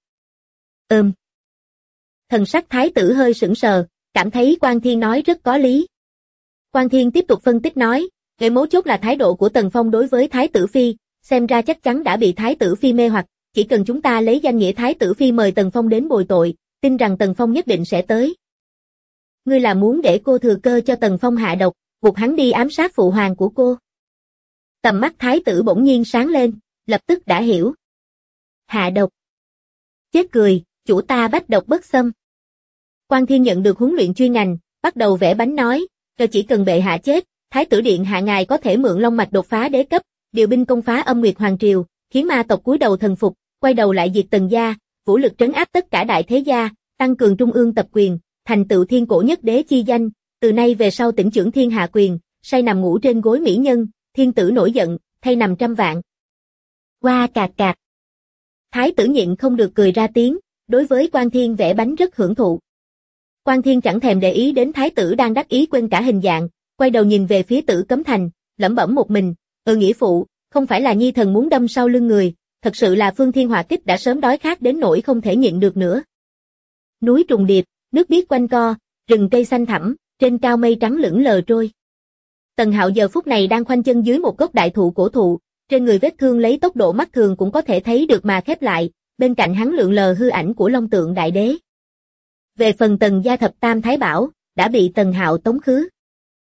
Thần sắc thái tử hơi sững sờ, cảm thấy Quan Thiên nói rất có lý. Quan Thiên tiếp tục phân tích nói, cái mấu chốt là thái độ của Tần Phong đối với thái tử phi, xem ra chắc chắn đã bị thái tử phi mê hoặc, chỉ cần chúng ta lấy danh nghĩa thái tử phi mời Tần Phong đến bồi tội, tin rằng Tần Phong nhất định sẽ tới. Ngươi là muốn để cô thừa cơ cho Tần Phong hạ độc, buộc hắn đi ám sát phụ hoàng của cô. Tầm mắt thái tử bỗng nhiên sáng lên, lập tức đã hiểu. Hạ độc. Chết cười, chủ ta bách độc bất xâm. Quan Thiên nhận được huấn luyện chuyên ngành, bắt đầu vẽ bánh nói, cho chỉ cần bệ hạ chết, thái tử điện hạ ngài có thể mượn long mạch đột phá đế cấp, điều binh công phá âm nguyệt hoàng triều, khiến ma tộc cúi đầu thần phục, quay đầu lại diệt Tần gia, vũ lực trấn áp tất cả đại thế gia, tăng cường trung ương tập quyền, thành tựu thiên cổ nhất đế chi danh, từ nay về sau tỉnh trưởng thiên hạ quyền, say nằm ngủ trên gối mỹ nhân, thiên tử nổi giận, thay nằm trăm vạn. Qua cạc cạc. Thái tử nhịn không được cười ra tiếng, đối với Quan Thiên vẽ bánh rất hưởng thụ. Quan Thiên chẳng thèm để ý đến thái tử đang đắc ý quên cả hình dạng, quay đầu nhìn về phía Tử Cấm Thành, lẩm bẩm một mình, nghĩa phụ, không phải là nhi thần muốn đâm sau lưng người, thật sự là Phương Thiên Hỏa Kích đã sớm đói khát đến nỗi không thể nhịn được nữa. Núi trùng điệp, nước biếc quanh co, rừng cây xanh thẳm, trên cao mây trắng lững lờ trôi. Tần Hạo giờ phút này đang khoanh chân dưới một gốc đại thụ cổ thụ, trên người vết thương lấy tốc độ mắt thường cũng có thể thấy được mà khép lại, bên cạnh hắn lượn lờ hư ảnh của Long Tượng Đại Đế. Về phần Tần gia thập tam thái bảo, đã bị Tần Hạo tống khứ.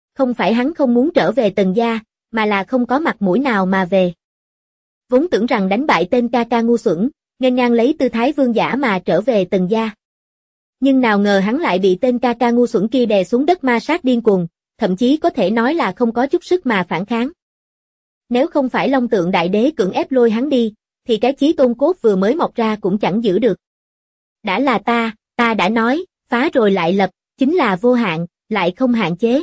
Không phải hắn không muốn trở về Tần gia, mà là không có mặt mũi nào mà về. Vốn tưởng rằng đánh bại tên ca ca ngu xuẩn, nghênh ngang lấy tư thái vương giả mà trở về Tần gia. Nhưng nào ngờ hắn lại bị tên ca ca ngu xuẩn kia đè xuống đất ma sát điên cuồng, thậm chí có thể nói là không có chút sức mà phản kháng. Nếu không phải Long Tượng Đại Đế cưỡng ép lôi hắn đi, thì cái chí tôn cốt vừa mới mọc ra cũng chẳng giữ được. Đã là ta đã nói, phá rồi lại lập, chính là vô hạn, lại không hạn chế.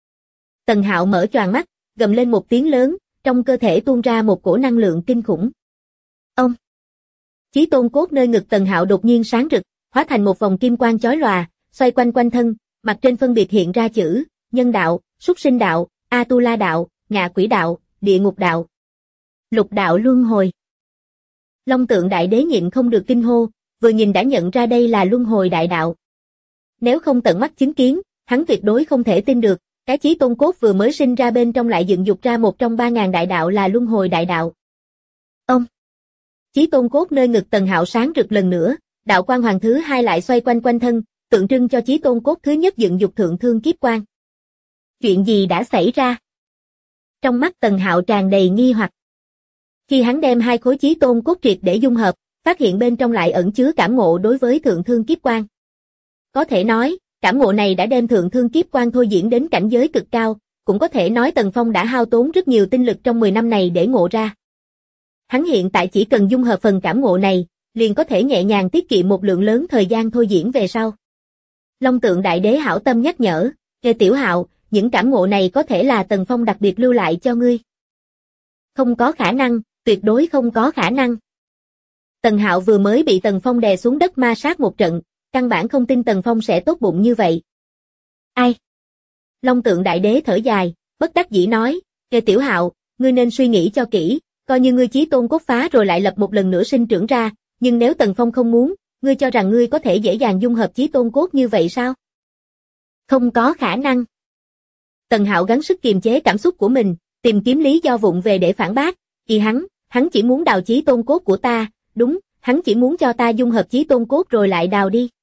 Tần Hạo mở choàng mắt, gầm lên một tiếng lớn, trong cơ thể tuôn ra một cổ năng lượng kinh khủng. Ông! Chí tôn cốt nơi ngực Tần Hạo đột nhiên sáng rực, hóa thành một vòng kim quang chói lòa, xoay quanh quanh thân, mặt trên phân biệt hiện ra chữ, nhân đạo, súc sinh đạo, A-tu-la đạo, ngạ quỷ đạo, địa ngục đạo. Lục đạo luân hồi. Long Tượng Đại Đế nhịn không được kinh hô, vừa nhìn đã nhận ra đây là luân hồi đại đạo. Nếu không tận mắt chứng kiến, hắn tuyệt đối không thể tin được, cái chí tôn cốt vừa mới sinh ra bên trong lại dựng dục ra một trong 3.000 đại đạo là luân hồi đại đạo. Ông! Chí tôn cốt nơi ngực Tần Hạo sáng rực lần nữa, đạo quang hoàng thứ hai lại xoay quanh quanh thân, tượng trưng cho chí tôn cốt thứ nhất dựng dục thượng thương kiếp quang. Chuyện gì đã xảy ra? Trong mắt Tần Hạo tràn đầy nghi hoặc. Khi hắn đem hai khối chí tôn cốt triệt để dung hợp, phát hiện bên trong lại ẩn chứa cảm ngộ đối với thượng thương kiếp quang. Có thể nói, cảm ngộ này đã đem thượng thương kiếp quang thôi diễn đến cảnh giới cực cao, cũng có thể nói Tần Phong đã hao tốn rất nhiều tinh lực trong 10 năm này để ngộ ra. Hắn hiện tại chỉ cần dung hợp phần cảm ngộ này, liền có thể nhẹ nhàng tiết kiệm một lượng lớn thời gian thôi diễn về sau. Long Tượng Đại Đế hảo tâm nhắc nhở, "Nghe Tiểu Hạo, những cảm ngộ này có thể là Tần Phong đặc biệt lưu lại cho ngươi." Không có khả năng, tuyệt đối không có khả năng. Tần Hạo vừa mới bị Tần Phong đè xuống đất ma sát một trận, căn bản không tin Tần Phong sẽ tốt bụng như vậy. Ai? Long Tượng Đại Đế thở dài, bất đắc dĩ nói, "Nghe Tiểu Hạo, ngươi nên suy nghĩ cho kỹ, coi như ngươi chí tôn cốt phá rồi lại lập một lần nữa sinh trưởng ra, nhưng nếu Tần Phong không muốn, ngươi cho rằng ngươi có thể dễ dàng dung hợp chí tôn cốt như vậy sao?" Không có khả năng. Tần Hạo gắng sức kiềm chế cảm xúc của mình, tìm kiếm lý do vụng về để phản bác, "Vì hắn chỉ muốn đào chí tôn cốt của ta, đúng, hắn chỉ muốn cho ta dung hợp chí tôn cốt rồi lại đào đi.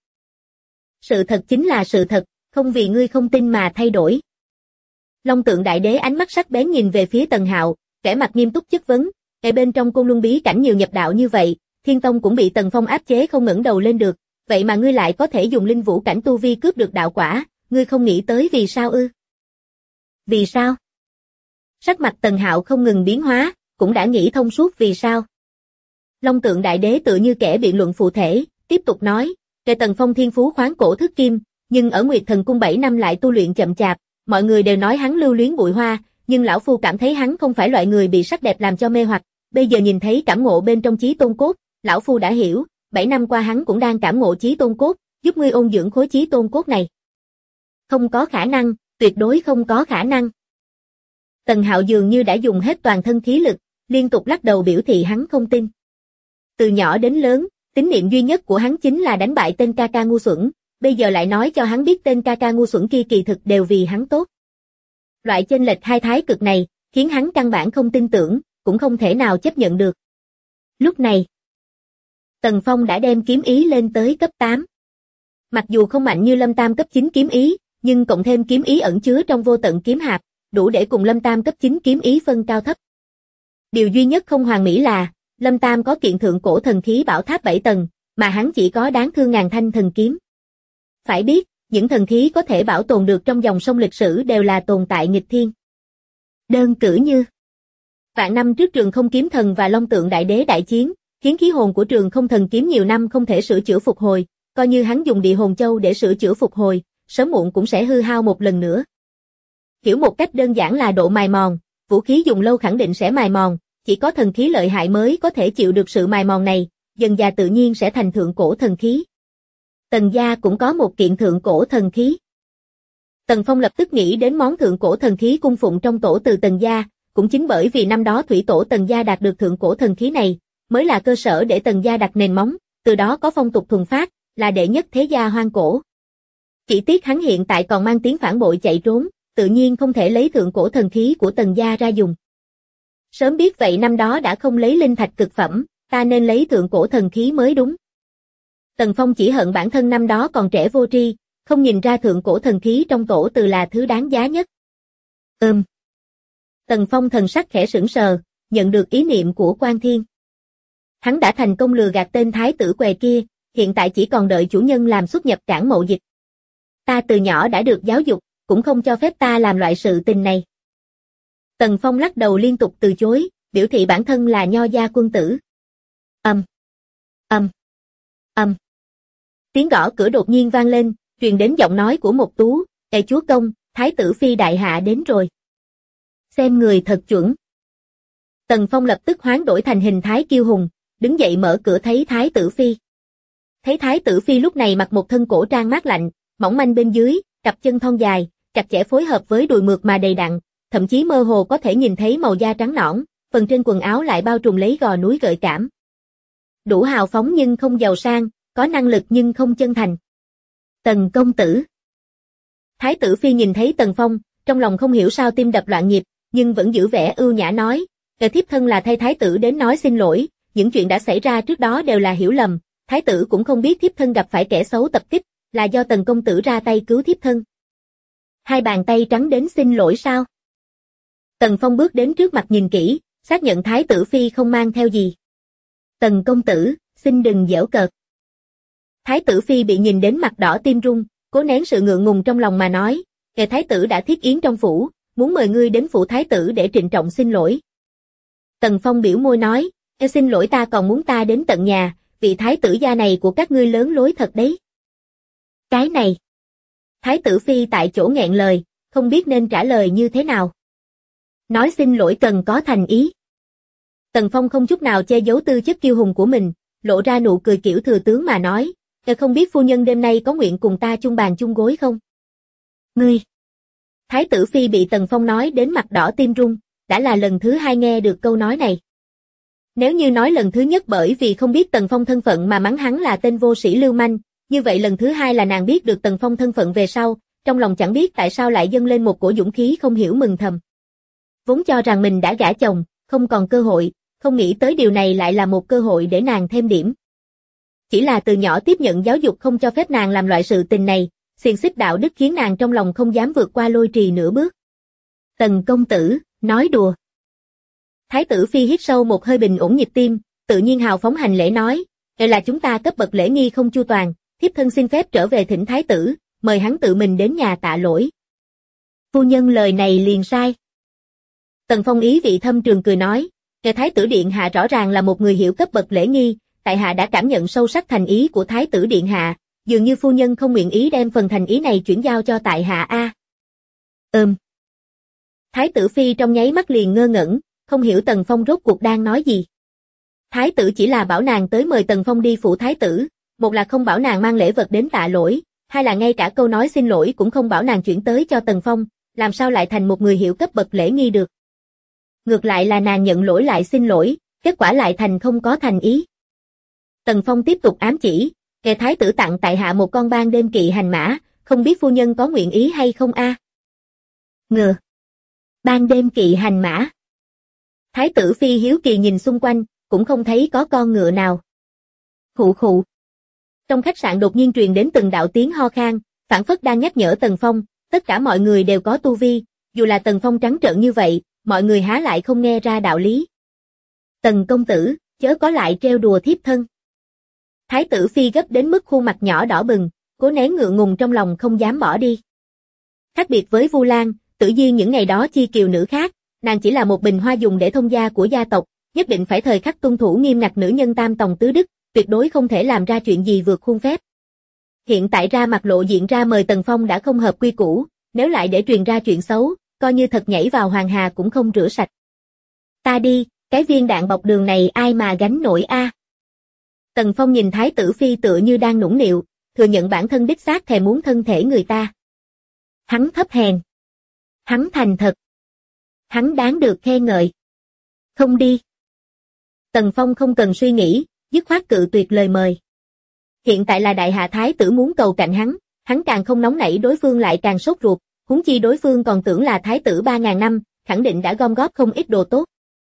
Sự thật chính là sự thật, không vì ngươi không tin mà thay đổi." Long Tượng Đại Đế ánh mắt sắc bén nhìn về phía Tần Hạo, vẻ mặt nghiêm túc chất vấn, "Ở bên trong Côn Luân bí cảnh nhiều nhập đạo như vậy, Thiên Tông cũng bị Tần Phong áp chế không ngẩng đầu lên được, vậy mà ngươi lại có thể dùng linh vũ cảnh tu vi cướp được đạo quả, ngươi không nghĩ tới vì sao ư?" Vì sao? Sắc mặt Tần Hạo không ngừng biến hóa, cũng đã nghĩ thông suốt vì sao. Long Tượng Đại Đế tựa như kẻ biện luận phụ thể, tiếp tục nói, "Kể Tần Phong thiên phú khoáng cổ thức kim, nhưng ở Nguyệt Thần Cung 7 năm lại tu luyện chậm chạp, mọi người đều nói hắn lưu luyến bụi hoa, nhưng lão phu cảm thấy hắn không phải loại người bị sắc đẹp làm cho mê hoặc, bây giờ nhìn thấy cảm ngộ bên trong chí tôn cốt, lão phu đã hiểu, 7 năm qua hắn cũng đang cảm ngộ chí tôn cốt, giúp ngươi ôn dưỡng khối chí tôn cốt này." Không có khả năng, tuyệt đối không có khả năng. Tần Hạo dường như đã dùng hết toàn thân khí lực, liên tục lắc đầu biểu thị hắn không tin. Từ nhỏ đến lớn, tín niệm duy nhất của hắn chính là đánh bại tên ca ca ngu xuẩn, bây giờ lại nói cho hắn biết tên ca ca ngu xuẩn kia kỳ thực đều vì hắn tốt. Loại chênh lệch hai thái cực này, khiến hắn căn bản không tin tưởng, cũng không thể nào chấp nhận được. Lúc này, Tần Phong đã đem kiếm ý lên tới cấp 8. Mặc dù không mạnh như Lâm Tam cấp 9 kiếm ý, nhưng cộng thêm kiếm ý ẩn chứa trong vô tận kiếm hạp, đủ để cùng Lâm Tam cấp 9 kiếm ý phân cao thấp. Điều duy nhất không hoàn mỹ là, Lâm Tam có kiện thượng cổ thần khí bảo tháp 7 tầng, mà hắn chỉ có đáng thương ngàn thanh thần kiếm. Phải biết, những thần khí có thể bảo tồn được trong dòng sông lịch sử đều là tồn tại nghịch thiên. Đơn cử như vạn năm trước Trường Không Kiếm Thần và Long Tượng Đại Đế đại chiến, khiến khí hồn của Trường Không Thần Kiếm nhiều năm không thể sửa chữa phục hồi, coi như hắn dùng Địa Hồn Châu để sửa chữa phục hồi, sớm muộn cũng sẽ hư hao một lần nữa. Hiểu một cách đơn giản là độ mài mòn, vũ khí dùng lâu khẳng định sẽ mài mòn, chỉ có thần khí lợi hại mới có thể chịu được sự mài mòn này, dần dà tự nhiên sẽ thành thượng cổ thần khí. Tần gia cũng có một kiện thượng cổ thần khí. Tần Phong lập tức nghĩ đến món thượng cổ thần khí cung phụng trong tổ từ Tần gia, cũng chính bởi vì năm đó thủy tổ Tần gia đạt được thượng cổ thần khí này, mới là cơ sở để Tần gia đặt nền móng, từ đó có phong tục thuần phát, là đệ nhất thế gia hoang cổ. Chỉ tiếc hắn hiện tại còn mang tiếng phản bội chạy trốn, tự nhiên không thể lấy thượng cổ thần khí của Tần gia ra dùng. Sớm biết vậy năm đó đã không lấy linh thạch cực phẩm, ta nên lấy thượng cổ thần khí mới đúng. Tần Phong chỉ hận bản thân năm đó còn trẻ vô tri, không nhìn ra thượng cổ thần khí trong tổ từ là thứ đáng giá nhất. Tần Phong thần sắc khẽ sững sờ, nhận được ý niệm của Quan Thiên. Hắn đã thành công lừa gạt tên thái tử què kia, hiện tại chỉ còn đợi chủ nhân làm xuất nhập cảng mậu dịch. Ta từ nhỏ đã được giáo dục, cũng không cho phép ta làm loại sự tình này. Tần Phong lắc đầu liên tục từ chối, biểu thị bản thân là nho gia quân tử. Tiếng gõ cửa đột nhiên vang lên, truyền đến giọng nói của một tú, "Ê chúa công, thái tử phi đại hạ đến rồi." Xem người thật chuẩn. Tần Phong lập tức hoán đổi thành hình thái kiêu hùng, đứng dậy mở cửa thấy thái tử phi. Thấy thái tử phi lúc này mặc một thân cổ trang mát lạnh, mỏng manh bên dưới, cặp chân thon dài, chặt chẽ phối hợp với đùi mượt mà đầy đặn, thậm chí mơ hồ có thể nhìn thấy màu da trắng nõn, phần trên quần áo lại bao trùm lấy gò núi gợi cảm. Đủ hào phóng nhưng không giàu sang, có năng lực nhưng không chân thành. Tần công tử. Thái tử phi nhìn thấy Tần Phong, trong lòng không hiểu sao tim đập loạn nhịp, nhưng vẫn giữ vẻ ưu nhã nói, thiếp thân là thay thái tử đến nói xin lỗi, những chuyện đã xảy ra trước đó đều là hiểu lầm, thái tử cũng không biết thiếp thân gặp phải kẻ xấu tập kích, là do Tần công tử ra tay cứu thiếp thân. Hai bàn tay trắng đến xin lỗi sao? Tần Phong bước đến trước mặt nhìn kỹ, xác nhận thái tử phi không mang theo gì. Tần công tử, xin đừng giễu cợt. Thái tử phi bị nhìn đến mặt đỏ tim run, cố nén sự ngượng ngùng trong lòng mà nói, thái tử đã thiết yến trong phủ, muốn mời ngươi đến phủ thái tử để trịnh trọng xin lỗi. Tần Phong biểu môi nói, xin lỗi ta còn muốn ta đến tận nhà, vị thái tử gia này của các ngươi lớn lối thật đấy. Cái này. Thái tử phi tại chỗ nghẹn lời, không biết nên trả lời như thế nào. Nói xin lỗi cần có thành ý. Tần Phong không chút nào che giấu tư chất kiêu hùng của mình, lộ ra nụ cười kiểu thừa tướng mà nói, không biết phu nhân đêm nay có nguyện cùng ta chung bàn chung gối không? Ngươi. Thái tử phi bị Tần Phong nói đến mặt đỏ tim run, đã là lần thứ hai nghe được câu nói này. Nếu như nói lần thứ nhất bởi vì không biết Tần Phong thân phận mà mắng hắn là tên vô sĩ lưu manh, như vậy lần thứ hai là nàng biết được Tần Phong thân phận về sau, trong lòng chẳng biết tại sao lại dâng lên một cổ dũng khí không hiểu mừng thầm. Vốn cho rằng mình đã gả chồng, không còn cơ hội, không nghĩ tới điều này lại là một cơ hội để nàng thêm điểm. Chỉ là từ nhỏ tiếp nhận giáo dục không cho phép nàng làm loại sự tình này, xiềng xích đạo đức khiến nàng trong lòng không dám vượt qua lôi trì nửa bước. Tần công tử, nói đùa. Thái tử phi hít sâu một hơi bình ổn nhịp tim, tự nhiên hào phóng hành lễ nói, là chúng ta cấp bậc lễ nghi không chu toàn, thiếp thân xin phép trở về thỉnh thái tử, mời hắn tự mình đến nhà tạ lỗi. Phu nhân lời này liền sai. Tần Phong ý vị thâm trường cười nói, thái tử điện hạ rõ ràng là một người hiểu cấp bậc lễ nghi, tại hạ đã cảm nhận sâu sắc thành ý của thái tử điện hạ, dường như phu nhân không nguyện ý đem phần thành ý này chuyển giao cho tại hạ a. Thái tử phi trong nháy mắt liền ngơ ngẩn, không hiểu Tần Phong rốt cuộc đang nói gì. Thái tử chỉ là bảo nàng tới mời Tần Phong đi phủ thái tử, một là không bảo nàng mang lễ vật đến tạ lỗi, hai là ngay cả câu nói xin lỗi cũng không bảo nàng chuyển tới cho Tần Phong, làm sao lại thành một người hiểu cấp bậc lễ nghi được. Ngược lại là nàng nhận lỗi lại xin lỗi, kết quả lại thành không có thành ý. Tần Phong tiếp tục ám chỉ, thái tử tặng tại hạ một con ban đêm kỵ hành mã, không biết phu nhân có nguyện ý hay không a? Ngờ. Ban đêm kỵ hành mã. Thái tử phi hiếu kỳ nhìn xung quanh, cũng không thấy có con ngựa nào. Khụ khụ. Trong khách sạn đột nhiên truyền đến từng đạo tiếng ho khan, phảng phất đang nhắc nhở Tần Phong, tất cả mọi người đều có tu vi, dù là Tần Phong trắng trợn như vậy, mọi người há lại không nghe ra đạo lý. Tần công tử, chớ có lại trêu đùa thiếp thân. Thái tử phi gấp đến mức khuôn mặt nhỏ đỏ bừng, cố nén ngượng ngùng trong lòng không dám bỏ đi. Khác biệt với Vu Lan, Tử Duyên những ngày đó chi kiều nữ khác, nàng chỉ là một bình hoa dùng để thông gia của gia tộc, nhất định phải thời khắc tuân thủ nghiêm ngặt nữ nhân tam tòng tứ đức, tuyệt đối không thể làm ra chuyện gì vượt khuôn phép. Hiện tại ra mặt lộ diện ra mời Tần Phong đã không hợp quy củ, nếu lại để truyền ra chuyện xấu, coi như thật nhảy vào hoàng hà cũng không rửa sạch. Ta đi, cái viên đạn bọc đường này ai mà gánh nổi a? Tần Phong nhìn thái tử phi tựa như đang nũng nịu, thừa nhận bản thân đích xác thèm muốn thân thể người ta. Hắn thấp hèn. Hắn thành thật. Hắn đáng được khen ngợi. Không đi. Tần Phong không cần suy nghĩ, dứt khoát cự tuyệt lời mời. Hiện tại là đại hạ thái tử muốn cầu cạnh hắn càng không nóng nảy đối phương lại càng sốt ruột, huống chi đối phương còn tưởng là thái tử 3.000 năm, khẳng định đã gom góp không ít đồ tốt.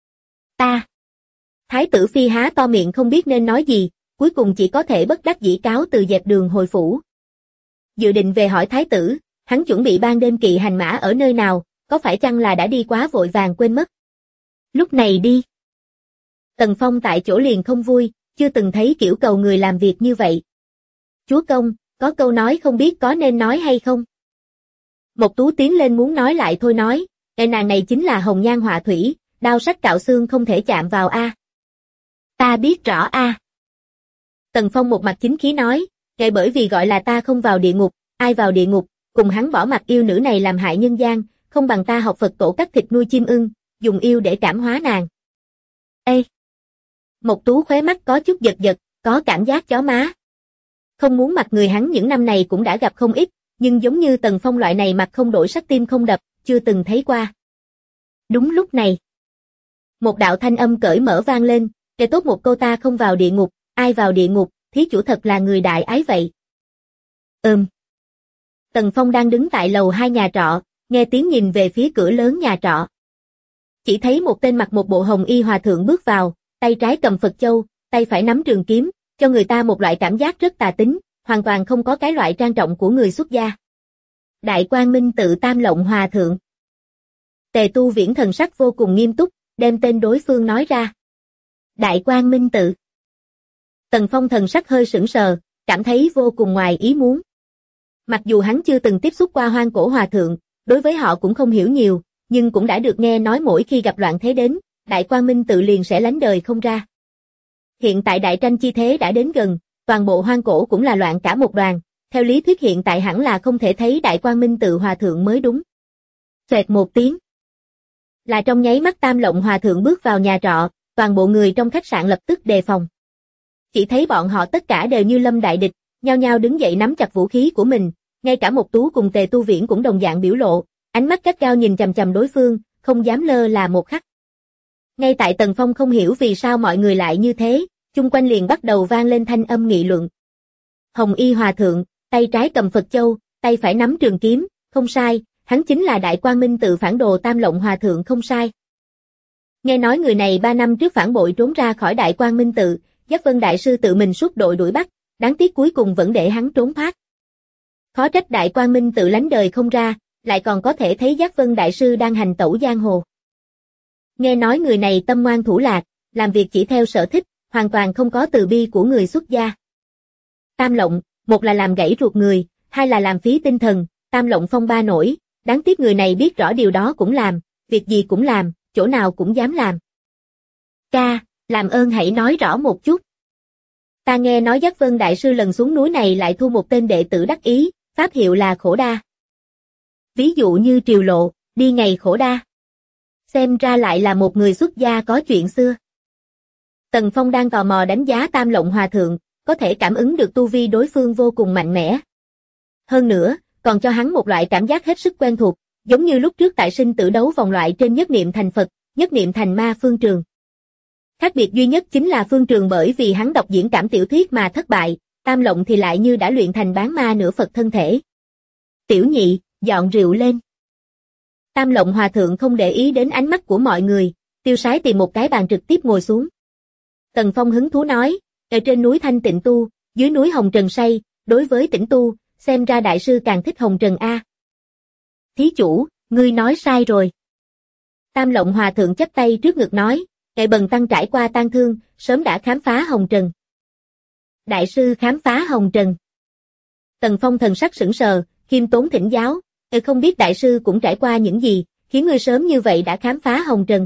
Ta. Thái tử phi há to miệng không biết nên nói gì, cuối cùng chỉ có thể bất đắc dĩ cáo từ dẹp đường hồi phủ. Dự định về hỏi thái tử, hắn chuẩn bị ban đêm kỵ hành mã ở nơi nào, có phải chăng là đã đi quá vội vàng quên mất? Lúc này đi. Tần Phong tại chỗ liền không vui, chưa từng thấy kiểu cầu người làm việc như vậy. Chúa công, có câu nói không biết có nên nói hay không? Mộc Tú tiến lên muốn nói lại thôi nói, nàng này chính là hồng nhan họa thủy, đao sắc cạo xương không thể chạm vào a. Ta biết rõ a. Tần Phong một mặt chính khí nói, bởi vì gọi là ta không vào địa ngục, ai vào địa ngục, cùng hắn bỏ mặt yêu nữ này làm hại nhân gian, không bằng ta học Phật tổ cắt thịt nuôi chim ưng, dùng yêu để cảm hóa nàng. Ê! Mộc Tú khóe mắt có chút giật giật, có cảm giác chó má. Không muốn mặt người hắn những năm này cũng đã gặp không ít, nhưng giống như Tần Phong loại này mặt không đổi sắc tim không đập, chưa từng thấy qua. Đúng lúc này, một đạo thanh âm cởi mở vang lên, kể tốt một câu ta không vào địa ngục, ai vào địa ngục, thí chủ thật là người đại ái vậy. Tần Phong đang đứng tại lầu 2 nhà trọ, nghe tiếng nhìn về phía cửa lớn nhà trọ. Chỉ thấy một tên mặc một bộ hồng y hòa thượng bước vào, tay trái cầm Phật châu, tay phải nắm trường kiếm, cho người ta một loại cảm giác rất tà tính, hoàn toàn không có cái loại trang trọng của người xuất gia. Đại Quang Minh Tự Tam Lộng Hòa Thượng. Tề Tu Viễn thần sắc vô cùng nghiêm túc, đem tên đối phương nói ra. Đại Quang Minh Tự. Tần Phong thần sắc hơi sững sờ, cảm thấy vô cùng ngoài ý muốn. Mặc dù hắn chưa từng tiếp xúc qua Hoang Cổ Hòa Thượng, đối với họ cũng không hiểu nhiều, nhưng cũng đã được nghe nói mỗi khi gặp loạn thế đến, Đại Quang Minh Tự liền sẽ lánh đời không ra. Hiện tại đại tranh chi thế đã đến gần, toàn bộ Hoang Cổ cũng là loạn cả một đoàn, theo lý thuyết hiện tại hẳn là không thể thấy Đại Quang Minh Tự Hòa Thượng mới đúng. Xoẹt một tiếng. Là trong nháy mắt Tam Lộng Hòa Thượng bước vào nhà trọ, toàn bộ người trong khách sạn lập tức đề phòng. Chỉ thấy bọn họ tất cả đều như lâm đại địch, nhao nhao đứng dậy nắm chặt vũ khí của mình, ngay cả Mộc Tú cùng Tề Tu Viễn cũng đồng dạng biểu lộ, ánh mắt gắt gao nhìn chằm chằm đối phương, không dám lơ là một khắc. Ngay tại Tần Phong không hiểu vì sao mọi người lại như thế, chung quanh liền bắt đầu vang lên thanh âm nghị luận. Hồng Y Hòa Thượng, tay trái cầm Phật châu, tay phải nắm trường kiếm, không sai, hắn chính là Đại Quang Minh Tự phản đồ Tam Lộng Hòa Thượng không sai. Nghe nói người này 3 năm trước phản bội trốn ra khỏi Đại Quang Minh Tự, Giác Vân Đại Sư tự mình xuất đội đuổi bắt, đáng tiếc cuối cùng vẫn để hắn trốn thoát. Khó trách Đại Quang Minh Tự lánh đời không ra, lại còn có thể thấy Giác Vân Đại Sư đang hành tẩu giang hồ. Nghe nói người này tâm ngoan thủ lạc, làm việc chỉ theo sở thích, hoàn toàn không có từ bi của người xuất gia. Tam Lộng, một là làm gãy ruột người, hai là làm phí tinh thần, Tam Lộng phong ba nổi, đáng tiếc người này biết rõ điều đó cũng làm, việc gì cũng làm, chỗ nào cũng dám làm. Ca, làm ơn hãy nói rõ một chút. Ta nghe nói Giác Vân Đại Sư lần xuống núi này lại thu một tên đệ tử đắc ý, pháp hiệu là Khổ Đa. Ví dụ như Triều Lộ, đi ngày Khổ Đa. Xem ra lại là một người xuất gia có chuyện xưa. Tần Phong đang tò mò đánh giá Tam Lộng Hòa Thượng, có thể cảm ứng được tu vi đối phương vô cùng mạnh mẽ. Hơn nữa, còn cho hắn một loại cảm giác hết sức quen thuộc, giống như lúc trước tại sinh tử đấu vòng loại trên nhất niệm thành Phật, nhất niệm thành ma Phương Trường. Khác biệt duy nhất chính là Phương Trường bởi vì hắn đọc diễn cảm tiểu thuyết mà thất bại, Tam Lộng thì lại như đã luyện thành bán ma nửa Phật thân thể. Tiểu nhị, dọn rượu lên. Tam Lộng Hòa Thượng không để ý đến ánh mắt của mọi người, tiêu sái tìm một cái bàn trực tiếp ngồi xuống. Tần Phong hứng thú nói, ở trên núi Thanh Tịnh tu, dưới núi Hồng Trần say, đối với Tĩnh tu, xem ra đại sư càng thích Hồng Trần a. Thí chủ, ngươi nói sai rồi. Tam Lộng Hòa Thượng chắp tay trước ngực nói, bần tăng trải qua tang thương, sớm đã khám phá Hồng Trần. Đại sư khám phá Hồng Trần. Tần Phong thần sắc sững sờ, khiêm tốn thỉnh giáo, không biết đại sư cũng trải qua những gì, khiến ngươi sớm như vậy đã khám phá Hồng Trần.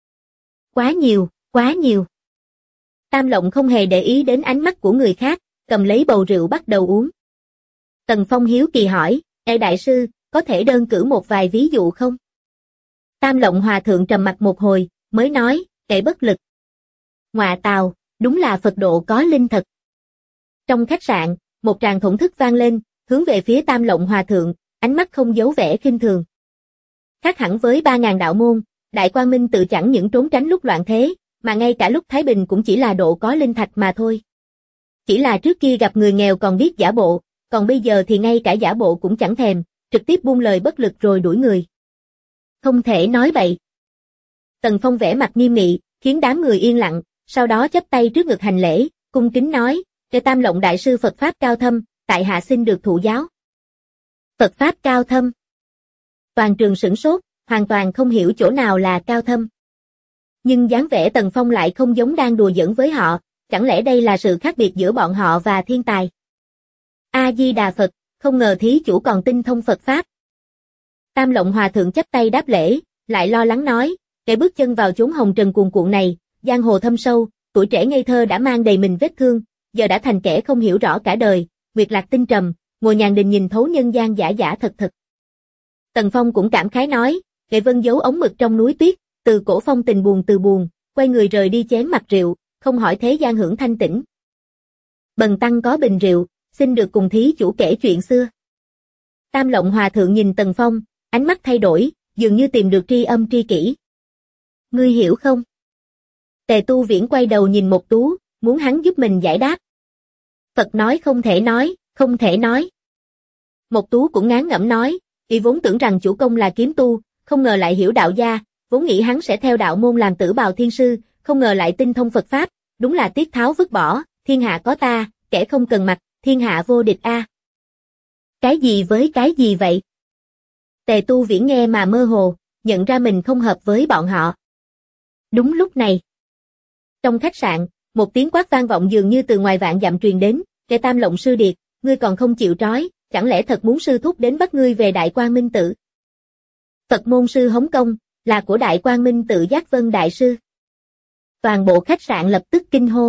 Quá nhiều, quá nhiều. Tam Lộng không hề để ý đến ánh mắt của người khác, cầm lấy bầu rượu bắt đầu uống. Tần Phong hiếu kỳ hỏi, đại sư, có thể đơn cử một vài ví dụ không? Tam Lộng Hòa Thượng trầm mặc một hồi, mới nói, bất lực. Ngọa tào, đúng là Phật độ có linh thật. Trong khách sạn, một tràng thổn thức vang lên, hướng về phía Tam Lộng Hòa Thượng, ánh mắt không giấu vẻ khinh thường. Khác hẳn với 3.000 đạo môn, Đại Quang Minh Tự chẳng những trốn tránh lúc loạn thế, mà ngay cả lúc Thái Bình cũng chỉ là độ có linh thạch mà thôi. Chỉ là trước kia gặp người nghèo còn biết giả bộ, còn bây giờ thì ngay cả giả bộ cũng chẳng thèm, trực tiếp buông lời bất lực rồi đuổi người. Không thể nói bậy. Tần Phong vẻ mặt nghiêm nghị, khiến đám người yên lặng, sau đó chắp tay trước ngực hành lễ, cung kính nói, Tam Lộng Đại Sư Phật Pháp cao thâm, tại hạ xin được thụ giáo. Phật Pháp cao thâm. Toàn trường sửng sốt, hoàn toàn không hiểu chỗ nào là cao thâm. Nhưng dáng vẻ Tần Phong lại không giống đang đùa giỡn với họ, chẳng lẽ đây là sự khác biệt giữa bọn họ và thiên tài? A-di-đà Phật, không ngờ thí chủ còn tinh thông Phật Pháp. Tam Lộng Hòa Thượng chắp tay đáp lễ, lại lo lắng nói, kẻ bước chân vào chốn hồng trần cuồn cuộn này, giang hồ thâm sâu, tuổi trẻ ngây thơ đã mang đầy mình vết thương, giờ đã thành kẻ không hiểu rõ cả đời, nguyệt lạc tinh trầm, ngồi nhàn đình nhìn thấu nhân gian giả giả thật thật. Tần Phong cũng cảm khái nói, Nghệ Vân giấu ống mực trong núi tuyết, từ cổ phong tình từ buồn, quay người rời đi chén mặt rượu, không hỏi thế gian hưởng thanh tĩnh. Bần tăng có bình rượu, xin được cùng thí chủ kể chuyện xưa. Tam Lộng Hòa Thượng nhìn Tần Phong, ánh mắt thay đổi, dường như tìm được tri âm tri kỷ. Ngươi hiểu không? Tề Tu Viễn quay đầu nhìn Mộc Tú, muốn hắn giúp mình giải đáp. Phật nói không thể nói, không thể nói. Mộc Tú cũng ngán ngẩm nói, y vốn tưởng rằng chủ công là kiếm tu, không ngờ lại hiểu đạo gia, vốn nghĩ hắn sẽ theo đạo môn làm Tử Bào Thiên Sư, không ngờ lại tinh thông Phật Pháp, đúng là tiết tháo vứt bỏ, thiên hạ có ta, kẻ không cần mặt, thiên hạ vô địch a. Cái gì với cái gì vậy? Tề Tu Viễn nghe mà mơ hồ, nhận ra mình không hợp với bọn họ. Đúng lúc này, trong khách sạn, một tiếng quát vang vọng dường như từ ngoài vạn dặm truyền đến, kẻ Tam Lộng sư điệt, ngươi còn không chịu trói, chẳng lẽ thật muốn sư thúc đến bắt ngươi về Đại Quang Minh Tự? Phật môn sư Hống Công, là của Đại Quang Minh Tự Giác Vân Đại Sư. Toàn bộ khách sạn lập tức kinh hô.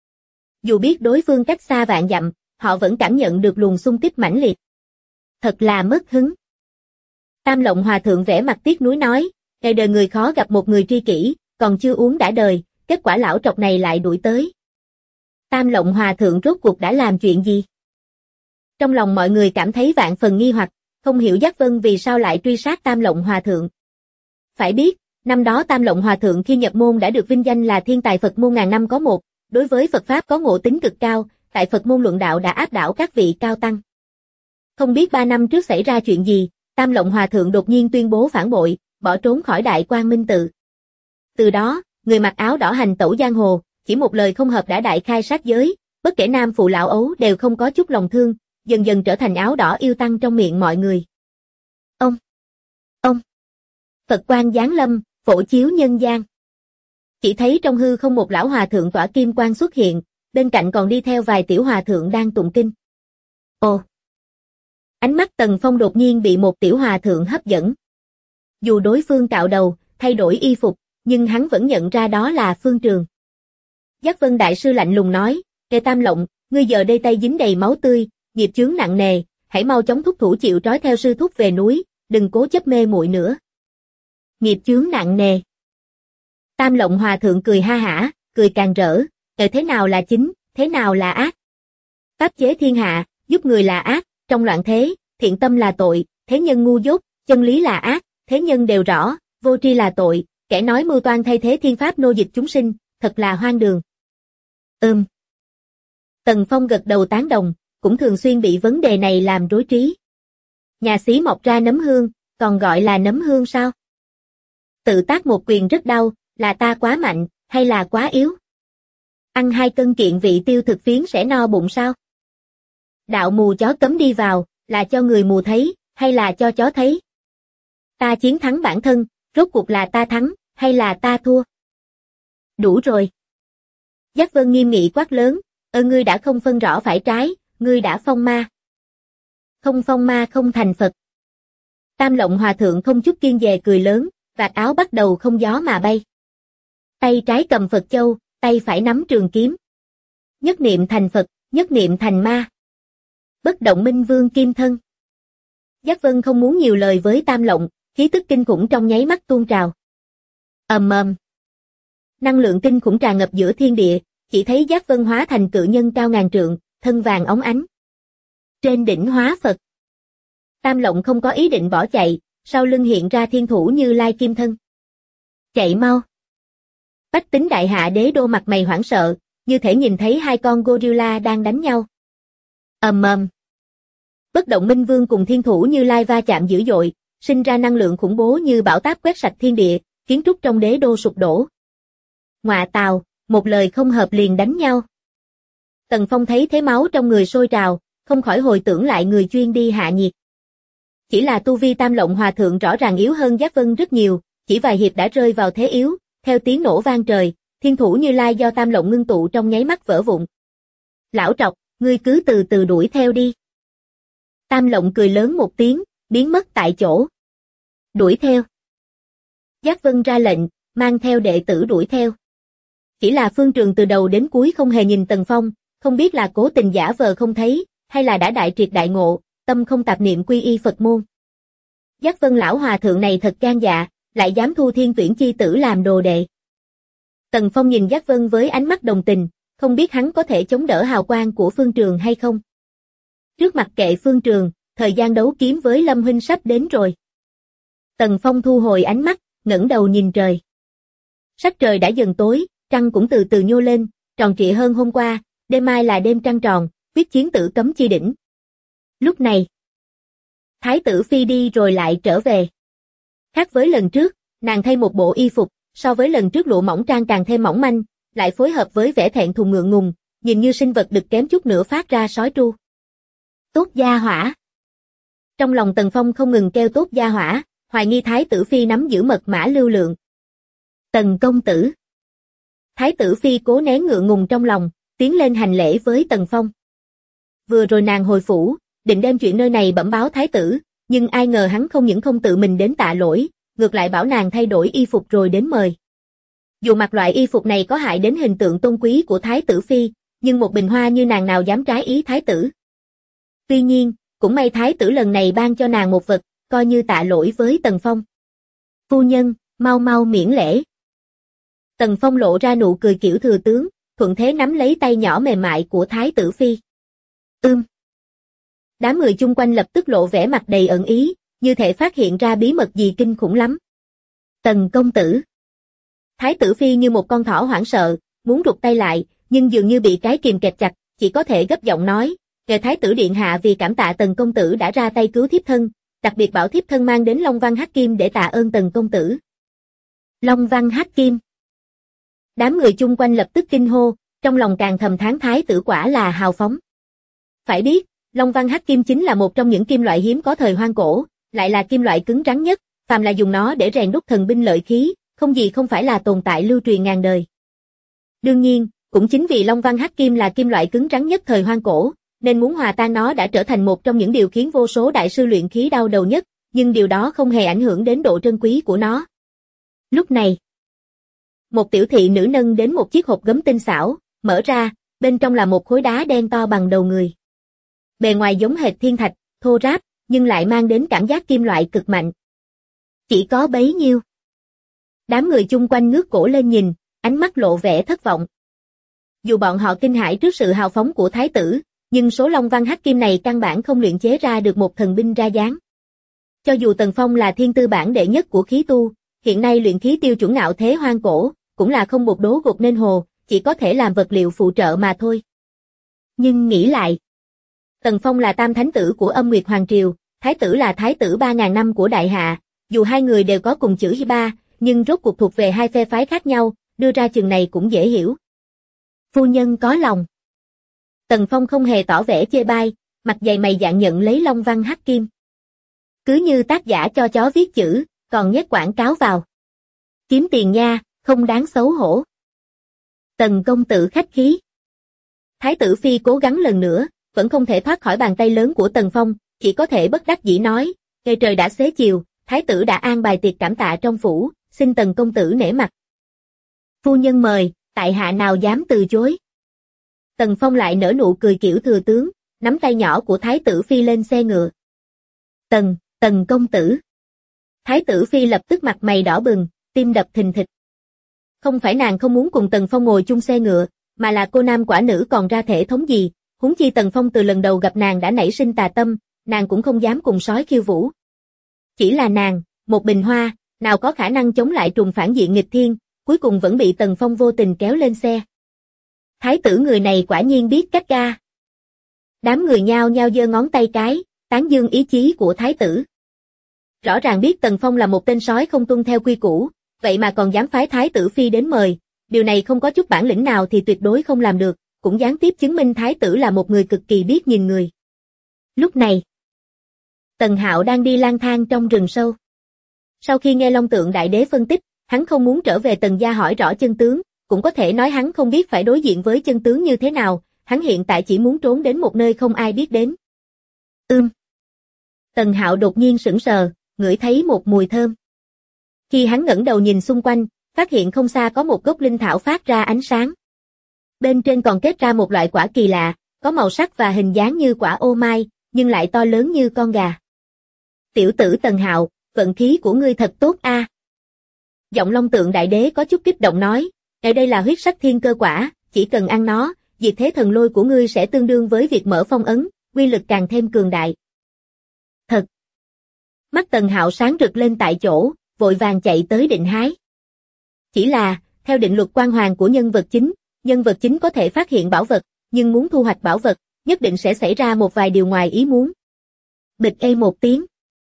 Dù biết đối phương cách xa vạn dặm, họ vẫn cảm nhận được luồng xung kích mãnh liệt. Thật là mất hứng. Tam Lộng Hòa Thượng vẻ mặt tiếc nuối nói, ngày đời người khó gặp một người tri kỷ, còn chưa uống đã đời, kết quả lão trọc này lại đuổi tới. Tam Lộng Hòa Thượng rốt cuộc đã làm chuyện gì? Trong lòng mọi người cảm thấy vạn phần nghi hoặc, không hiểu Giác Vân vì sao lại truy sát Tam Lộng Hòa Thượng. Phải biết, năm đó Tam Lộng Hòa Thượng khi nhập môn đã được vinh danh là thiên tài Phật môn ngàn năm có một, đối với Phật Pháp có ngộ tính cực cao, tại Phật môn luận đạo đã áp đảo các vị cao tăng. Không biết 3 năm trước xảy ra chuyện gì, Tam Lộng Hòa Thượng đột nhiên tuyên bố phản bội, bỏ trốn khỏi Đại Quang Minh Tự. Từ đó, người mặc áo đỏ hành tẩu giang hồ, chỉ một lời không hợp đã đại khai sát giới, bất kể nam phụ lão ấu đều không có chút lòng thương, dần dần trở thành áo đỏ yêu tăng trong miệng mọi người. Ông! Phật quang giáng lâm, phổ chiếu nhân gian. Chỉ thấy trong hư không một lão hòa thượng tỏa kim quang xuất hiện, bên cạnh còn đi theo vài tiểu hòa thượng đang tụng kinh. Ồ! Ánh mắt Tần Phong đột nhiên bị một tiểu hòa thượng hấp dẫn. Dù đối phương cạo đầu, thay đổi y phục, nhưng hắn vẫn nhận ra đó là Phương Trường. Giác Vân Đại Sư lạnh lùng nói, Kẻ Tam Lộng, ngươi giờ đây tay dính đầy máu tươi, nghiệp chướng nặng nề, hãy mau chóng thúc thủ chịu trói theo sư thúc về núi, đừng cố chấp mê muội nữa. Nghiệp chướng nặng nề. Tam Lộng Hòa Thượng cười ha hả, cười càng rỡ, thế nào là chính, thế nào là ác? Pháp chế thiên hạ, giúp người là ác, trong loạn thế, thiện tâm là tội, thế nhân ngu dốt, chân lý là ác, thế nhân đều rõ, vô tri là tội, kẻ nói mưu toan thay thế thiên pháp nô dịch chúng sinh, thật là hoang đường. Tần Phong gật đầu tán đồng, cũng thường xuyên bị vấn đề này làm rối trí. Nhà xí mọc ra nấm hương, còn gọi là nấm hương sao? Tự tác một quyền rất đau, là ta quá mạnh, hay là quá yếu? Ăn 2 cân kiện vị tiêu thực phiến sẽ no bụng sao? Đạo mù chó cấm đi vào, là cho người mù thấy, hay là cho chó thấy? Ta chiến thắng bản thân, rốt cuộc là ta thắng, hay là ta thua? Đủ rồi. Giác Vân nghiêm nghị quát lớn, ngươi đã không phân rõ phải trái, ngươi đã phong ma. Không phong ma không thành Phật. Tam Lộng Hòa Thượng không chút kiêng dè cười lớn, vạt áo bắt đầu không gió mà bay. Tay trái cầm Phật châu, tay phải nắm trường kiếm. Nhất niệm thành Phật, nhất niệm thành ma. Bất động minh vương kim thân. Giác Vân không muốn nhiều lời với Tam Lộng, khí tức kinh khủng trong nháy mắt tuôn trào. Ầm ầm. Năng lượng kinh khủng tràn ngập giữa thiên địa, chỉ thấy Giác Vân hóa thành cự nhân cao ngàn trượng, thân vàng óng ánh. Trên đỉnh hóa Phật. Tam Lộng không có ý định bỏ chạy, sau lưng hiện ra thiên thủ Như Lai kim thân. Chạy mau. Bách Tính Đại Hạ Đế Đô mặt mày hoảng sợ, như thể nhìn thấy 2 con gorilla đang đánh nhau. Ầm ầm. Bất động minh vương cùng thiên thủ Như Lai va chạm dữ dội, sinh ra năng lượng khủng bố như bão táp quét sạch thiên địa, kiến trúc trong đế đô sụp đổ. Ngọa tào, một lời không hợp liền đánh nhau. Tần Phong thấy thế máu trong người sôi trào, không khỏi hồi tưởng lại người chuyên đi hạ nhiệt. Chỉ là tu vi Tam Lộng Hòa Thượng rõ ràng yếu hơn Giác Vân rất nhiều, chỉ vài hiệp đã rơi vào thế yếu, theo tiếng nổ vang trời, thiên thủ Như Lai do Tam Lộng ngưng tụ trong nháy mắt vỡ vụn. Lão trọc, ngươi cứ từ từ đuổi theo đi. Tam Lộng cười lớn một tiếng, biến mất tại chỗ. Đuổi theo. Giác Vân ra lệnh, mang theo đệ tử đuổi theo. Chỉ là Phương Trường từ đầu đến cuối không hề nhìn Tần Phong, không biết là cố tình giả vờ không thấy, hay là đã đại triệt đại ngộ, tâm không tạp niệm quy y Phật môn. Giác Vân lão hòa thượng này thật gan dạ, lại dám thu Thiên Tuyển chi tử làm đồ đệ. Tần Phong nhìn Giác Vân với ánh mắt đồng tình, không biết hắn có thể chống đỡ hào quang của Phương Trường hay không. Trước mặt kệ Phương Trường, thời gian đấu kiếm với Lâm huynh sắp đến rồi. Tần Phong thu hồi ánh mắt, ngẩng đầu nhìn trời. Sắc trời đã dần tối, trăng cũng từ từ nhô lên, tròn trịa hơn hôm qua, đêm mai là đêm trăng tròn, quyết chiến tử cấm chi đỉnh. Lúc này, Thái tử Phi đi rồi lại trở về. Khác với lần trước, nàng thay một bộ y phục, so với lần trước lụa mỏng trang càng thêm mỏng manh, lại phối hợp với vẻ thẹn thùng ngượng ngùng, nhìn như sinh vật đực kém chút nữa phát ra sói tru. Tốt gia hỏa. Trong lòng Tần Phong không ngừng kêu tốt gia hỏa, hoài nghi Thái tử Phi nắm giữ mật mã lưu lượng. Tần công tử. Thái tử Phi cố nén ngượng ngùng trong lòng, tiến lên hành lễ với Tần Phong. Vừa rồi nàng hồi phủ, định đem chuyện nơi này bẩm báo Thái tử, nhưng ai ngờ hắn không những không tự mình đến tạ lỗi, ngược lại bảo nàng thay đổi y phục rồi đến mời. Dù mặc loại y phục này có hại đến hình tượng tôn quý của Thái tử Phi, nhưng một bình hoa như nàng nào dám trái ý Thái tử. Tuy nhiên, cũng may Thái tử lần này ban cho nàng một vật, coi như tạ lỗi với Tần Phong. Phu nhân, mau mau miễn lễ. Tần Phong lộ ra nụ cười kiểu thừa tướng, thuận thế nắm lấy tay nhỏ mềm mại của Thái tử Phi. Đám người chung quanh lập tức lộ vẻ mặt đầy ẩn ý, như thể phát hiện ra bí mật gì kinh khủng lắm. Tần công tử. Thái tử Phi như một con thỏ hoảng sợ, muốn rụt tay lại, nhưng dường như bị cái kìm kẹp chặt, chỉ có thể gấp giọng nói, kể Thái tử điện hạ vì cảm tạ Tần công tử đã ra tay cứu thiếp thân, đặc biệt bảo thiếp thân mang đến Long Văn Hắc Kim để tạ ơn Tần công tử. Long Văn Hắc Kim. Đám người chung quanh lập tức kinh hô, trong lòng càng thầm thán Thái tử quả là hào phóng. Phải biết, Long Văn Hắc Kim chính là một trong những kim loại hiếm có thời hoang cổ, lại là kim loại cứng rắn nhất, phàm là dùng nó để rèn đúc thần binh lợi khí, không gì không phải là tồn tại lưu truyền ngàn đời. Đương nhiên, cũng chính vì Long Văn Hắc Kim là kim loại cứng rắn nhất thời hoang cổ, nên muốn hòa tan nó đã trở thành một trong những điều khiến vô số đại sư luyện khí đau đầu nhất, nhưng điều đó không hề ảnh hưởng đến độ trân quý của nó. Lúc này, một tiểu thị nữ nâng đến một chiếc hộp gấm tinh xảo, mở ra, bên trong là một khối đá đen to bằng đầu người. Bề ngoài giống hệt thiên thạch, thô ráp, nhưng lại mang đến cảm giác kim loại cực mạnh. Chỉ có bấy nhiêu. Đám người chung quanh ngước cổ lên nhìn, ánh mắt lộ vẻ thất vọng. Dù bọn họ kinh hãi trước sự hào phóng của Thái tử, nhưng số Long Văn Hắc Kim này căn bản không luyện chế ra được một thần binh ra dáng. Cho dù Tần Phong là thiên tư bản đệ nhất của khí tu, hiện nay luyện khí tiêu chuẩn ngạo thế hoang cổ, cũng là không một đố gột nên hồ, chỉ có thể làm vật liệu phụ trợ mà thôi. Nhưng nghĩ lại, Tần Phong là tam thánh tử của Âm Nguyệt Hoàng Triều, Thái tử là Thái tử 3.000 năm của Đại Hạ, dù hai người đều có cùng chữ Hiba, nhưng rốt cuộc thuộc về hai phe phái khác nhau, đưa ra chừng này cũng dễ hiểu. Phu nhân có lòng. Tần Phong không hề tỏ vẻ chê bai, mặt dày mày dạn nhận lấy Long Văn Hắc Kim. Cứ như tác giả cho chó viết chữ, còn nhét quảng cáo vào. Kiếm tiền nha, không đáng xấu hổ. Tần công tử khách khí. Thái tử Phi cố gắng lần nữa, vẫn không thể thoát khỏi bàn tay lớn của Tần Phong, chỉ có thể bất đắc dĩ nói, ngày trời đã xế chiều, Thái tử đã an bài tiệc cảm tạ trong phủ, xin Tần công tử nể mặt. Phu nhân mời, tại hạ nào dám từ chối. Tần Phong lại nở nụ cười kiểu thừa tướng, nắm tay nhỏ của Thái tử Phi lên xe ngựa. Tần công tử. Thái tử Phi lập tức mặt mày đỏ bừng, tim đập thình thịch. Không phải nàng không muốn cùng Tần Phong ngồi chung xe ngựa, mà là cô nam quả nữ còn ra thể thống gì, huống chi Tần Phong từ lần đầu gặp nàng đã nảy sinh tà tâm, nàng cũng không dám cùng sói khiêu vũ. Chỉ là nàng, một bình hoa, nào có khả năng chống lại trùng phản diện nghịch thiên, cuối cùng vẫn bị Tần Phong vô tình kéo lên xe. Thái tử người này quả nhiên biết cách ga. Đám người nhao nhao giơ ngón tay cái, tán dương ý chí của Thái tử. Rõ ràng biết Tần Phong là một tên sói không tuân theo quy củ, vậy mà còn dám phái Thái tử Phi đến mời, điều này không có chút bản lĩnh nào thì tuyệt đối không làm được, cũng gián tiếp chứng minh Thái tử là một người cực kỳ biết nhìn người. Lúc này, Tần Hạo đang đi lang thang trong rừng sâu. Sau khi nghe Long Tượng Đại Đế phân tích, hắn không muốn trở về Tần gia hỏi rõ chân tướng, cũng có thể nói hắn không biết phải đối diện với chân tướng như thế nào, hắn hiện tại chỉ muốn trốn đến một nơi không ai biết đến. Tần Hạo đột nhiên sững sờ, ngửi thấy một mùi thơm. Khi hắn ngẩng đầu nhìn xung quanh, phát hiện không xa có một gốc linh thảo phát ra ánh sáng. Bên trên còn kết ra một loại quả kỳ lạ, có màu sắc và hình dáng như quả ô mai, nhưng lại to lớn như con gà. Tiểu tử Tần Hạo, vận khí của ngươi thật tốt a. Giọng Long Tượng Đại Đế có chút kích động nói, ở đây là huyết sắc thiên cơ quả, chỉ cần ăn nó, diệt thế thần lôi của ngươi sẽ tương đương với việc mở phong ấn, uy lực càng thêm cường đại. Thật. Mắt Tần Hạo sáng rực lên tại chỗ, vội vàng chạy tới định hái. Chỉ là, theo định luật quang hoàn của nhân vật chính có thể phát hiện bảo vật, nhưng muốn thu hoạch bảo vật, nhất định sẽ xảy ra một vài điều ngoài ý muốn. Bịch ê một tiếng.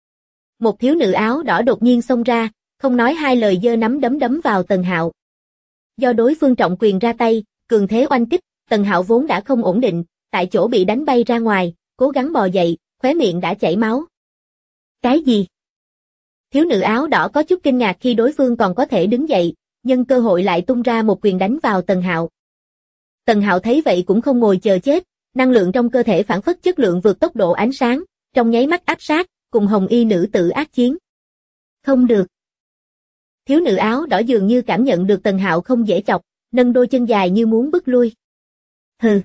Một thiếu nữ áo đỏ đột nhiên xông ra, không nói hai lời giơ nắm đấm đấm vào Tần Hạo. Do đối phương trọng quyền ra tay, cường thế oanh kích, Tần Hạo vốn đã không ổn định, tại chỗ bị đánh bay ra ngoài, cố gắng bò dậy, khóe miệng đã chảy máu. Cái gì? Thiếu nữ áo đỏ có chút kinh ngạc khi đối phương còn có thể đứng dậy, nhân cơ hội lại tung ra một quyền đánh vào Tần Hạo. Tần Hạo thấy vậy cũng không ngồi chờ chết, năng lượng trong cơ thể phản phất chất lượng vượt tốc độ ánh sáng, trong nháy mắt áp sát, cùng hồng y nữ tử ác chiến. Không được. Thiếu nữ áo đỏ dường như cảm nhận được Tần Hạo không dễ chọc, nâng đôi chân dài như muốn bứt lui. Hừ.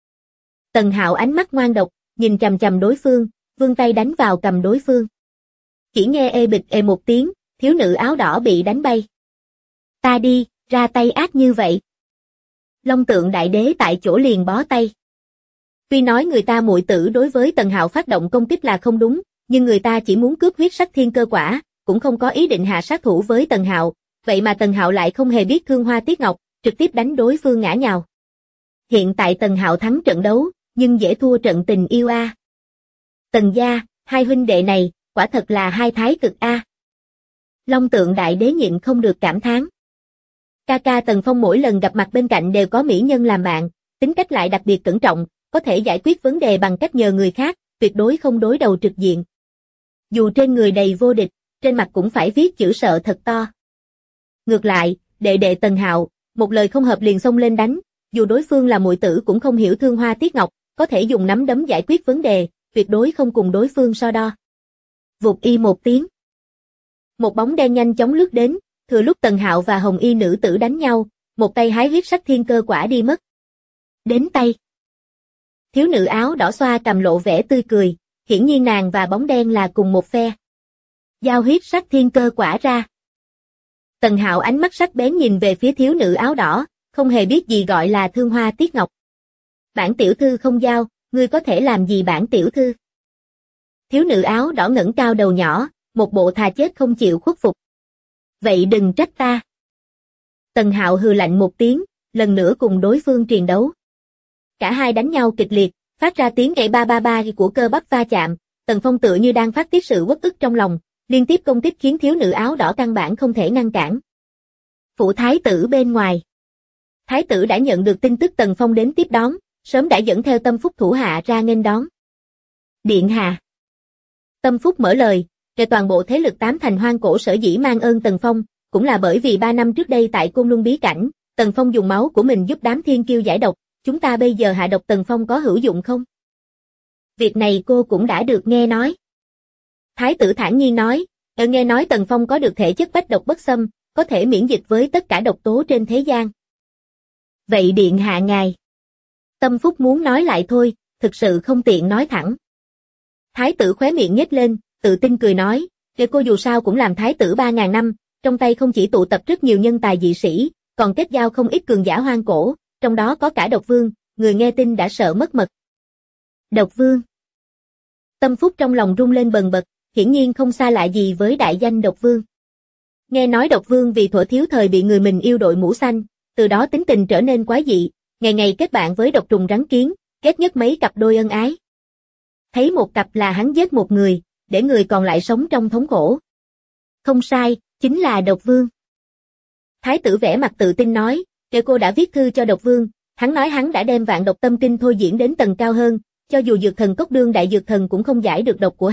Tần Hạo ánh mắt ngoan độc, nhìn chằm chằm đối phương, vươn tay đánh vào cầm đối phương. Chỉ nghe ê bịch ê một tiếng, thiếu nữ áo đỏ bị đánh bay. Ta đi, ra tay ác như vậy. Long Tượng Đại Đế tại chỗ liền bó tay. Tuy nói người ta muội tử đối với Tần Hạo phát động công kích là không đúng, nhưng người ta chỉ muốn cướp huyết sắc thiên cơ quả, cũng không có ý định hạ sát thủ với Tần Hạo, vậy mà Tần Hạo lại không hề biết thương hoa tiếc ngọc, trực tiếp đánh đối phương ngã nhào. Hiện tại Tần Hạo thắng trận đấu, nhưng dễ thua trận tình yêu a. Tần gia, hai huynh đệ này, quả thật là hai thái cực a. Long Tượng Đại Đế nhịn không được cảm thán. Ca ca Tần Phong mỗi lần gặp mặt bên cạnh đều có mỹ nhân làm bạn, tính cách lại đặc biệt cẩn trọng, có thể giải quyết vấn đề bằng cách nhờ người khác, tuyệt đối không đối đầu trực diện. Dù trên người đầy vô địch, trên mặt cũng phải viết chữ sợ thật to. Ngược lại, đệ đệ Tần Hạo, một lời không hợp liền xông lên đánh, dù đối phương là muội tử cũng không hiểu thương hoa tiếc ngọc, có thể dùng nắm đấm giải quyết vấn đề, tuyệt đối không cùng đối phương so đo. Vụt y một tiếng. Một bóng đen nhanh chóng lướt đến, thừa lúc Tần Hạo và hồng y nữ tử đánh nhau, một tay hái huyết sắc thiên cơ quả đi mất. Đến tay. Thiếu nữ áo đỏ xoa cầm lộ vẻ tươi cười, hiển nhiên nàng và bóng đen là cùng một phe. Giao huyết sắc thiên cơ quả ra. Tần Hạo ánh mắt sắc bén nhìn về phía thiếu nữ áo đỏ, không hề biết gì gọi là thương hoa tiếc ngọc. Bản tiểu thư không giao, ngươi có thể làm gì bản tiểu thư? Thiếu nữ áo đỏ ngẩng cao đầu nhỏ, một bộ thà chết không chịu khuất phục. Vậy đừng trách ta. Tần Hạo hừ lạnh một tiếng, lần nữa cùng đối phương triền đấu. Cả hai đánh nhau kịch liệt, phát ra tiếng gậy ba ba ba của cơ bắp va chạm, Tần Phong tựa như đang phát tiết sự uất ức trong lòng, liên tiếp công kích khiến thiếu nữ áo đỏ căn bản không thể ngăn cản. Phủ thái tử bên ngoài. Thái tử đã nhận được tin tức Tần Phong đến tiếp đón, sớm đã dẫn theo Tâm Phúc thủ hạ ra nghênh đón. Điện hạ. Tâm Phúc mở lời, về toàn bộ thế lực tám thành hoang cổ sở dĩ mang ơn Tần Phong, cũng là bởi vì 3 năm trước đây tại Côn Luân bí cảnh, Tần Phong dùng máu của mình giúp đám thiên kiêu giải độc, chúng ta bây giờ hạ độc Tần Phong có hữu dụng không? Việc này cô cũng đã được nghe nói. Thái tử thản nhiên nói, nghe nói Tần Phong có được thể chất bách độc bất xâm, có thể miễn dịch với tất cả độc tố trên thế gian. Vậy điện hạ ngài. Tâm Phúc muốn nói lại thôi, thực sự không tiện nói thẳng. Thái tử khóe miệng nhếch lên, tự tin cười nói, để cô dù sao cũng làm thái tử 3.000 năm, trong tay không chỉ tụ tập rất nhiều nhân tài dị sĩ, còn kết giao không ít cường giả hoang cổ, trong đó có cả độc vương, người nghe tin đã sợ mất mật. Độc vương. Tâm Phúc trong lòng rung lên bần bật, hiển nhiên không xa lạ gì với đại danh độc vương. Nghe nói độc vương vì thuở thiếu thời bị người mình yêu đội mũ xanh, từ đó tính tình trở nên quái dị, ngày ngày kết bạn với độc trùng rắn kiến, kết nhất mấy cặp đôi ân ái. Thấy một cặp là hắn giết một người, để người còn lại sống trong thống khổ. Không sai, chính là độc vương. Thái tử vẻ mặt tự tin nói, kêu cô đã viết thư cho độc vương, hắn nói hắn đã đem vạn độc tâm kinh thôi diễn đến tầng cao hơn, cho dù dược thần cốc đương đại dược thần cũng không giải được độc của hắn,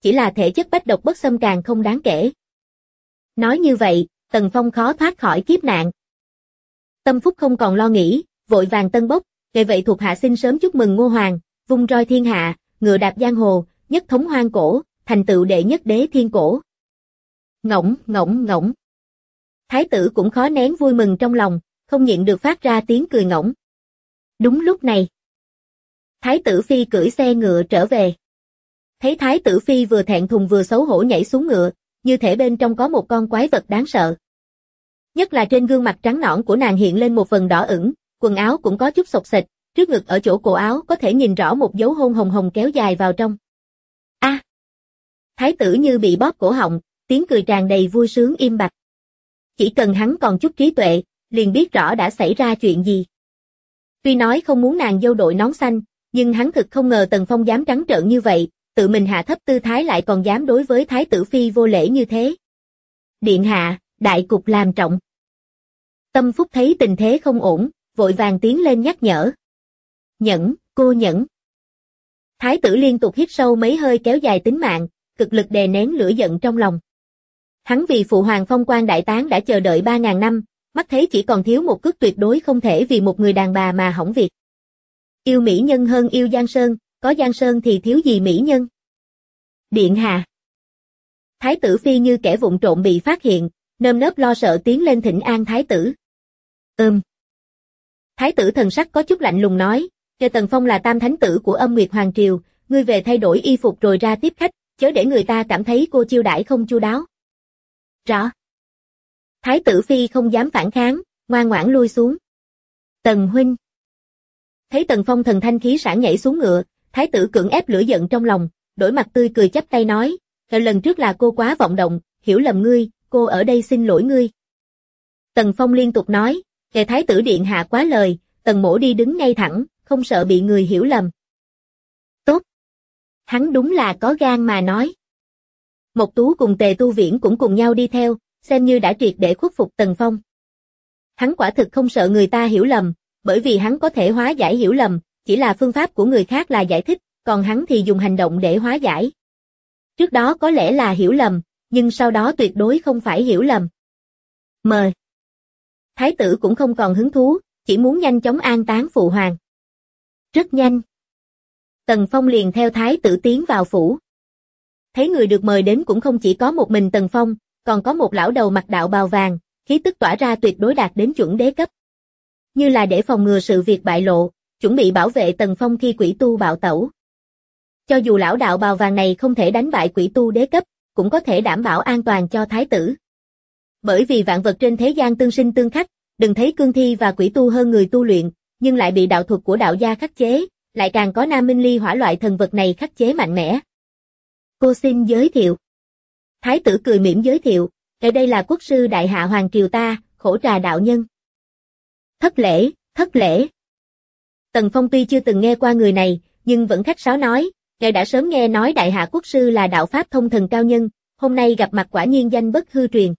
chỉ là thể chất bách độc bất xâm càng không đáng kể. Nói như vậy, Tần Phong khó thoát khỏi kiếp nạn. Tâm Phúc không còn lo nghĩ, vội vàng tân bốc, vậy vậy thuộc hạ xin sớm chúc mừng Ngô Hoàng, vung roi thiên hạ, ngựa đạp giang hồ, nhất thống hoang cổ, thành tựu đệ nhất đế thiên cổ. Ngỗng, ngỗng, ngỗng. Thái tử cũng khó nén vui mừng trong lòng, không nhịn được phát ra tiếng cười ngỗng. Đúng lúc này, Thái tử Phi cưỡi xe ngựa trở về. Thấy Thái tử Phi vừa thẹn thùng vừa xấu hổ nhảy xuống ngựa, như thể bên trong có một con quái vật đáng sợ. Nhất là trên gương mặt trắng nõn của nàng hiện lên một phần đỏ ửng, quần áo cũng có chút xộc xệch, trước ngực ở chỗ cổ áo có thể nhìn rõ một dấu hôn hồng hồng kéo dài vào trong. A! Thái tử như bị bóp cổ họng, tiếng cười tràn đầy vui sướng im bặt. Chỉ cần hắn còn chút trí tuệ, liền biết rõ đã xảy ra chuyện gì. Tuy nói không muốn nàng dâu đội nón xanh, nhưng hắn thực không ngờ Tần Phong dám trắng trợn như vậy, tự mình hạ thấp tư thái lại còn dám đối với Thái tử Phi vô lễ như thế. Điện hạ, đại cục làm trọng. Tâm Phúc thấy tình thế không ổn, vội vàng tiến lên nhắc nhở. Nhẫn, cô Nhẫn. Thái tử liên tục hít sâu mấy hơi kéo dài tính mạng, cực lực đè nén lửa giận trong lòng. Hắn vì phụ hoàng phong quan đại tán đã chờ đợi 3.000 năm, mắt thấy chỉ còn thiếu một cước tuyệt đối không thể vì một người đàn bà mà hỏng việc. Yêu mỹ nhân hơn yêu Giang Sơn, có Giang Sơn thì thiếu gì mỹ nhân. Điện hạ. Thái tử Phi như kẻ vụng trộm bị phát hiện, nơm nớp lo sợ tiến lên thỉnh an thái tử. Thái tử thần sắc có chút lạnh lùng nói, Kẻ Tần Phong là tam thánh tử của Âm Nguyệt Hoàng Triều, ngươi về thay đổi y phục rồi ra tiếp khách, chớ để người ta cảm thấy cô chiêu đãi không chu đáo. Rõ. Thái tử Phi không dám phản kháng, ngoan ngoãn lui xuống. Tần huynh. Thấy Tần Phong thần thanh khí sảng nhảy xuống ngựa, thái tử cưỡng ép lửa giận trong lòng, đổi mặt tươi cười chắp tay nói, lần trước là cô quá vọng động, hiểu lầm ngươi, cô ở đây xin lỗi ngươi. Tần Phong liên tục nói, kẻ thái tử điện hạ quá lời, Tần mỗ đi đứng ngay thẳng, không sợ bị người hiểu lầm. Tốt. Hắn đúng là có gan mà nói. Mộc Tú cùng Tề Tu Viễn cũng cùng nhau đi theo, xem như đã triệt để khuất phục Tần Phong. Hắn quả thực không sợ người ta hiểu lầm, bởi vì hắn có thể hóa giải hiểu lầm, chỉ là phương pháp của người khác là giải thích, còn hắn thì dùng hành động để hóa giải. Trước đó có lẽ là hiểu lầm, nhưng sau đó tuyệt đối không phải hiểu lầm. Mời. Thái tử cũng không còn hứng thú, chỉ muốn nhanh chóng an táng phụ hoàng. Rất nhanh. Tần Phong liền theo thái tử tiến vào phủ. Thấy người được mời đến cũng không chỉ có một mình Tần Phong, còn có một lão đầu mặc đạo bào vàng, khí tức tỏa ra tuyệt đối đạt đến chuẩn đế cấp. Như là để phòng ngừa sự việc bại lộ, chuẩn bị bảo vệ Tần Phong khi quỷ tu bạo tẩu. Cho dù lão đạo bào vàng này không thể đánh bại quỷ tu đế cấp, cũng có thể đảm bảo an toàn cho thái tử. Bởi vì vạn vật trên thế gian tương sinh tương khắc, đừng thấy cương thi và quỷ tu hơn người tu luyện, nhưng lại bị đạo thuật của đạo gia khắc chế, lại càng có Nam Minh Ly hỏa loại thần vật này khắc chế mạnh mẽ. Cô xin giới thiệu. Thái tử cười mỉm giới thiệu, ở đây là quốc sư đại hạ hoàng triều ta, Khổ Trà đạo nhân. Thất lễ, thất lễ. Tần Phong tuy chưa từng nghe qua người này, nhưng vẫn khách sáo nói, ngài đã sớm nghe nói đại hạ quốc sư là đạo pháp thông thần cao nhân, hôm nay gặp mặt quả nhiên danh bất hư truyền.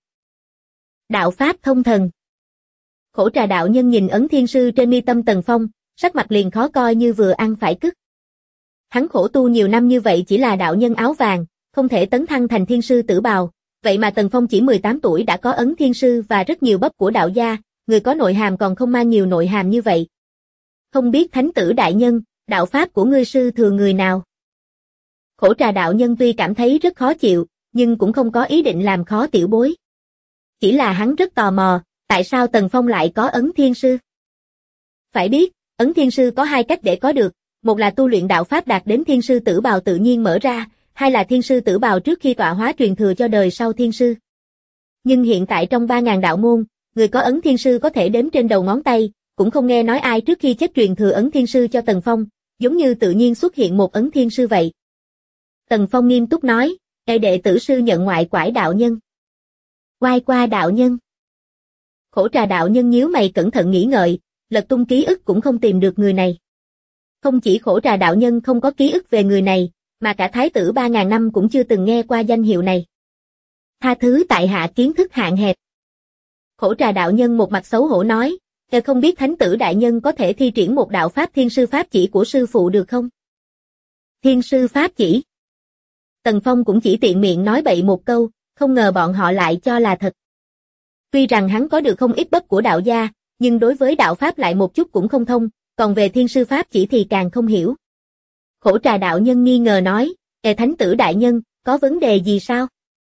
Đạo pháp thông thần. Khổ Trà đạo nhân nhìn ấn thiên sư trên mi tâm Tần Phong, sắc mặt liền khó coi như vừa ăn phải cứt. Hắn khổ tu nhiều năm như vậy chỉ là đạo nhân áo vàng, không thể tấn thăng thành thiên sư tử bào, vậy mà Tần Phong chỉ 18 tuổi đã có ấn thiên sư và rất nhiều bắp của đạo gia, người có nội hàm còn không mang nhiều nội hàm như vậy. Không biết thánh tử đại nhân, đạo pháp của ngươi sư thừa người nào? Khổ Trà đạo nhân tuy cảm thấy rất khó chịu, nhưng cũng không có ý định làm khó tiểu bối. Chỉ là hắn rất tò mò, tại sao Tần Phong lại có ấn thiên sư? Phải biết, ấn thiên sư có hai cách để có được, một là tu luyện đạo pháp đạt đến thiên sư tử bào tự nhiên mở ra, hai là thiên sư tử bào trước khi tọa hóa truyền thừa cho đời sau thiên sư. Nhưng hiện tại trong 3.000 đạo môn, người có ấn thiên sư có thể đếm trên đầu ngón tay, cũng không nghe nói ai trước khi chết truyền thừa ấn thiên sư cho Tần Phong, giống như tự nhiên xuất hiện một ấn thiên sư vậy. Tần Phong nghiêm túc nói, đệ tử sư nhận ngoại quải đạo nhân. Oai qua đạo nhân. Khổ Trà đạo nhân nhíu mày cẩn thận nghĩ ngợi, lật tung ký ức cũng không tìm được người này. Không chỉ Khổ Trà đạo nhân không có ký ức về người này, mà cả thái tử 3.000 năm cũng chưa từng nghe qua danh hiệu này. Tha thứ tại hạ kiến thức hạn hẹp. Khổ Trà đạo nhân một mặt xấu hổ nói, không biết thánh tử đại nhân có thể thi triển một đạo pháp thiên sư pháp chỉ của sư phụ được không? Thiên sư pháp chỉ. Tần Phong cũng chỉ tiện miệng nói bậy một câu, không ngờ bọn họ lại cho là thật. Tuy rằng hắn có được không ít bấp của đạo gia, nhưng đối với đạo pháp lại một chút cũng không thông, còn về thiên sư pháp chỉ thì càng không hiểu. Khổ Trà đạo nhân nghi ngờ nói, Thánh tử đại nhân, có vấn đề gì sao?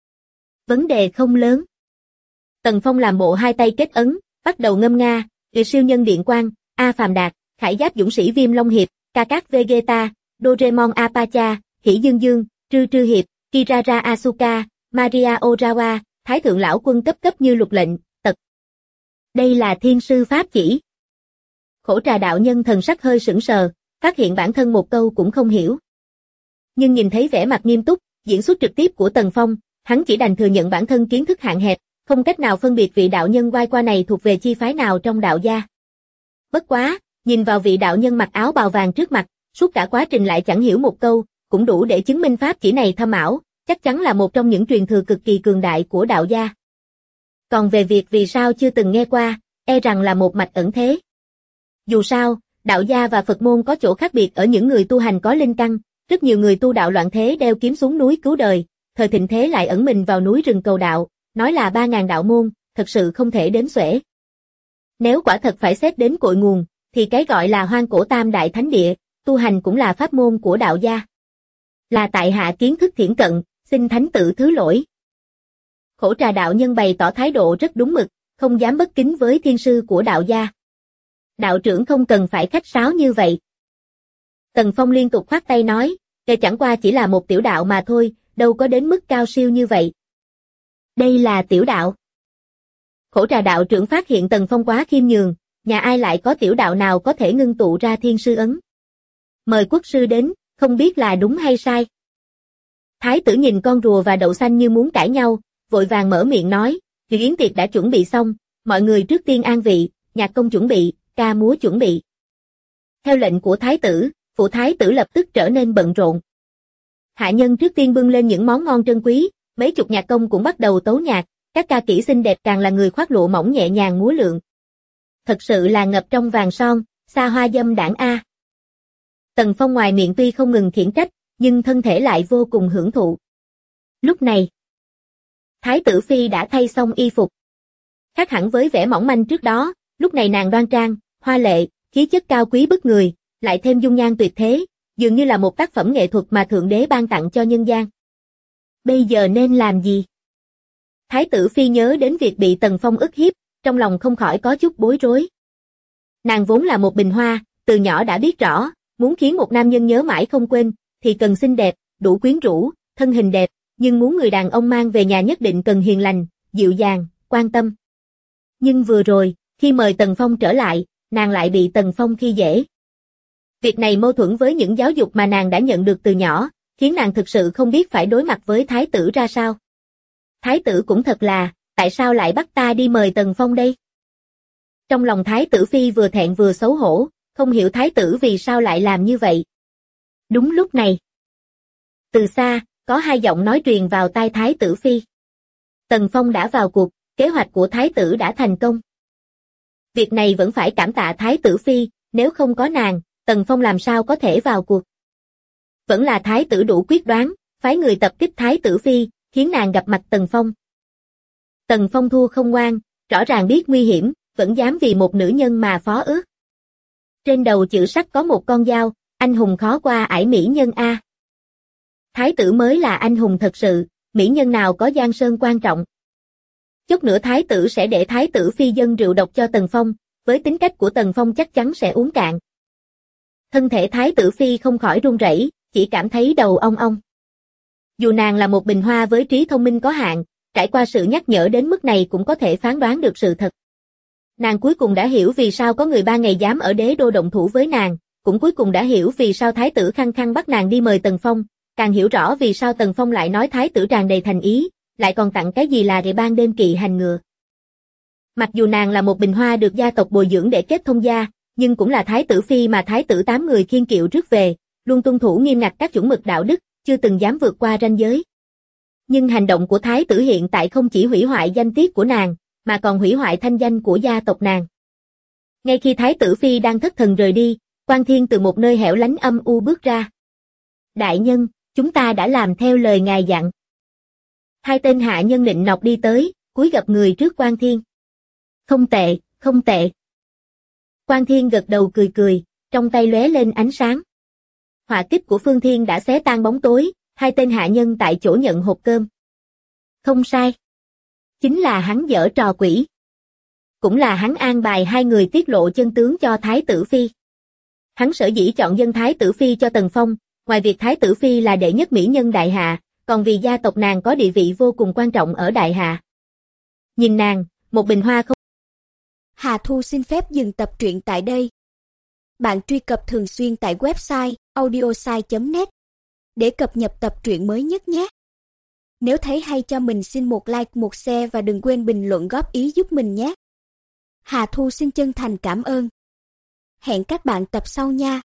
Vấn đề không lớn. Tần Phong làm bộ hai tay kết ấn, bắt đầu ngâm nga, siêu nhân điện quang, A Phàm Đạt, khải giáp dũng sĩ Viêm Long Hiệp, Kakat Vegeta, Doraemon Apacha, Hỉ Dương Dương, Trư Trư Hiệp, Kirara Asuka, Maria Ozawa, Thái thượng lão quân cấp cấp như luật lệnh, tật. Đây là thiên sư pháp chỉ. Khổ Trà đạo nhân thần sắc hơi sững sờ, phát hiện bản thân một câu cũng không hiểu. Nhưng nhìn thấy vẻ mặt nghiêm túc, diễn xuất trực tiếp của Tần Phong, hắn chỉ đành thừa nhận bản thân kiến thức hạn hẹp, không cách nào phân biệt vị đạo nhân oai qua này thuộc về chi phái nào trong đạo gia. Bất quá, nhìn vào vị đạo nhân mặc áo bào vàng trước mặt, suốt cả quá trình lại chẳng hiểu một câu, cũng đủ để chứng minh pháp chỉ này thâm ảo, chắc chắn là một trong những truyền thừa cực kỳ cường đại của đạo gia. Còn về việc vì sao chưa từng nghe qua, e rằng là một mạch ẩn thế. Dù sao, đạo gia và Phật môn có chỗ khác biệt ở những người tu hành có linh căn, rất nhiều người tu đạo loạn thế đeo kiếm xuống núi cứu đời, thời thịnh thế lại ẩn mình vào núi rừng cầu đạo, nói là 3.000 đạo môn, thật sự không thể đếm xuể. Nếu quả thật phải xét đến cội nguồn, thì cái gọi là hoang cổ tam đại thánh địa, tu hành cũng là pháp môn của đạo gia. Là tại hạ kiến thức thiển cận, xin thánh tử thứ lỗi. Khổ Trà đạo nhân bày tỏ thái độ rất đúng mực, không dám bất kính với thiên sư của đạo gia. Đạo trưởng không cần phải khách sáo như vậy. Tần Phong liên tục khoát tay nói, chẳng qua chỉ là một tiểu đạo mà thôi, đâu có đến mức cao siêu như vậy. Đây là tiểu đạo. Khổ Trà đạo trưởng phát hiện Tần Phong quá khiêm nhường, nhà ai lại có tiểu đạo nào có thể ngưng tụ ra thiên sư ấn. Mời quốc sư đến, không biết là đúng hay sai. Thái tử nhìn con rùa và đậu xanh như muốn cãi nhau, vội vàng mở miệng nói, yến tiệc đã chuẩn bị xong, mọi người trước tiên an vị, nhạc công chuẩn bị, ca múa chuẩn bị. Theo lệnh của thái tử, phụ thái tử lập tức trở nên bận rộn. Hạ nhân trước tiên bưng lên những món ngon trân quý, mấy chục nhạc công cũng bắt đầu tấu nhạc, các ca kỹ xinh đẹp càng là người khoác lụa mỏng nhẹ nhàng múa lượn. Thật sự là ngập trong vàng son, xa hoa dâm đảng a. Tần Phong ngoài miệng tuy không ngừng khiển trách, nhưng thân thể lại vô cùng hưởng thụ. Lúc này, Thái tử phi đã thay xong y phục. Khác hẳn với vẻ mỏng manh trước đó, lúc này nàng đoan trang, hoa lệ, khí chất cao quý bức người, lại thêm dung nhan tuyệt thế, dường như là một tác phẩm nghệ thuật mà Thượng Đế ban tặng cho nhân gian. Bây giờ nên làm gì? Thái tử phi nhớ đến việc bị Tần Phong ức hiếp, trong lòng không khỏi có chút bối rối. Nàng vốn là một bình hoa, từ nhỏ đã biết rõ, muốn khiến một nam nhân nhớ mãi không quên, thì cần xinh đẹp, đủ quyến rũ, thân hình đẹp, nhưng muốn người đàn ông mang về nhà nhất định cần hiền lành, dịu dàng, quan tâm. Nhưng vừa rồi, khi mời Tần Phong trở lại, nàng lại bị Tần Phong khi dễ. Việc này mâu thuẫn với những giáo dục mà nàng đã nhận được từ nhỏ, khiến nàng thực sự không biết phải đối mặt với thái tử ra sao. Thái tử cũng thật là, tại sao lại bắt ta đi mời Tần Phong đây? Trong lòng thái tử phi vừa thẹn vừa xấu hổ, không hiểu thái tử vì sao lại làm như vậy. Đúng lúc này, từ xa, có hai giọng nói truyền vào tai thái tử phi. Tần Phong đã vào cuộc, kế hoạch của thái tử đã thành công. Việc này vẫn phải cảm tạ thái tử phi, nếu không có nàng, Tần Phong làm sao có thể vào cuộc. Vẫn là thái tử đủ quyết đoán, phái người tập kích thái tử phi, khiến nàng gặp mặt Tần Phong. Tần Phong thua không ngoan, rõ ràng biết nguy hiểm, vẫn dám vì một nữ nhân mà phó ước. Trên đầu chữ sắt có một con dao, anh hùng khó qua ải mỹ nhân a. Thái tử mới là anh hùng thật sự, mỹ nhân nào có giang sơn quan trọng. Chút nữa thái tử sẽ để thái tử phi dâng rượu độc cho Tần Phong, với tính cách của Tần Phong chắc chắn sẽ uống cạn. Thân thể thái tử phi không khỏi run rẩy, chỉ cảm thấy đầu ong ong. Dù nàng là một bình hoa với trí thông minh có hạn, trải qua sự nhắc nhở đến mức này cũng có thể phán đoán được sự thật. Nàng cuối cùng đã hiểu vì sao có người 3 ngày dám ở đế đô động thủ với nàng, cũng cuối cùng đã hiểu vì sao thái tử khăng khăng bắt nàng đi mời Tần Phong, càng hiểu rõ vì sao Tần Phong lại nói thái tử tràn đầy thành ý, lại còn tặng cái gì là ban đêm kỵ hành ngựa. Mặc dù nàng là một bình hoa được gia tộc bồi dưỡng để kết thông gia, nhưng cũng là thái tử phi mà thái tử 8 người khiêng kiệu rước về, luôn tuân thủ nghiêm ngặt các chuẩn mực đạo đức, chưa từng dám vượt qua ranh giới. Nhưng hành động của thái tử hiện tại không chỉ hủy hoại danh tiết của nàng, mà còn hủy hoại thanh danh của gia tộc nàng. Ngay khi thái tử phi đang thất thần rời đi, Quan Thiên từ một nơi hẻo lánh âm u bước ra. Đại nhân, chúng ta đã làm theo lời ngài dặn. Hai tên hạ nhân nịnh nọt đi tới, cúi gập người trước Quan Thiên. Không tệ, không tệ. Quan Thiên gật đầu cười cười, trong tay lóe lên ánh sáng. Hỏa kích của Phương Thiên đã xé tan bóng tối, hai tên hạ nhân tại chỗ nhận hộp cơm. Không sai. Chính là hắn giở trò quỷ. Cũng là hắn an bài hai người tiết lộ chân tướng cho Thái tử Phi. Hắn sở dĩ chọn dân Thái tử Phi cho Tần Phong, ngoài việc Thái tử Phi là đệ nhất mỹ nhân Đại Hạ, còn vì gia tộc nàng có địa vị vô cùng quan trọng ở Đại Hạ. Nhìn nàng, một bình hoa không. Hà Thu xin phép dừng tập truyện tại đây. Bạn truy cập thường xuyên tại website audiosai.net để cập nhật tập truyện mới nhất nhé. Nếu thấy hay cho mình xin một like, một share và đừng quên bình luận góp ý giúp mình nhé. Hà Thu xin chân thành cảm ơn. Hẹn các bạn tập sau nha.